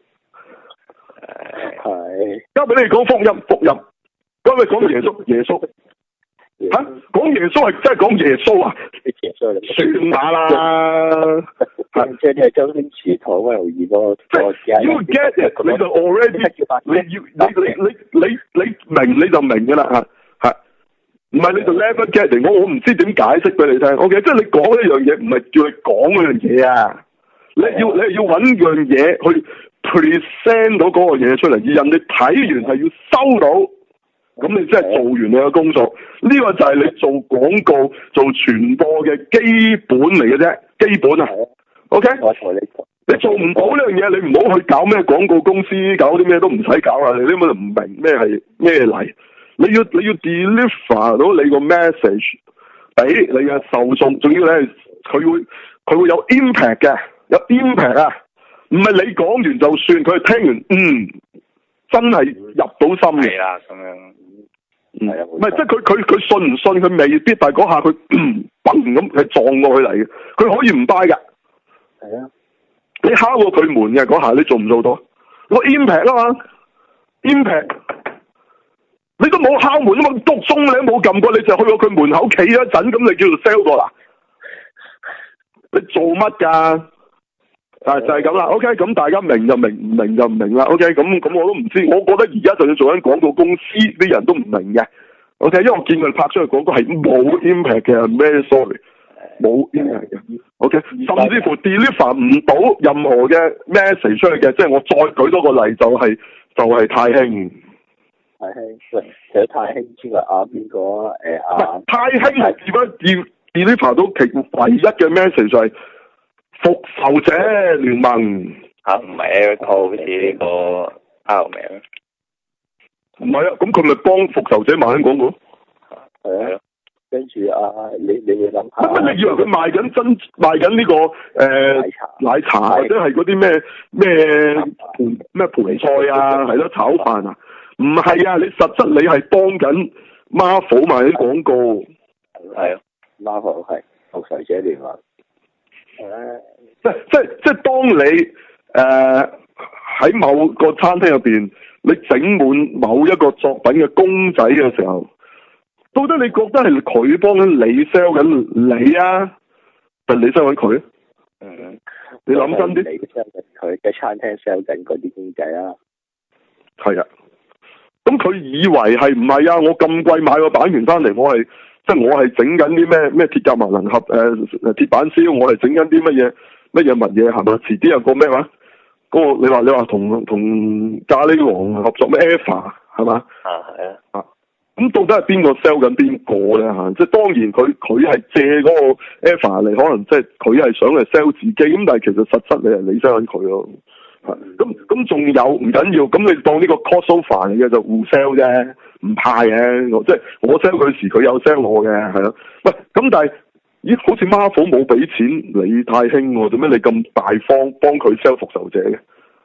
係。 交俾你講福音，福音。交俾你講耶穌，耶穌。吓，講耶穌係真係講耶穌啊！ 耶穌算下啦， 即係你係周星馳台威爾波， 即係 you get it，你就 already，你要你你你你你明你就明噶啦吓吓，唔係你就 never get it，我我唔知點解釋俾你聽。OK，即係你講一樣嘢，唔係叫你講嗰樣嘢啊，你要你係要搵樣嘢去 present 到嗰個嘢出嚟，而人哋睇完係要收到。咁你真係做完你嘅工作，呢、這個就係你做廣告、做傳播嘅基本嚟嘅啫，基本啊。O K，你做唔到呢樣嘢，你唔好去搞咩廣告公司，搞啲咩都唔使搞啊！你根本就唔明咩係咩嚟。你要你要 deliver 到你個 message 俾你嘅受眾，仲要咧佢會佢會有 impact 嘅，有 impact 啊！唔係你講完就算，佢係聽完嗯真係入到心嘅啦咁樣。 係啊，唔係即係佢佢佢信唔信佢未必，但係嗰下佢嘣咁係撞過去嚟嘅，佢可以唔 buy 噶。 係啊， 你敲過佢門嘅嗰下，你做唔做到？個 impact 啊嘛 ，impact，你都冇敲門啊嘛，篤鐘你都冇撳過，你就去過佢門口企咗一陣，咁你叫做 sell 過啦？你做乜噶？啊就係咁啦 ，OK，咁大家明就明，唔明就唔明啦 ，OK，咁咁我都唔知，我覺得而家就算做緊廣告公司，啲人都唔明嘅 ，OK，因為我見佢拍出嚟廣告係冇 impact 嘅，咩 sorry，冇 impact 嘅 ，OK，甚至乎 deliver 唔到任何嘅 message 出去嘅，即係我再舉多個例就係、是、就係、是、太興， 太興，喂，除咗太興之外，啊邊個誒啊？ 太興係點樣 deliver 到其唯一嘅 message 就係、是。復仇者聯盟吓，唔係一個好似呢個 Iron Man， 唔係啊，咁佢咪幫復仇者賣緊廣告？ 係啊，跟住啊，你你會諗下， 乜你以為佢賣緊真賣緊呢、這個誒、呃、奶茶奶茶或者係嗰啲咩咩盤咩盤菜啊，係咯炒飯啊？唔係啊，你實質你係幫緊 Marvel 賣啲廣告， 係啊 Marvel 係復仇者聯盟。誒， 即即即當你誒喺、呃、某個餐廳入邊，你整滿某一個作品嘅公仔嘅時候，到底你覺得係佢幫緊你 sell 緊你啊，定你 sell 緊佢？ 嗯， 你諗真啲， 你 sell 緊佢嘅餐廳 sell 緊嗰啲公仔啊？ 係啊，咁佢以為係唔係啊？我咁貴買個版權翻嚟，我係。即係我係整緊啲咩咩鐵甲萬能俠誒誒鐵板燒，我係整緊啲乜嘢乜嘢物嘢係咪？遲啲有個咩話？嗰、嗰個你話你話同同咖喱王合作咩 Eva 係嘛？ 啊係啊啊！咁到底係邊個 sell 緊邊個咧嚇？即係當然佢佢係借嗰個 Eva 嚟，可能即係佢係想嚟 sell 自己，咁但係其實實質你係你 sell 緊佢咯。咁咁仲有唔緊要，咁你當呢個 crossover 嚟嘅就互 sell 啫，唔怕嘅。即係我 sell 佢時，佢有 sell 我嘅，係咯。喂，咁但係咦，好似 Marvel 冇俾錢你太興喎，做咩你咁大方幫佢 sell 復仇者嘅？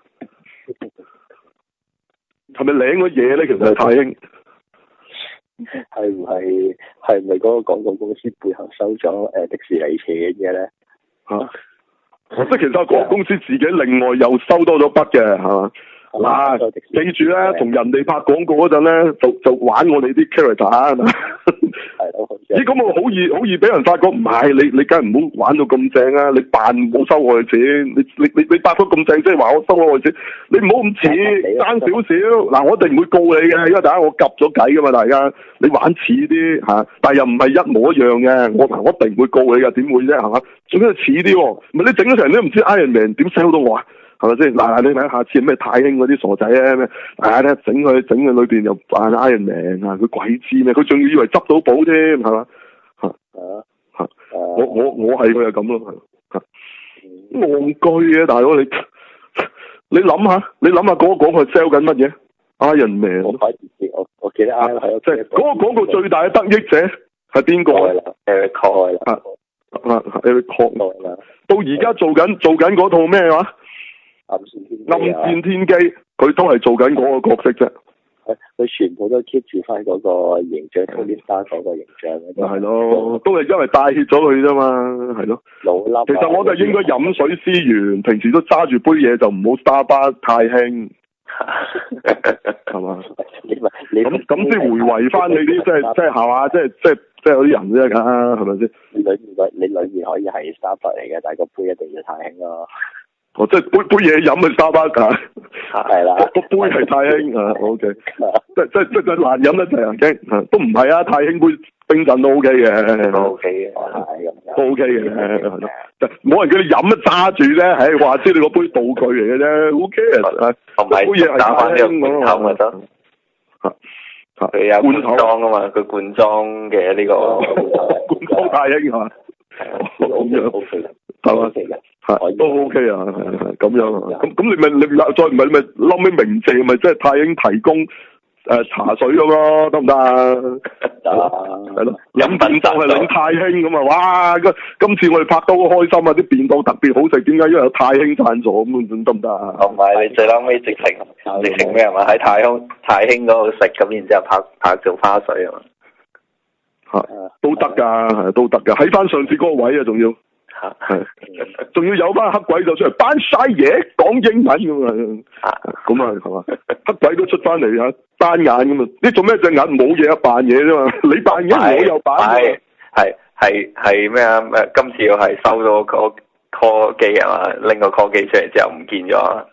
係咪領個嘢咧？其實係太興， 係唔係係唔係嗰個廣告公司背後收咗誒迪士尼錢嘅咧？ 嚇、啊！即係其實嗰個公司自己另外又收多咗筆嘅，係嘛？嗱、啊，記住咧，同人哋拍廣告嗰陣咧，就就玩我哋啲 character 啊，係咪？係咯。咦，咁我好易好易俾人發覺，唔係你你梗係唔好玩到咁正啊！你扮冇收我嘅錢，你你你你拍到咁正，即係話我收我嘅錢，你唔好咁似爭少少。嗱，我一定唔會告你嘅，因為大家我夾咗計噶嘛，大家你玩似啲嚇，但係又唔係一模一樣嘅。我嗱我一定會告你㗎，點會啫係嘛？總之似啲喎，唔係你整咗成都唔知 Iron Man 點 sell 到我啊？ 係咪先？嗱，你睇下次咩太興嗰啲傻仔咧咩？啊，咧整佢整佢裏邊又扮 Iron Man啊！佢鬼知咩？佢仲要以為執到寶添，係嘛？嚇嚇嚇！我我我係佢就咁咯，係嚇戇居嘅大佬你你諗下，你諗下嗰個廣告 sell 緊乜嘢 ？Iron Man 我反我我記得啱係即係嗰個廣告最大嘅得益者係邊個 ？Eric Cole 啊啊 Eric Cole 到而家做緊做緊嗰套咩話？ 暗線天暗線天機，佢都係做緊嗰個角色啫。 佢佢全部都 keep 住翻嗰個形象 Tony Stark 嗰個形象。 係咯，都係因為帶挈咗佢啫嘛，係咯。 老笠。 其實我就應該飲水思源，平時都揸住杯嘢就唔好沙巴太興，係嘛？ 你咪你咁咁先回圍翻你啲即係即係係嘛？即係即係即係有啲人啫㗎，係咪先？ 你裏面個你裏面可以係沙巴嚟嘅，但係個杯一定要太興咯。 哦，即係杯杯嘢飲係沙巴㗎， 係啦， 個杯係太興啊 ，OK，即係即係即係難飲得滯啊，驚，都唔係啊，太興杯冰鎮都 OK 嘅， 都 OK 嘅，係咁， 都 OK 嘅，係咯，冇人叫你飲啊揸住啫，唉，話知你個杯道具嚟嘅啫 ，OK 啊， 同埋杯嘢係打翻呢個罐頭咪得， 嚇， 佢有罐裝啊嘛，佢罐裝嘅呢個罐裝太興係嘛，咁樣 OK 係嘛？係都 OK 啊，係係咁樣啊，咁咁你咪你再唔係你咪撈尾明謝咪即係太興提供誒、呃、茶水咁咯，得唔得啊？ 得係咯，飲便當係領太興咁啊！哇，今次我哋拍到好開心啊！啲便當特別好食，點解？因為有太興贊助咁，得唔得啊？ 同埋你最撈尾直情直情咩係嘛？喺太興太興嗰度食咁，然之後拍拍做花絮啊嘛嚇，都得㗎，都得㗎，喺翻上次嗰個位啊，仲要。係，仲要有班黑鬼就出嚟扮晒嘢，講英文咁啊，咁啊係嘛？黑鬼都出翻嚟啊，單眼咁啊，你做咩隻眼冇嘢啊？扮嘢啫嘛，你扮嘢我又扮， 係係係係咩啊？誒，今次又係收咗個 call 機啊嘛，拎個 call 機出嚟之後唔見咗啊，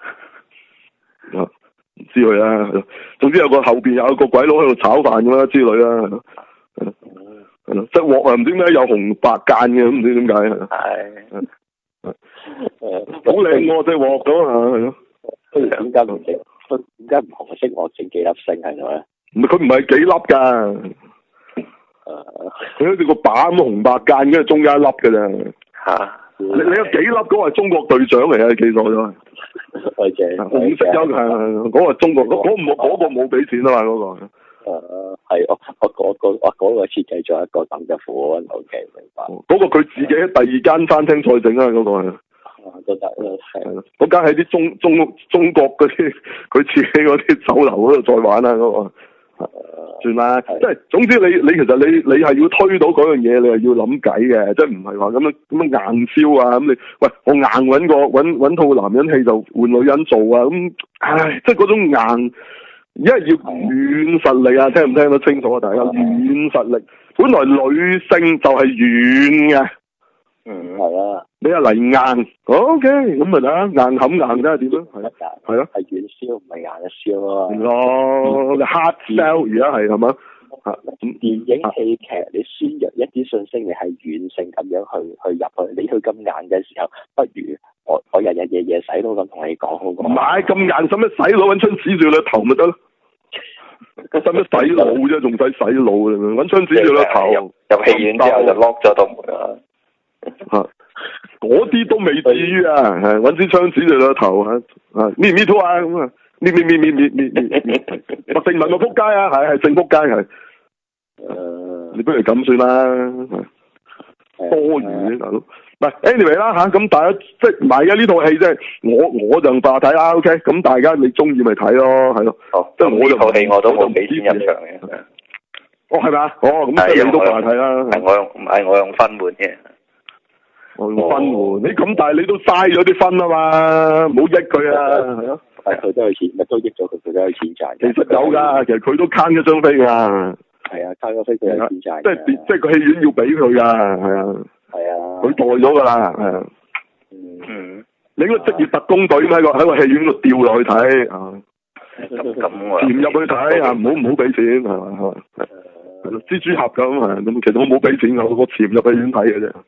唔知佢啦，總之有個後邊有個鬼佬喺度炒飯咁啦之類啦。係咯，隻鑊啊唔知點解有紅白間嘅，唔知點解係。係。好靚喎隻鑊咁啊，係咯。 點解唔整？點解唔紅色鑊整幾粒星喺度咧？ 唔係佢唔係幾粒㗎。佢好似個把咁紅白間，跟住中間一粒㗎咋。嚇！你你有幾粒嗰個係中國隊長嚟啊？記錯咗。 係嘅。 紅色優係嗰個係中國，嗰嗰冇嗰個冇俾錢啊嘛嗰個。 誒係我我嗰個我嗰個設計咗一個咁嘅款 ，OK 明白。 嗰個佢自己喺第二間餐廳再整啊，嗰個係。 都得係咯。 嗰間喺啲中中中國嗰啲，佢自己嗰啲酒樓嗰度再玩啦嗰個。算啦，即係總之你你其實你你係要推到嗰樣嘢，你係要諗計嘅，即係唔係話咁樣咁樣硬燒啊咁你，喂我硬揾個揾揾套男人戲就換女人做啊咁，唉即係嗰種硬。而家要軟實力啊，聽唔聽得清楚啊？大家軟實力，本來女性就係軟嘅， 嗯係啊， 你係嚟硬 ，OK，咁咪啦，硬冚硬睇下點咯，係咯，係咯， 係軟燒唔係硬嘅燒咯， 咯，你 hard sell 而家係係嘛？ 電影戲劇你宣揚一啲信息，你係軟性咁樣去去入去，你去咁硬嘅時候，不如我我日日夜夜洗腦咁同你講好過。 唔係咁硬，使乜洗腦？揾槍指住你頭咪得咯。使乜洗腦啫？仲使洗腦啊？揾槍指住你頭。 入戲院之後就 lock 咗道門啦。 嚇！嗰啲都未至於啊，係揾支槍指住你頭嚇，啊咩咩拖啊咁啊，咩咩咩咩咩咩咩咩，麥成文咪撲街啊，係係正撲街係。誒，你不如咁算啦，多餘大佬。唔係 anyway 啦嚇，咁大家即係唔係啊？呢套戲即係我我就話睇啦 ，OK，咁大家你中意咪睇咯，係咯。哦，即係我套戲我都冇俾錢入場嘅。哦，係咪啊？哦，咁即係你都話睇啦。係我用唔係我用分換嘅。我用分換，你咁但係你都嘥咗啲分啊嘛，唔好益佢啊，係咯。係佢都有錢，咪都益咗佢，佢都有錢賺。其實有㗎，其實佢都慳咗張飛㗎。係啊，慳咗飛佢有錢賺。即係即係個戲院要俾佢㗎，係啊。係啊，佢代咗㗎啦，係啊。嗯。你應該職業特工隊喺個喺個戲院度掉落去睇啊。咁啊。潛入去睇啊，唔好唔好俾錢係嘛係嘛。係咯，蜘蛛俠咁係咁，其實我冇俾錢㗎，我潛入戲院睇嘅啫。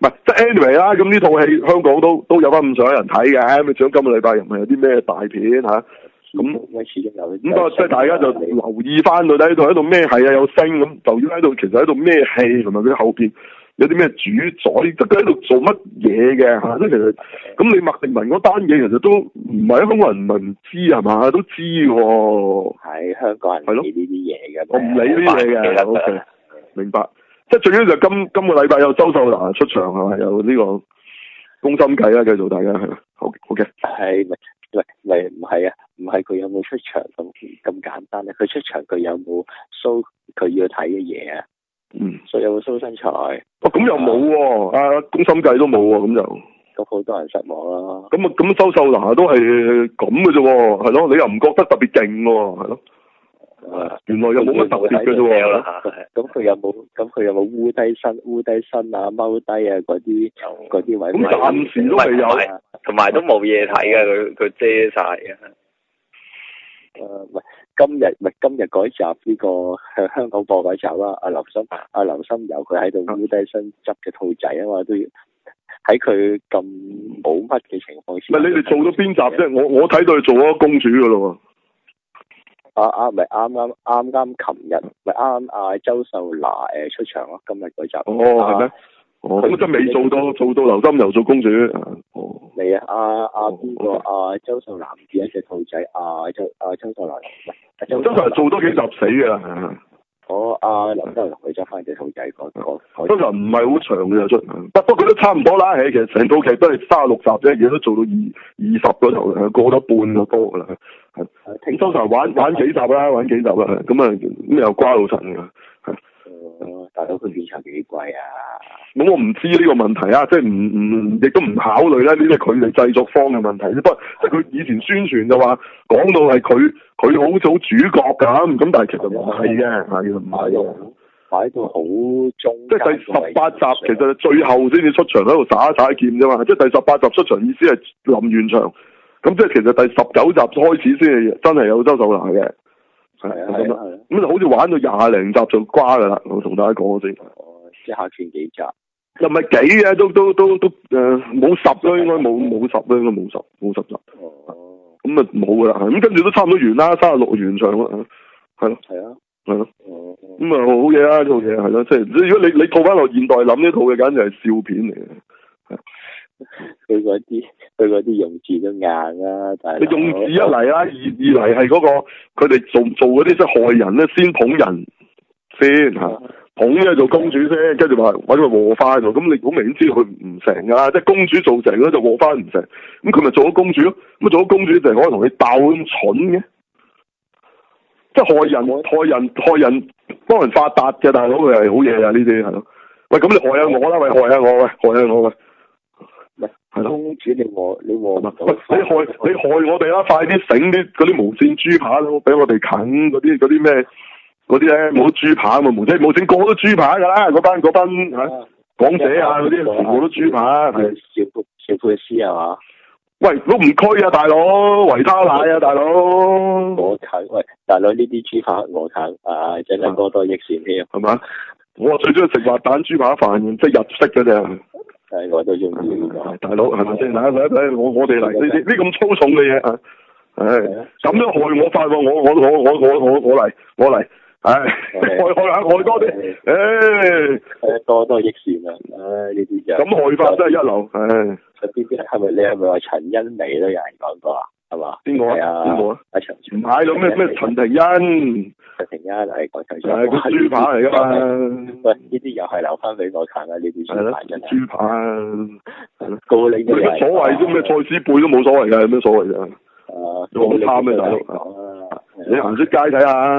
唔係即係 anyway 啦，咁呢套戲香港都都有翻咁上下人睇嘅，咁你想今個禮拜又唔係有啲咩大片嚇？咁始終有咁不過即係大家就留意翻到底喺度喺度咩係啊有聲咁，就要喺度其實喺度咩戲同埋佢後邊有啲咩主宰，即係喺度做乜嘢嘅嚇？即係其實咁你麥定文嗰單嘢其實都唔係香港人唔係唔知係嘛？都知喎。 係香港人係咯，呢啲嘢嘅。 我唔理呢啲嘢嘅。O K，明白。即係最緊要就今今個禮拜有周秀娜出場係咪？有呢個宮心計啦，繼續大家係好 O K。係咪？喂喂，唔係啊，唔係佢有冇出場咁咁簡單咧？佢出場佢有冇 show 佢要睇嘅嘢啊？ 嗯， 所以有冇 show 身材？哦， 咁又冇喎，啊宮心計都冇喎，咁就咁好多人失望啦。 咁啊，咁周秀娜都係咁嘅啫喎，係咯，你又唔覺得特別勁喎，係咯？ 啊， 原來又冇乜特別嘅啫喎。 咁佢有冇？咁佢有冇烏低身、烏低身啊、踎低啊嗰啲嗰啲位？ 咁暫時都未有， 同埋都冇嘢睇嘅，佢佢遮晒嘅。 誒，唔係今日，唔係今日嗰集呢個向香港播嗰集啦。阿劉心，阿劉心悠佢喺度烏低身執嘅兔仔啊嘛，都要喺佢咁冇乜嘅情況下。 唔係你哋做咗邊集啫？我我睇到佢做咗公主噶咯喎。 啊啊，咪啱啱啱啱琴日咪啱啱阿周秀娜誒出場咯，今日嗰集。 哦，係咩？哦，咁真未做到做到劉心悠做公主。哦。未啊，阿阿邊個阿周秀娜唔見一隻兔仔，阿周阿周秀娜唔係。周秀娜做多幾集死㗎啦。哦，阿劉德華佢執翻隻兔仔嗰個。周秀娜唔係好長嘅出，不過佢都差唔多啦。其實成套劇都係三十六集啫，而家都做到二二十嗰頭啦，過咗半就多㗎啦。係。聽周秀娜玩玩幾集啦，玩幾集啦，咁啊咁又瓜老襯㗎。係。哦，大佬佢片酬幾貴啊？咁我唔知呢個問題啊，即係唔唔亦都唔考慮啦，呢啲係佢哋製作方嘅問題。不過即係佢以前宣傳就話講到係佢佢好似好主角咁，咁但係其實唔係嘅，係唔係嘅，擺到好中。即係第十八集其實最後先至出場喺度耍耍劍啫嘛，即係第十八集出場意思係臨完場，咁即係其實第十九集開始先係真係有周秀娜嘅。係啊，係啊，咁就好似玩到廿零集就瓜噶啦，我同大家講先。哦，即係下傳幾集？又唔係幾嘅，都都都都誒冇十咯，應該冇冇十咯，應該冇十冇十集。哦。咁啊冇噶啦，咁跟住都差唔多完啦，三十六完場啦，係咯。係啊。係咯。哦。咁啊好嘢啦，呢套嘢係咯，即係如果你你套翻落現代諗呢套嘢，簡直係笑片嚟嘅。佢嗰啲佢嗰啲用字都硬啦，但係你用字一嚟啦，二二嚟係嗰個佢哋做做嗰啲即係害人咧，先捧人先吓，捧咧做公主先，跟住話搵個和花喺度，咁你好明顯知道佢唔成噶啦，即係公主做成咧就和花唔成，咁佢咪做咗公主咯，咁做咗公主就係可以同你鬥咁蠢嘅，即係害人害人害人幫人發達嘅大佬，佢係好嘢啊，呢啲係咯，喂咁你害下我啦，喂害下我喂害下我喂。係咯，公主你和你和唔到，你害你害我哋啦！快啲醒啲嗰啲無線豬扒咯，俾我哋啃嗰啲嗰啲咩嗰啲咧冇豬扒嘛，無線無線個個都豬扒噶啦，嗰班嗰班吓港姐啊嗰啲全部都豬扒，係小小佩斯係嘛？喂，都唔區啊大佬，維他奶啊大佬，我啃喂大佬呢啲豬扒我啃啊，真係多多益善添，係嘛？我最中意食滑蛋豬扒飯，即係日式嗰隻。係我都中意呢個，大佬係咪先？睇睇睇，我我哋嚟呢啲呢咁粗重嘅嘢啊！唉，咁樣害我發喎，我我我我我我我嚟，我嚟，唉，害害下害多啲，唉，多多益善啊！唉，呢啲就咁害法真係一流，唉，呢啲係咪你係咪話陳茵媺都有人講過啊？係嘛？邊個啊？邊個啊？阿陳唔係咯？咩咩陳庭欣？陳庭欣係講陳，係個豬扒嚟噶嘛？喂，呢啲又係留翻俾我睇啊！呢啲豬扒真係豬扒啊！係咯，告你嘅乜所謂啫？咩蔡思貝都冇所謂㗎，有咩所謂啫？啊，好貪咩大佬？你行出街睇下。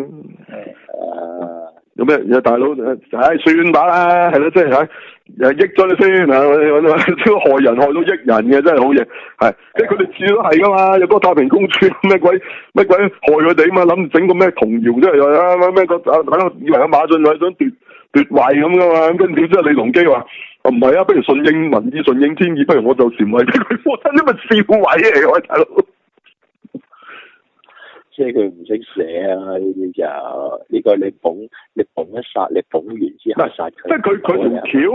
誒。有咩？有大佬誒，唉，算吧啦，係咯，即係嚇，誒益咗你先啊！我我我害人害到益人嘅，真係好嘢，係，即係佢哋次都係噶嘛，有嗰個太平公主咩鬼咩鬼害佢哋啊嘛，諗住整個咩童謠出嚟又啊咩咩個啊，大家以為阿馬俊偉想奪奪位咁噶嘛，咁跟住點知李隆基話唔係啊，不如順應民意順應天意，不如我就禪位俾佢，我真係咪笑位嚟嘅大佬？即係佢唔識寫啊！呢啲就呢、呢個你捧你捧一殺，你捧完之後殺佢。即係佢佢條橋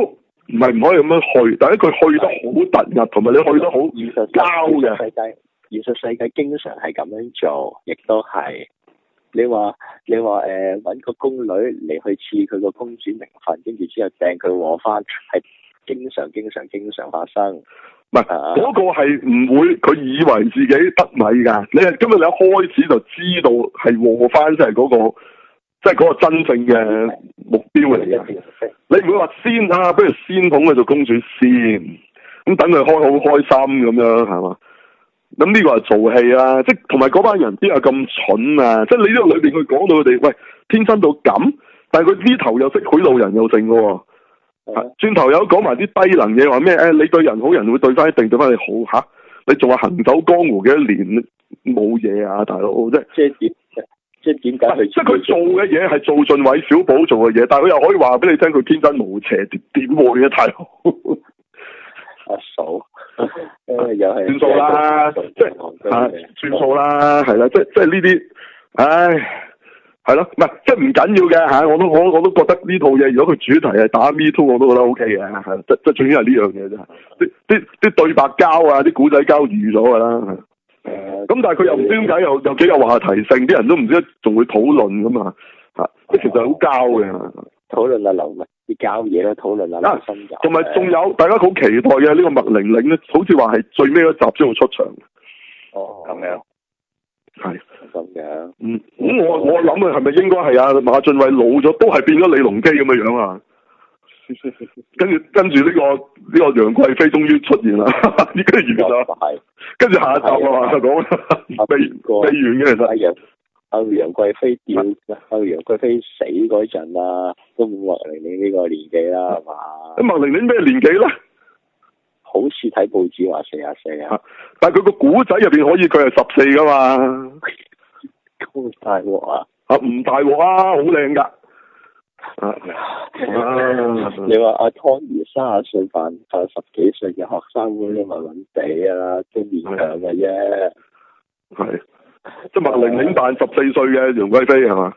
唔係唔可以咁樣去，但係佢去得好突兀，同埋你去得好膠嘅。 世界現實世界經常係咁樣做，亦都係你話你話誒揾個宮女嚟去賜佢個公主名分，跟住之後掟佢和番，係經常經常經常發生。 唔係嗰個係唔會，佢以為自己得米㗎。你係今日你一開始就知道係和番，即係嗰個，即係嗰個真正嘅目標嚟嘅。你唔會話先啊，不如先捧佢做公主先，咁等佢開好開心咁樣係嘛？咁呢個係做戲啦，即係同埋嗰班人邊有咁蠢啊？即係你呢個裏邊佢講到佢哋喂天真到咁，但係佢呢頭又識賄賂人又剩嘅喎。轉頭有講埋啲低能嘢，話咩？誒，你對人好，人會對翻一定對翻你好吓。你仲話行走江湖幾多年冇嘢啊，大佬即係即係點？即係點解佢？即係佢做嘅嘢係做盡韋小寶做嘅嘢，但係佢又可以話俾你聽佢天真無邪，點點會啊，大佬？阿嫂，誒又係算數啦，即係啊，算數啦，係啦，即係即係呢啲，唉。係咯，唔係即係唔緊要嘅吓，我都我我都覺得呢套嘢，如果佢主題係打 Me Too，我都覺得 O K 嘅，係即即最緊係呢樣嘢啫。啲啲啲對白交啊，啲古仔交預咗噶啦。誒、呃，咁但係佢又唔知點解又又幾有話題性，啲人都唔知仲會討論咁啊吓，即其實好交嘅。討論啊，劉咪啲交嘢啦，討論啊，深入。同埋仲有大家好期待嘅呢、這個麥玲玲咧，好似話係最尾一集先會出場。哦，咁樣。係咁嘅，嗯，咁我我諗啊，係咪應該係啊？馬浚偉老咗，都係變咗李隆基咁嘅樣啊？跟住跟住呢個呢、這個楊貴妃終於出現啦，依家完咗，跟住下一集啊嘛，就講未未完嘅其實。阿楊阿楊貴妃掉，阿楊貴妃死嗰陣啊，都冇麥玲玲呢個年紀啦，係嘛？咁麥玲玲咩年紀咧？好似睇報紙話四啊四啊，但係佢個古仔入邊可以佢係十四噶嘛？咁大鑊啊！啊唔大鑊啊，好靚噶！啊啊！你話阿湯兒三十歲扮扮十幾歲嘅學生妹，你咪穩地啊，都勉強嘅啫。係，即係麥玲玲扮十四歲嘅楊貴妃係嘛？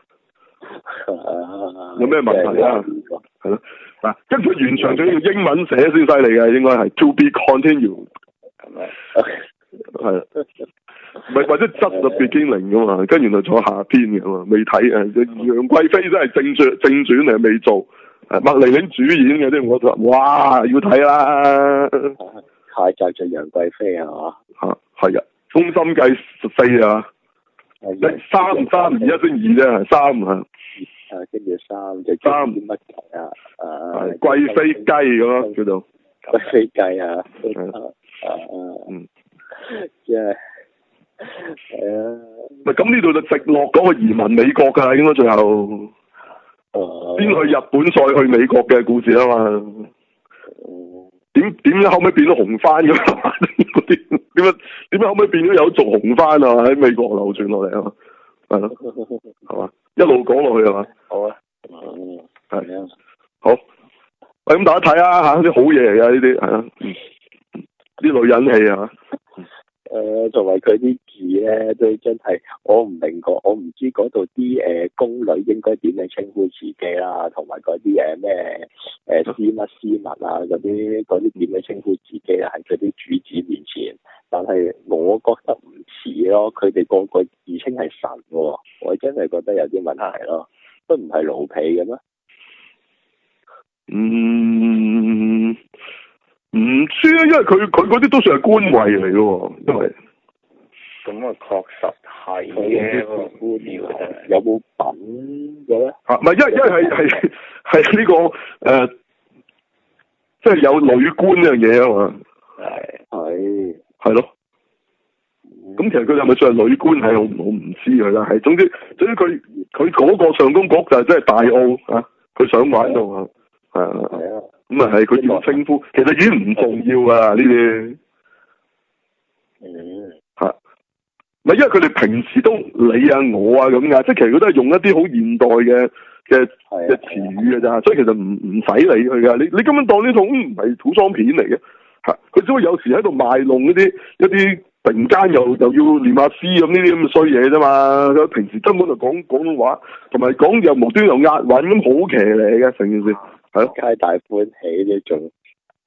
有咩問題啊？係咯，嗱，跟住原場仲要英文寫先犀利嘅，應該係 To be continued，係，唔係或者質入 beginning 噶嘛，跟住就坐下篇嘅嘛，未睇啊，楊貴妃真係正傳正傳嚟，未做，麥玲玲主演嘅啲，我就哇要睇啦，下集就楊貴妃係嘛？吓係啊，宮心計十四啊，三三二一先二啫，三啊。啊，跟住三就三乜嘢啊？啊，貴妃雞咁咯，叫做貴妃雞啊！啊啊嗯，即係係啊。咪咁呢度就直落嗰個移民美國噶，應該最後，先去日本再去美國嘅故事啊嘛。點點解後尾變咗紅番咁？嗰啲點解點解後尾變咗有族紅番啊？喺美國流傳落嚟啊？係咯，係嘛？一路講落去係嘛？好啊，嗯，係啊，好，喂，咁大家睇啊吓，啲好嘢嚟噶呢啲，係啊，啲女人戲啊，誒，同埋佢啲字咧，都真係，我唔明個，我唔知嗰度啲誒宮女應該點樣稱呼自己啦，同埋嗰啲誒咩誒絲乜絲襪啊，嗰啲嗰啲點樣稱呼自己啊，喺佢啲主子面前，但係我覺得唔似咯，佢哋個個自稱係神喎，我真係覺得有啲問題咯。都唔係奴婢嘅咩？嗯，唔知啊，因為佢佢嗰啲都算係官位嚟嘅，因為咁啊，確實係嘅。官僚有冇品嘅咧？啊，唔係，因為因為係係係呢個誒、呃，即係有女官呢樣嘢啊嘛。係係係咯。咁其實佢係咪算係女官？係我我唔知佢啦。係總之總之佢佢嗰個上宮局就係真係大澳啊！佢想玩到啊，係啊，係啊。咁啊係佢要稱呼，其實已經唔重要噶啦呢啲。嗯。嚇！唔係因為佢哋平時都你啊我啊咁噶，即係其實佢都係用一啲好現代嘅嘅嘅詞語嘅咋，所以其實唔唔使理佢噶。你你根本當呢套唔係古裝片嚟嘅嚇，佢只會有時喺度賣弄一啲一啲。突然間又又要念下詩咁呢啲咁嘅衰嘢啫嘛，佢平時根本就講廣東話，同埋講又無端又押韻咁，好騎呢嘅成件事，係咯，皆大歡喜呢種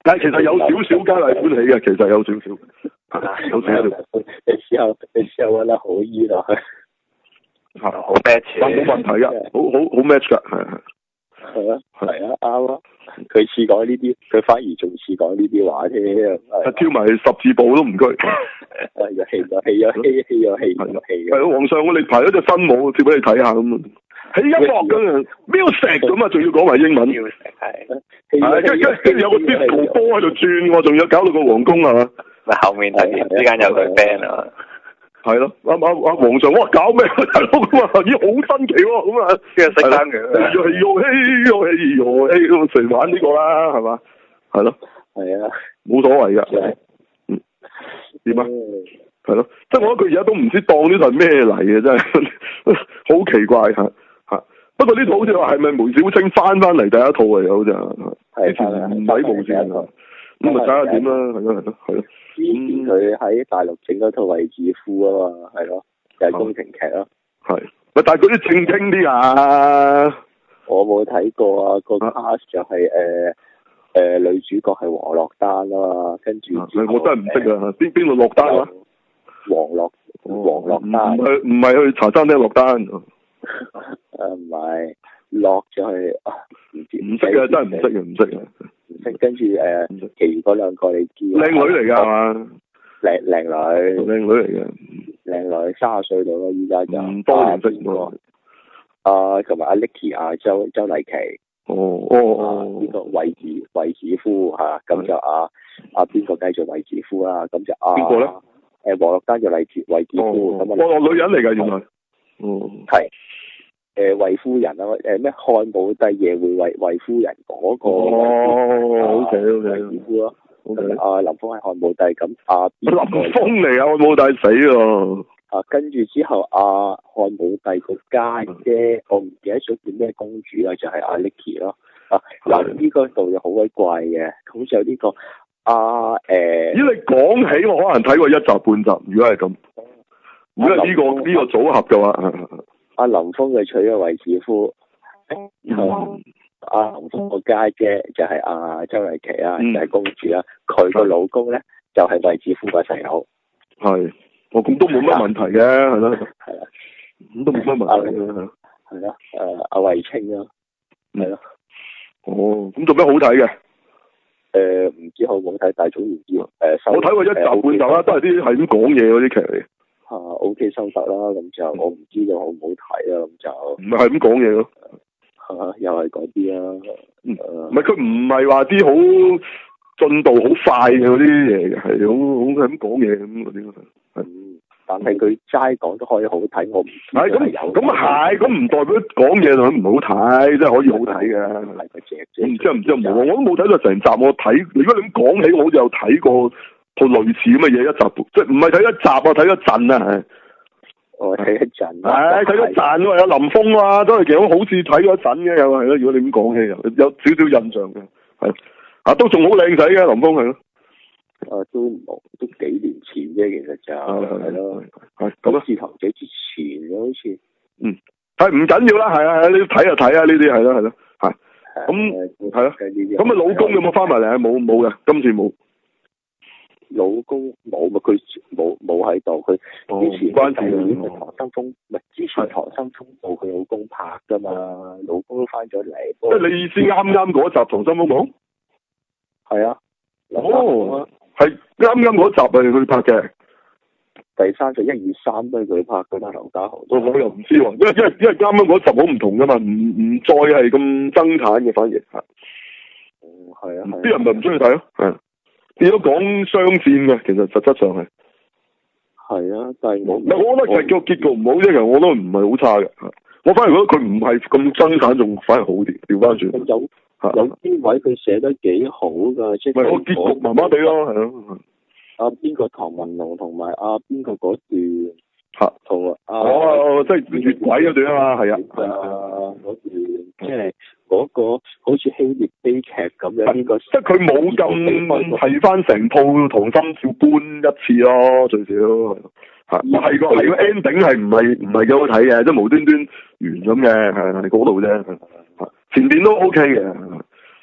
但係其實有少少佳麗歡喜嘅，其實有少少，有少少。 你試下，你試下揾得好醫落去。 係好 match， 但冇問題噶，好好好 match 噶，係係。 係啊，係啊，啱啊！佢似講呢啲，佢反而仲似講呢啲話添。 跳埋十字步都唔該。 係啊，氣咗氣咗氣氣咗氣咗氣。 係啊，皇上，我哋排咗隻新舞，跳俾你睇下咁啊！起音樂咁啊，music咁啊，仲要講埋英文。 係。 係，跟跟跟住有個 disco 波喺度轉喎，仲要搞到個皇宮係嘛？ 咪後面突然之間有佢 band 啊！ 係咯，阿阿阿皇上，哇搞咩大佬咁啊？咦，好新奇喎，咁啊， 跟住識翻嘅， 又係又嘿又係又嘿咁成玩呢個啦，係嘛？係咯， 係啊， 冇所謂噶，嗯，點啊？係咯，即係我覺得佢而家都唔知當呢套係咩嚟嘅，真係好奇怪吓吓。不過呢套好似話係咪梅小青翻翻嚟第一套嚟嘅，好似之前唔使無線啊，咁咪睇下點啦，係咯係咯係咯。 之前佢喺大陸整嗰套衛子夫啊嘛，係咯，就係宮廷劇咯。係， 喂，但係嗰啲正經啲啊！ 我冇睇過啊，個 cast 就係誒誒女主角係黃落丹啊嘛，跟住我真係唔識啊，邊邊度落單啊？ 黃落黃落丹， 唔係唔係去茶餐廳落單。誒唔係落就係唔知唔識啊，真係唔識嘅，唔識啊。 跟住誒，其餘嗰兩個你知靚女嚟㗎係嘛？ 靚靚女， 靚女嚟嘅， 靚女三十歲到啦，依家就唔多年識喎。 啊，同埋阿 Licky 啊，周周麗淇。 哦哦哦。 呢個衛子衛子夫嚇，咁就啊啊邊個繼續衛子夫啦？咁就啊邊個咧？誒黃落丹就衛子衛子夫咁啊。哦， 女人嚟㗎原來。哦。係。 誒衛夫人啊，誒咩漢武帝夜會衛衛夫人嗰個哦，O K O K， 衛子夫咯，咁阿林峰係漢武帝，咁阿林峰嚟啊，漢武帝死喎， 啊跟住之後阿漢武帝個家姐，我唔記得咗叫咩公主啦，就係阿 Licky 咯，啊嗱呢個度就好鬼怪嘅，好似有呢個阿誒， 咦你講起我可能睇過一集半集，如果係咁，如果係呢個呢個組合嘅話。 阿林峰佢娶咗衛子夫，然後阿林峰個家姐就係阿周麗淇啊，就係公主啦。佢個老公咧就係衛子夫個細佬。係， 哦咁都冇乜問題嘅，係咯。係啊，咁都冇乜問題嘅， 係咯。誒，阿衛青咯，係咯。 哦，咁做咩好睇嘅？ 誒，唔知好唔好睇，但係總言之，誒， 我睇過一集半集啦，都係啲係咁講嘢嗰啲劇嚟。 啊 O K 收得啦，咁就我唔知道好唔好睇啦，咁就唔係係咁講嘢咯， 嚇又係嗰啲啦， 唔係佢唔係話啲好進度好快嘅嗰啲嘢嘅，係好好係咁講嘢咁嗰啲咯，係， 但係佢齋講都可以好睇，我唔係咁咁啊係，咁唔代表講嘢就唔好睇，即係可以好睇嘅，係佢隻唔知唔知冇，我都冇睇到成集，我睇如果你咁講起，我好似有睇過。套類似咁嘅嘢一集，即係唔係睇一集啊，睇一陣啊， 我睇一陣， 係睇一陣喎，有林峰啊，都係幾好，好似睇咗一陣嘅，又係咯。如果你咁講起，有少少印象嘅，係啊，都仲好靚仔嘅林峰係咯。 啊，都冇，都幾年前啫，其實就係咯， 係咁啊， 字頭仔之前嘅好似， 嗯，係唔緊要啦，係啊，係你睇就睇啊，呢啲係咯係咯，係咁係咯，咁啊老公有冇翻埋嚟啊？冇冇嘅，今次冇。 老公冇咪佢冇冇喺度，佢之前關係嘅《溏心風》唔係之前《溏心風暴》佢老公拍噶嘛，老公都翻咗嚟。即係你意思啱啱嗰集《溏心風暴》？ 係啊， 哦，係啱啱嗰集係佢拍嘅。 第三集一二三都係佢拍噶嘛，劉家豪。 我我又唔知喎，因為因為因為啱啱嗰集好唔同噶嘛，唔唔再係咁爭產嘅，反而係。 哦，係啊， 啲人咪唔中意睇咯，係。變咗講雙線嘅，其實實質上係係啊，但係我唔係，我覺得劇個結局唔好啫，其實我都唔係好差嘅。我反而覺得佢唔係咁生產，仲反而好啲。調翻轉有有啲位佢寫得幾好噶，即係個結局麻麻地咯，係咯。 阿邊個唐文龍同埋阿邊個嗰段吓同啊哦，即係越軌嗰段啊嘛，係啊， 嗰段即係嗰個好似希臘悲劇咁樣，呢個即係佢冇咁係翻成套《溏心》要搬一次咯，最少吓係個係個 ending 係唔係唔係幾好睇嘅，即係無端端完咁嘅，係係嗰度啫，前邊都 OK 嘅，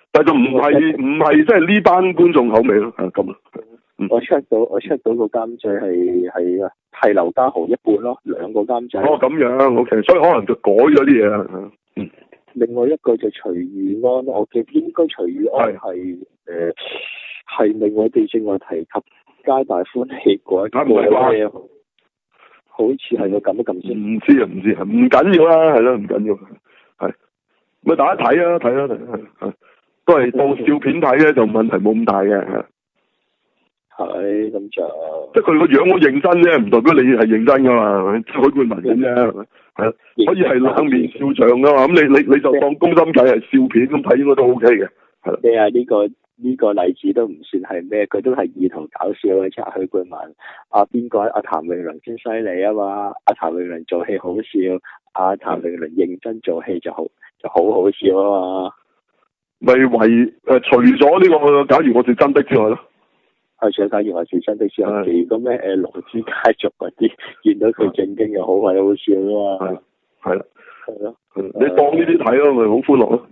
但係就唔係唔係即係呢班觀眾口味咯，係咁。 我 check 到我 check 到個監製係係啊係劉家豪一半咯，兩個監製。 哦，咁樣 ，OK， 所以可能就改咗啲嘢啦。嗯。 另外一個就徐宇安，我記得應該徐宇安係誒係令我哋正話提及皆大歡喜嗰一個咧，好似係個咁一咁先。 唔知啊，唔知啊，唔緊要啦，係咯，唔緊要，係咪大家睇啊？睇啊，睇都係當笑片睇咧，就問題冇咁大嘅。 係咁就即係佢個樣好認真啫，唔代表你係認真噶嘛，即係許冠文咁啫，係可以係冷面笑匠噶嘛，咁你你你就當宮心計係笑片咁睇，應該都 OK 嘅，係啦。 咩啊？呢個呢個例子都唔算係咩，佢都係意圖搞笑嘅啫。許冠文阿邊個阿譚詠麟先犀利啊嘛，阿譚詠麟做戲好笑，阿譚詠麟認真做戲就好就好好笑啊嘛。 咪為誒除咗呢個假如我是真的之外咯。 係想假如我是真的之後，其個咩誒龍之家族嗰啲，見到佢正經又好鬼好笑啊嘛。係啦，係咯， 你當呢啲睇咯，咪好歡樂咯。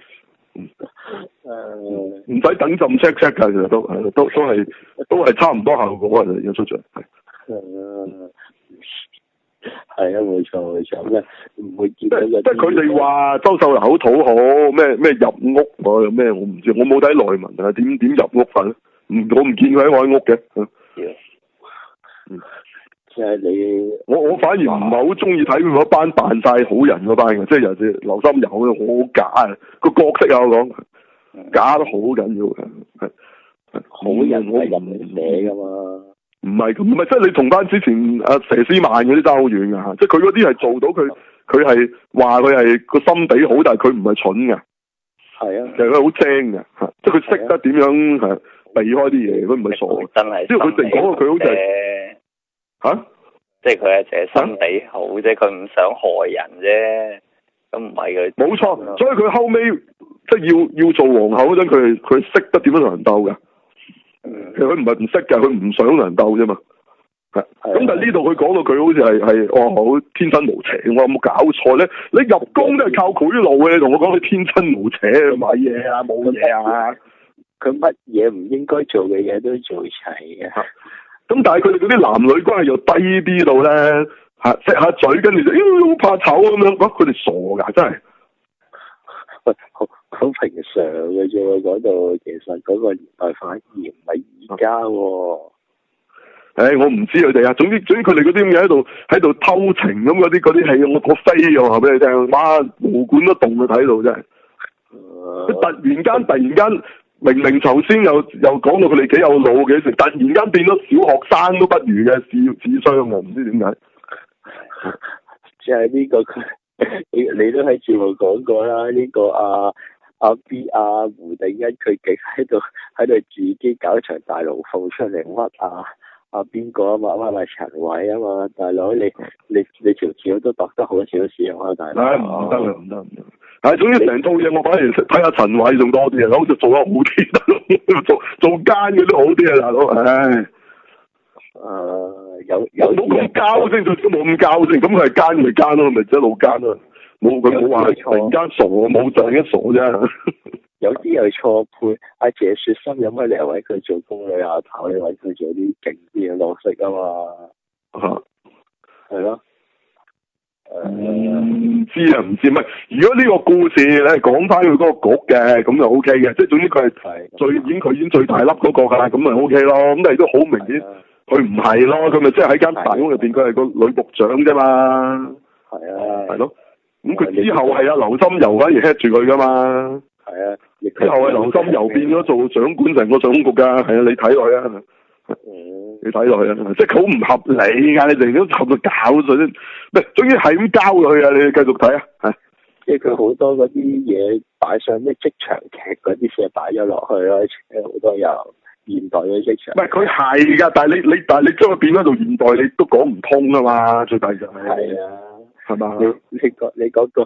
誒，唔使等陣 check check 㗎，其實都係都都係都係差唔多效果嘅，有出場係。誒， 係啊，冇錯冇錯咩？唔會見到即係佢哋話周秀娜好討好，咩咩入屋我有咩我唔知，我冇睇內文啊，點點入屋法咧？唔，我唔見佢喺我喺屋嘅。嗯， 即係你， 我我反而唔係好中意睇佢嗰班扮晒好人嗰班嘅，即係尤其是劉心悠咧，我好假啊，個角色啊我講，假得好緊要嘅，係好人我係入嚟寫噶嘛， 唔係咁，唔係即係你同翻之前阿佘詩曼嗰啲爭好遠噶，即係佢嗰啲係做到佢，佢係話佢係個心地好，但係佢唔係蠢嘅，係啊，其實佢好精嘅，吓，即係佢識得點樣係。避開啲嘢，佢唔係傻， 真係。 因為佢淨講佢好似係吓， 即係佢係淨係心地好啫，佢唔想害人啫。咁唔係佢。冇錯，所以佢後尾即係要要做皇后嗰陣，佢佢識得點樣同人鬥㗎。嗯、其實佢唔係唔識㗎，佢唔想同人鬥啫嘛。係。咁但係呢度佢講到佢好似係係哦好天真無邪，我有冇搞錯咧？你入宮都係靠賄賂嘅，你同我講你天真無邪買嘢啊，冇嘢啊。 佢乜嘢唔應該做嘅嘢都做齊嘅， 咁但係佢哋嗰啲男女關係又低啲到咧，吓錫下嘴，跟住就好怕醜咁樣，佢哋傻噶真係， 喂，好好平常嘅啫，嗰度其實嗰個年代反而唔係而家。 誒，我唔知佢哋啊，總之總之佢哋嗰啲咁嘢喺度喺度偷情咁嗰啲嗰啲戲，我我飛我話俾你聽，哇，毛管都動啊睇到真係，佢、uh... 突然間突然間。明明頭先又又講到佢哋幾有腦嘅時，突然間變咗小學生都不如嘅智智商啊！唔知點解， 即係呢個佢，你你都喺節目講過啦。呢、這個阿阿 B 阿胡定欣佢極喺度喺度自己搞場大龍鳳出嚟屈啊阿邊個啊嘛，屈埋陳偉啊嘛，大佬你你你條橋都度得好少少啊，大佬。 唔得唔得唔得。係，總之成套嘢我反而睇下陳偉仲多啲啊，好似做得好啲，做做奸嘅都好啲啊，大佬，唉， 誒、uh, 有有冇咁交先，最少冇咁交先，咁佢係奸咪奸咯，咪即係老奸咯，冇佢冇話突然間傻，冇突然間傻啫。 有啲又錯配，阿謝雪心有乜理由揾佢做宮女阿頭，你揾佢做啲勁啲嘅角色啊嘛？嚇，係咯。誒， 唔知啊，唔知乜。如果呢個故事咧講翻佢嗰個局嘅，咁就 O K 嘅。即係總之佢係最已經佢已經最大粒嗰個噶啦，咁咪 O K 咯。咁但係都好明顯，佢唔係咯。佢咪即係喺間大屋入邊，佢係個女僕長啫嘛。係啊，係咯。咁佢之後係阿劉心悠反而 head 住佢噶嘛。係啊，之後係劉心悠變咗做掌管成個總局噶。係啊，你睇落去啊。嗯，你睇落去啊，即係佢好唔合理噶，你哋都合到搞咗先，唔係，總之係咁交佢啊，你繼續睇啊，係， 即係佢好多嗰啲嘢擺上咩職場劇嗰啲嘢擺咗落去咯，好多有現代嘅職場。唔係佢係噶，但係你你但係你將佢變咗做現代，你都講唔通啊嘛，最弊就係。係啊，係嘛？你你講你講個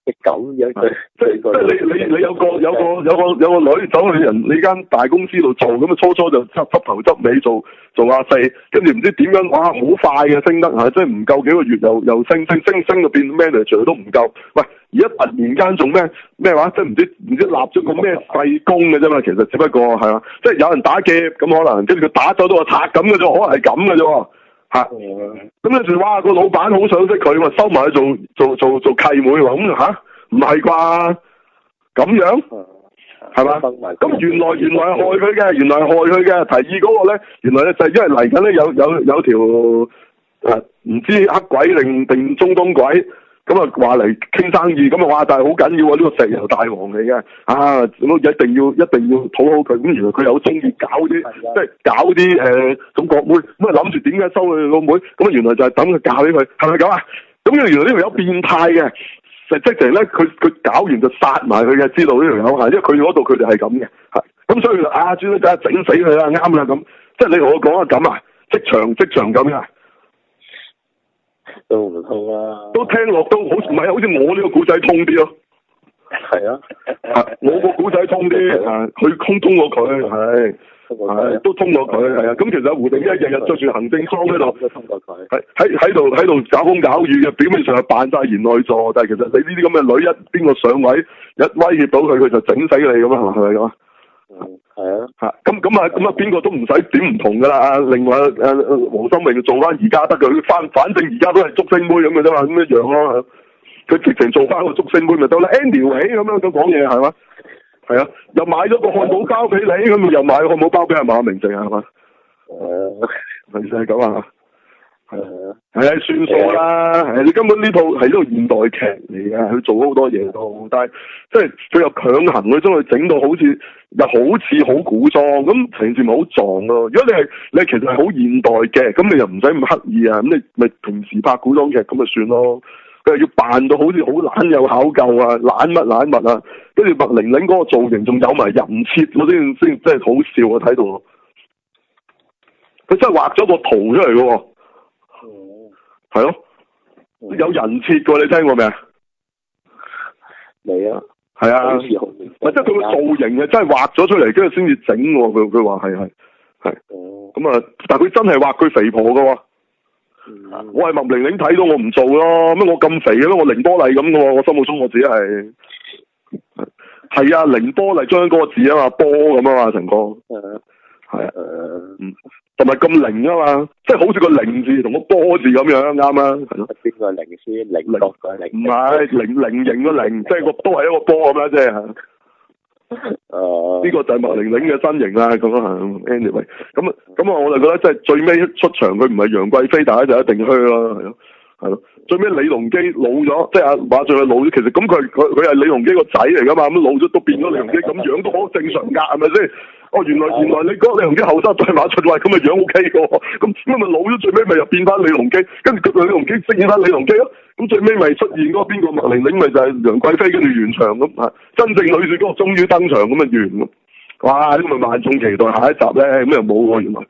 你咁樣對， 即係即係你你你有個有個有個有個女走去人你間大公司度做，咁啊初初就執執頭執尾做做阿四，跟住唔知點樣哇好快嘅升得嚇，即係唔夠幾個月又又升升升升到變 manager 都唔夠。喂，而家突然間做咩咩話？即係唔知唔知立咗個咩廢工嘅啫嘛，其實只不過係嘛，即係有人打劫咁可能，跟住佢打走到個賊咁嘅啫，可能係咁嘅啫。嚇，咁跟住哇個老闆好想識佢，話收埋去做做做做契妹喎，咁吓唔係啩？咁樣係嘛？咁原來原來係害佢嘅，原來係害佢嘅。提議嗰個咧，原來咧就係因為嚟緊咧有有有條誒唔知黑鬼定定中東鬼。咁啊，話嚟傾生意，咁啊話，但係好緊要啊！呢、這個石油大王嚟嘅，啊，咁一定要一定要討好佢。咁原來佢又好中意搞啲，即係搞啲誒中國妹，咁啊諗住點解收佢個妹？咁啊原來就係等佢嫁俾佢，係咪咁啊？咁原來呢條友變態嘅，實質成咧，佢佢搞完就殺埋佢嘅，知道呢條友係，因為佢嗰度佢哋係咁嘅，係。咁所以就啊，專登整整死佢啦，啱啦咁。即係你同我講啊咁啊，即場即場咁啊！ 都唔通啊！ 都聽落都好，唔係好似我呢個古仔通啲咯。 係啊， 啊我個古仔通啲，啊佢通通過佢，係係都通過佢，係啊。咁其實胡定一日日着住行政裝喺度， 都通過佢。 喺喺喺度喺度搞風搞雨嘅，表面上係扮晒賢內助，但係其實你呢啲咁嘅女一邊個上位，一威脅到佢，佢就整死你咁啊，係咪咁啊？ 嗯，係啊。嚇，咁咁啊咁啊，邊個都唔使點唔同噶啦。啊，另外誒黃心穎做翻而家得佢翻，反正而家都係竹升妹咁嘅啫嘛，咁一樣咯。佢直情做翻個竹升妹咪得啦 ，anyway 咁樣都講嘢係嘛？係啊，又買咗個漢堡包俾你，咁又買個漢堡包俾阿馬明靜係嘛？誒，係就係咁啊！係啊，係啊，算數啦。係啊，你根本呢套係呢個現代劇嚟嘅，佢做咗好多嘢都，但係即係佢又強行佢將佢整到好似又好似好古裝，咁成件咪好撞咯。如果你係你其實係好現代嘅，咁你又唔使咁刻意啊，咁你咪平時拍古裝劇咁咪算咯。佢又要扮到好似好懶有考究啊，懶乜懶物啊，跟住麥玲玲嗰個造型仲有埋人設，我先先真係好笑啊！睇到佢真係畫咗個圖出嚟嘅喎。係咯，有人設㗎，你聽過未啊？ 未啊， 係啊，即係佢個造型啊，真係畫咗出嚟，跟住先至整喎。佢佢話係係係，咁啊，但係佢真係畫佢肥婆㗎喎。嗯、我係麥玲玲睇到我唔做咯，乜我咁肥嘅咩？我凌波麗咁嘅喎，我心目中我自己係係啊，凌波麗將嗰個字啊嘛，波咁啊嘛，成個係啊，嗯。同埋咁靈啊嘛，即係好似個靈字同個波字咁樣啱啊，係咯。邊個靈先？靈角個靈？唔係靈靈形個靈，即係個都係一個波咁啦，即係。誒，呢個就係麥玲玲嘅身形啦，咁啊，anyway，咁啊，咁啊，我就覺得即係最尾出場佢唔係楊貴妃，大家就一定噓咯，係咯，係咯。最尾李隆基老咗，即係阿馬上佢老咗，其實咁佢佢佢係李隆基個仔嚟噶嘛，咁老咗都變咗李隆基，咁樣都好正常噶，係咪先？哦，原來原來你嗰個李隆基後生再馬出位，咁咪樣 O K 嘅，咁咁咪老咗最尾咪又變翻李隆基，跟住佢李隆基飾演翻李隆基咯，咁最尾咪出現嗰個邊個麥玲玲咪就係楊貴妃，跟住完場咁啊，真正女主角終於登場咁啊完咁，哇！咁咪萬眾期待下一集咧，咁又冇喎原來，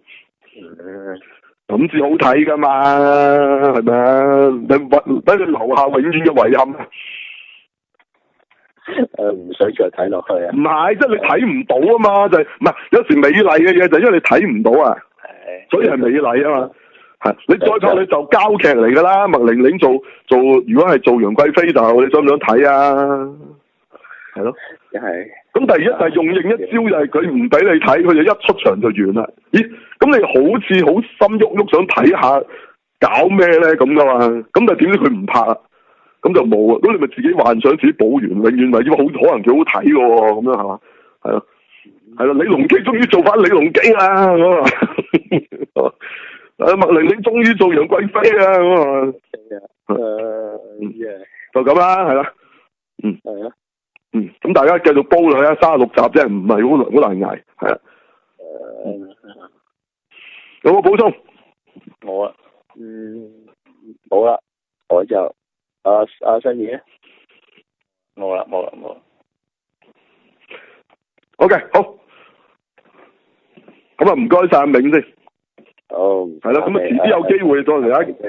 咁至好睇噶嘛，係咪啊？你等佢留下永遠嘅遺憾啊！ 誒，唔想再睇落去啊！ 唔係，即係你睇唔到啊嘛，就係唔係有時美麗嘅嘢就係因為你睇唔到啊，所以係美麗啊嘛。係你再睇你就膠劇嚟噶啦，麥玲玲做做如果係做楊貴妃就你想唔想睇啊？係咯， 係。咁第一就係用應一招，就係佢唔俾你睇，佢就一出場就完啦。咦？咁你好似好心喐喐想睇下搞咩咧咁噶嘛？咁但係點知佢唔拍啊？咁就冇啊！咁你咪自己幻想自己補完，永遠咪因為好可能幾好睇嘅喎，咁樣係嘛？係咯，係咯，李隆基終於做翻李隆基啦咁啊！誒，麥玲玲終於做楊貴妃啦咁啊！誒，就咁啦，係啦，嗯，係啊，嗯，咁大家繼續煲落去啊，三十六集啫，唔係好好難捱，係啊。誒，有冇補充？ 冇啊，嗯，冇啦，我就。阿阿新嘢，冇啦冇啦冇啦。 O K 好，咁啊唔該晒阿銘先。 好， 係啦，咁啊遲啲有機會再嚟啊，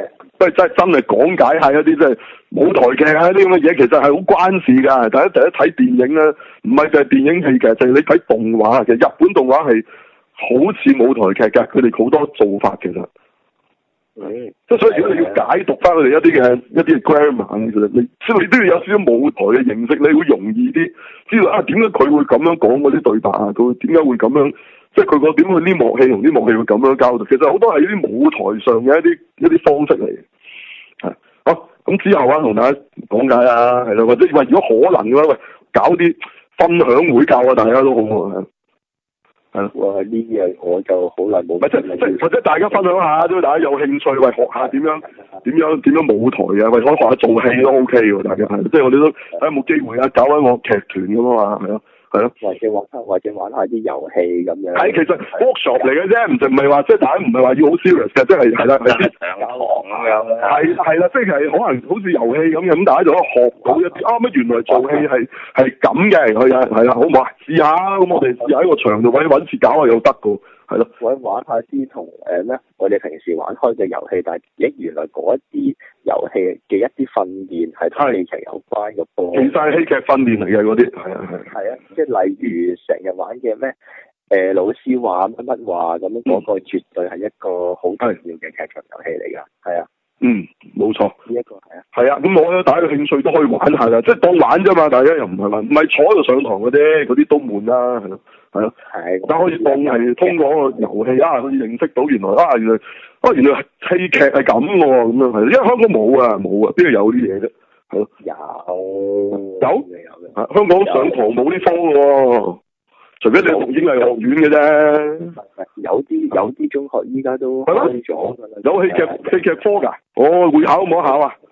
不係真係真係講解下一啲即係舞台劇啊啲咁嘅嘢，其實係好關事㗎。大家第一睇電影咧，唔係就係電影戲劇，就係你睇動畫嘅。日本動畫係好似舞台劇㗎，佢哋好多做法其實。 嗯， 即係所以如果你要解讀翻佢哋一啲嘅一啲嘅 grammar，其實你即係你都要有少少舞台嘅認識，你會容易啲知道啊點解佢會咁樣講嗰啲對白啊，佢點解會咁樣，即係佢個點會啲幕戲同啲幕戲會咁樣交代。其實好多係啲舞台上嘅一啲一啲方式嚟嘅。係，好咁之後啊，同大家講解啊，係咯，或者喂如果可能嘅話，喂搞啲分享會教啊，大家都好啊。係咯， 哇！呢樣我就好耐冇。 唔係即係即係或者大家分享下，都大家有興趣，喂學下點樣點樣點樣舞台啊，喂可以學下做戲都 OK 喎，大家係，即係我哋都睇下有冇機會啊，搞翻個劇團咁啊嘛，係咯。係咯， 或者玩下或者玩下啲遊戲咁樣。 係，其實 workshop 嚟嘅啫，唔就唔係話即係大家唔係話要好 serious 嘅，即係係啦，係啲上堂咁樣。 係係啦，即係可能好似遊戲咁嘅，咁大家就可以學到一啲啊乜原來做戲係係咁嘅，佢啊係啦，好唔好啊？試下咁我哋試下喺個場度揾揾次搞下又得㗎。係咯， 或者玩下啲同誒咩？我哋平時玩開嘅遊戲，但係亦原來嗰一啲遊戲嘅一啲訓練係同戲劇有關嘅噃。 其實係戲劇訓練嚟嘅嗰啲，係啊係。 係啊，即係例如成日玩嘅咩？誒、呃、老師話乜乜話咁樣，嗰個絕對係一個好重要嘅劇場遊戲嚟㗎。係啊。 嗯，冇錯。 呢一個係啊。 係啊，咁我咧大家有興趣都可以玩下㗎，即係當玩啫嘛。大家又唔係話唔係坐喺度上堂嗰啲，嗰啲都悶啦，係咯。係咯，係，但可以當係通過個遊戲啊，可以認識到原來啊，原來啊，原來戲劇係咁喎，咁樣係，因為香港冇啊，冇啊，邊度有啲嘢啫，係咯， 有， 有，有啊，香港上堂冇呢科嘅喎，除非你讀演藝學院嘅啫， 有啲有啲中學依家都開咗㗎啦， 有戲劇戲劇科㗎，哦，會考冇得考啊？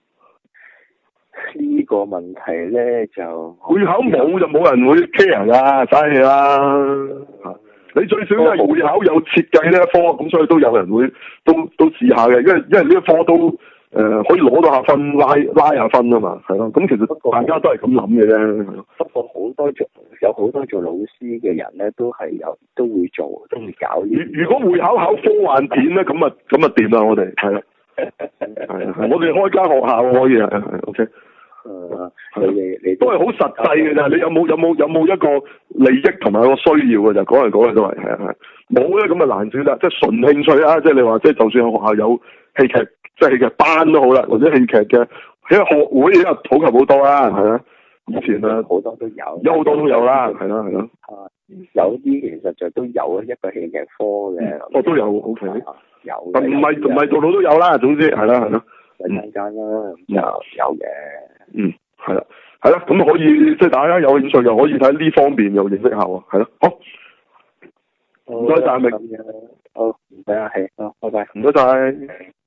呢個問題咧就會考冇就冇人會 care 㗎，嘥氣啦。你最少都係會考有設計呢一科，咁所以都有人會都都試下嘅，因為因為呢一科都誒、呃、可以攞到下分，拉拉下分啊嘛，係咯。咁其實大家都係咁諗嘅啫。 不過好多做有好多做老師嘅人咧，都係有都會做，都會搞。如如果會考考科幻片咧，咁啊咁啊掂啦，我哋係啦，係啊，我哋開間學校可以係係 OK。 誒，你你都係好實際嘅咋？你有冇有冇有冇一個利益同埋個需要嘅？就講嚟講去都係係啊係。冇咧咁啊難少啦，即係純興趣啊！即係你話即係就算學校有戲劇，即係戲劇班都好啦，或者戲劇嘅喺學會而家普及好多啦，係啊。以前啊好多都有， 有好多都有啦，係啦係啦。 啊，有啲其實就都有一個戲劇科嘅。 哦，都有 OK。 有。 唔係唔係度度都有啦，總之係啦係啦。 有間間啦，有有嘅。 嗯，係啦，係啦，咁可以即係大家有興趣又可以睇呢方面又認識下喎，係咯，好，唔該晒，明， 好，唔使客氣，好，拜拜， 唔該晒。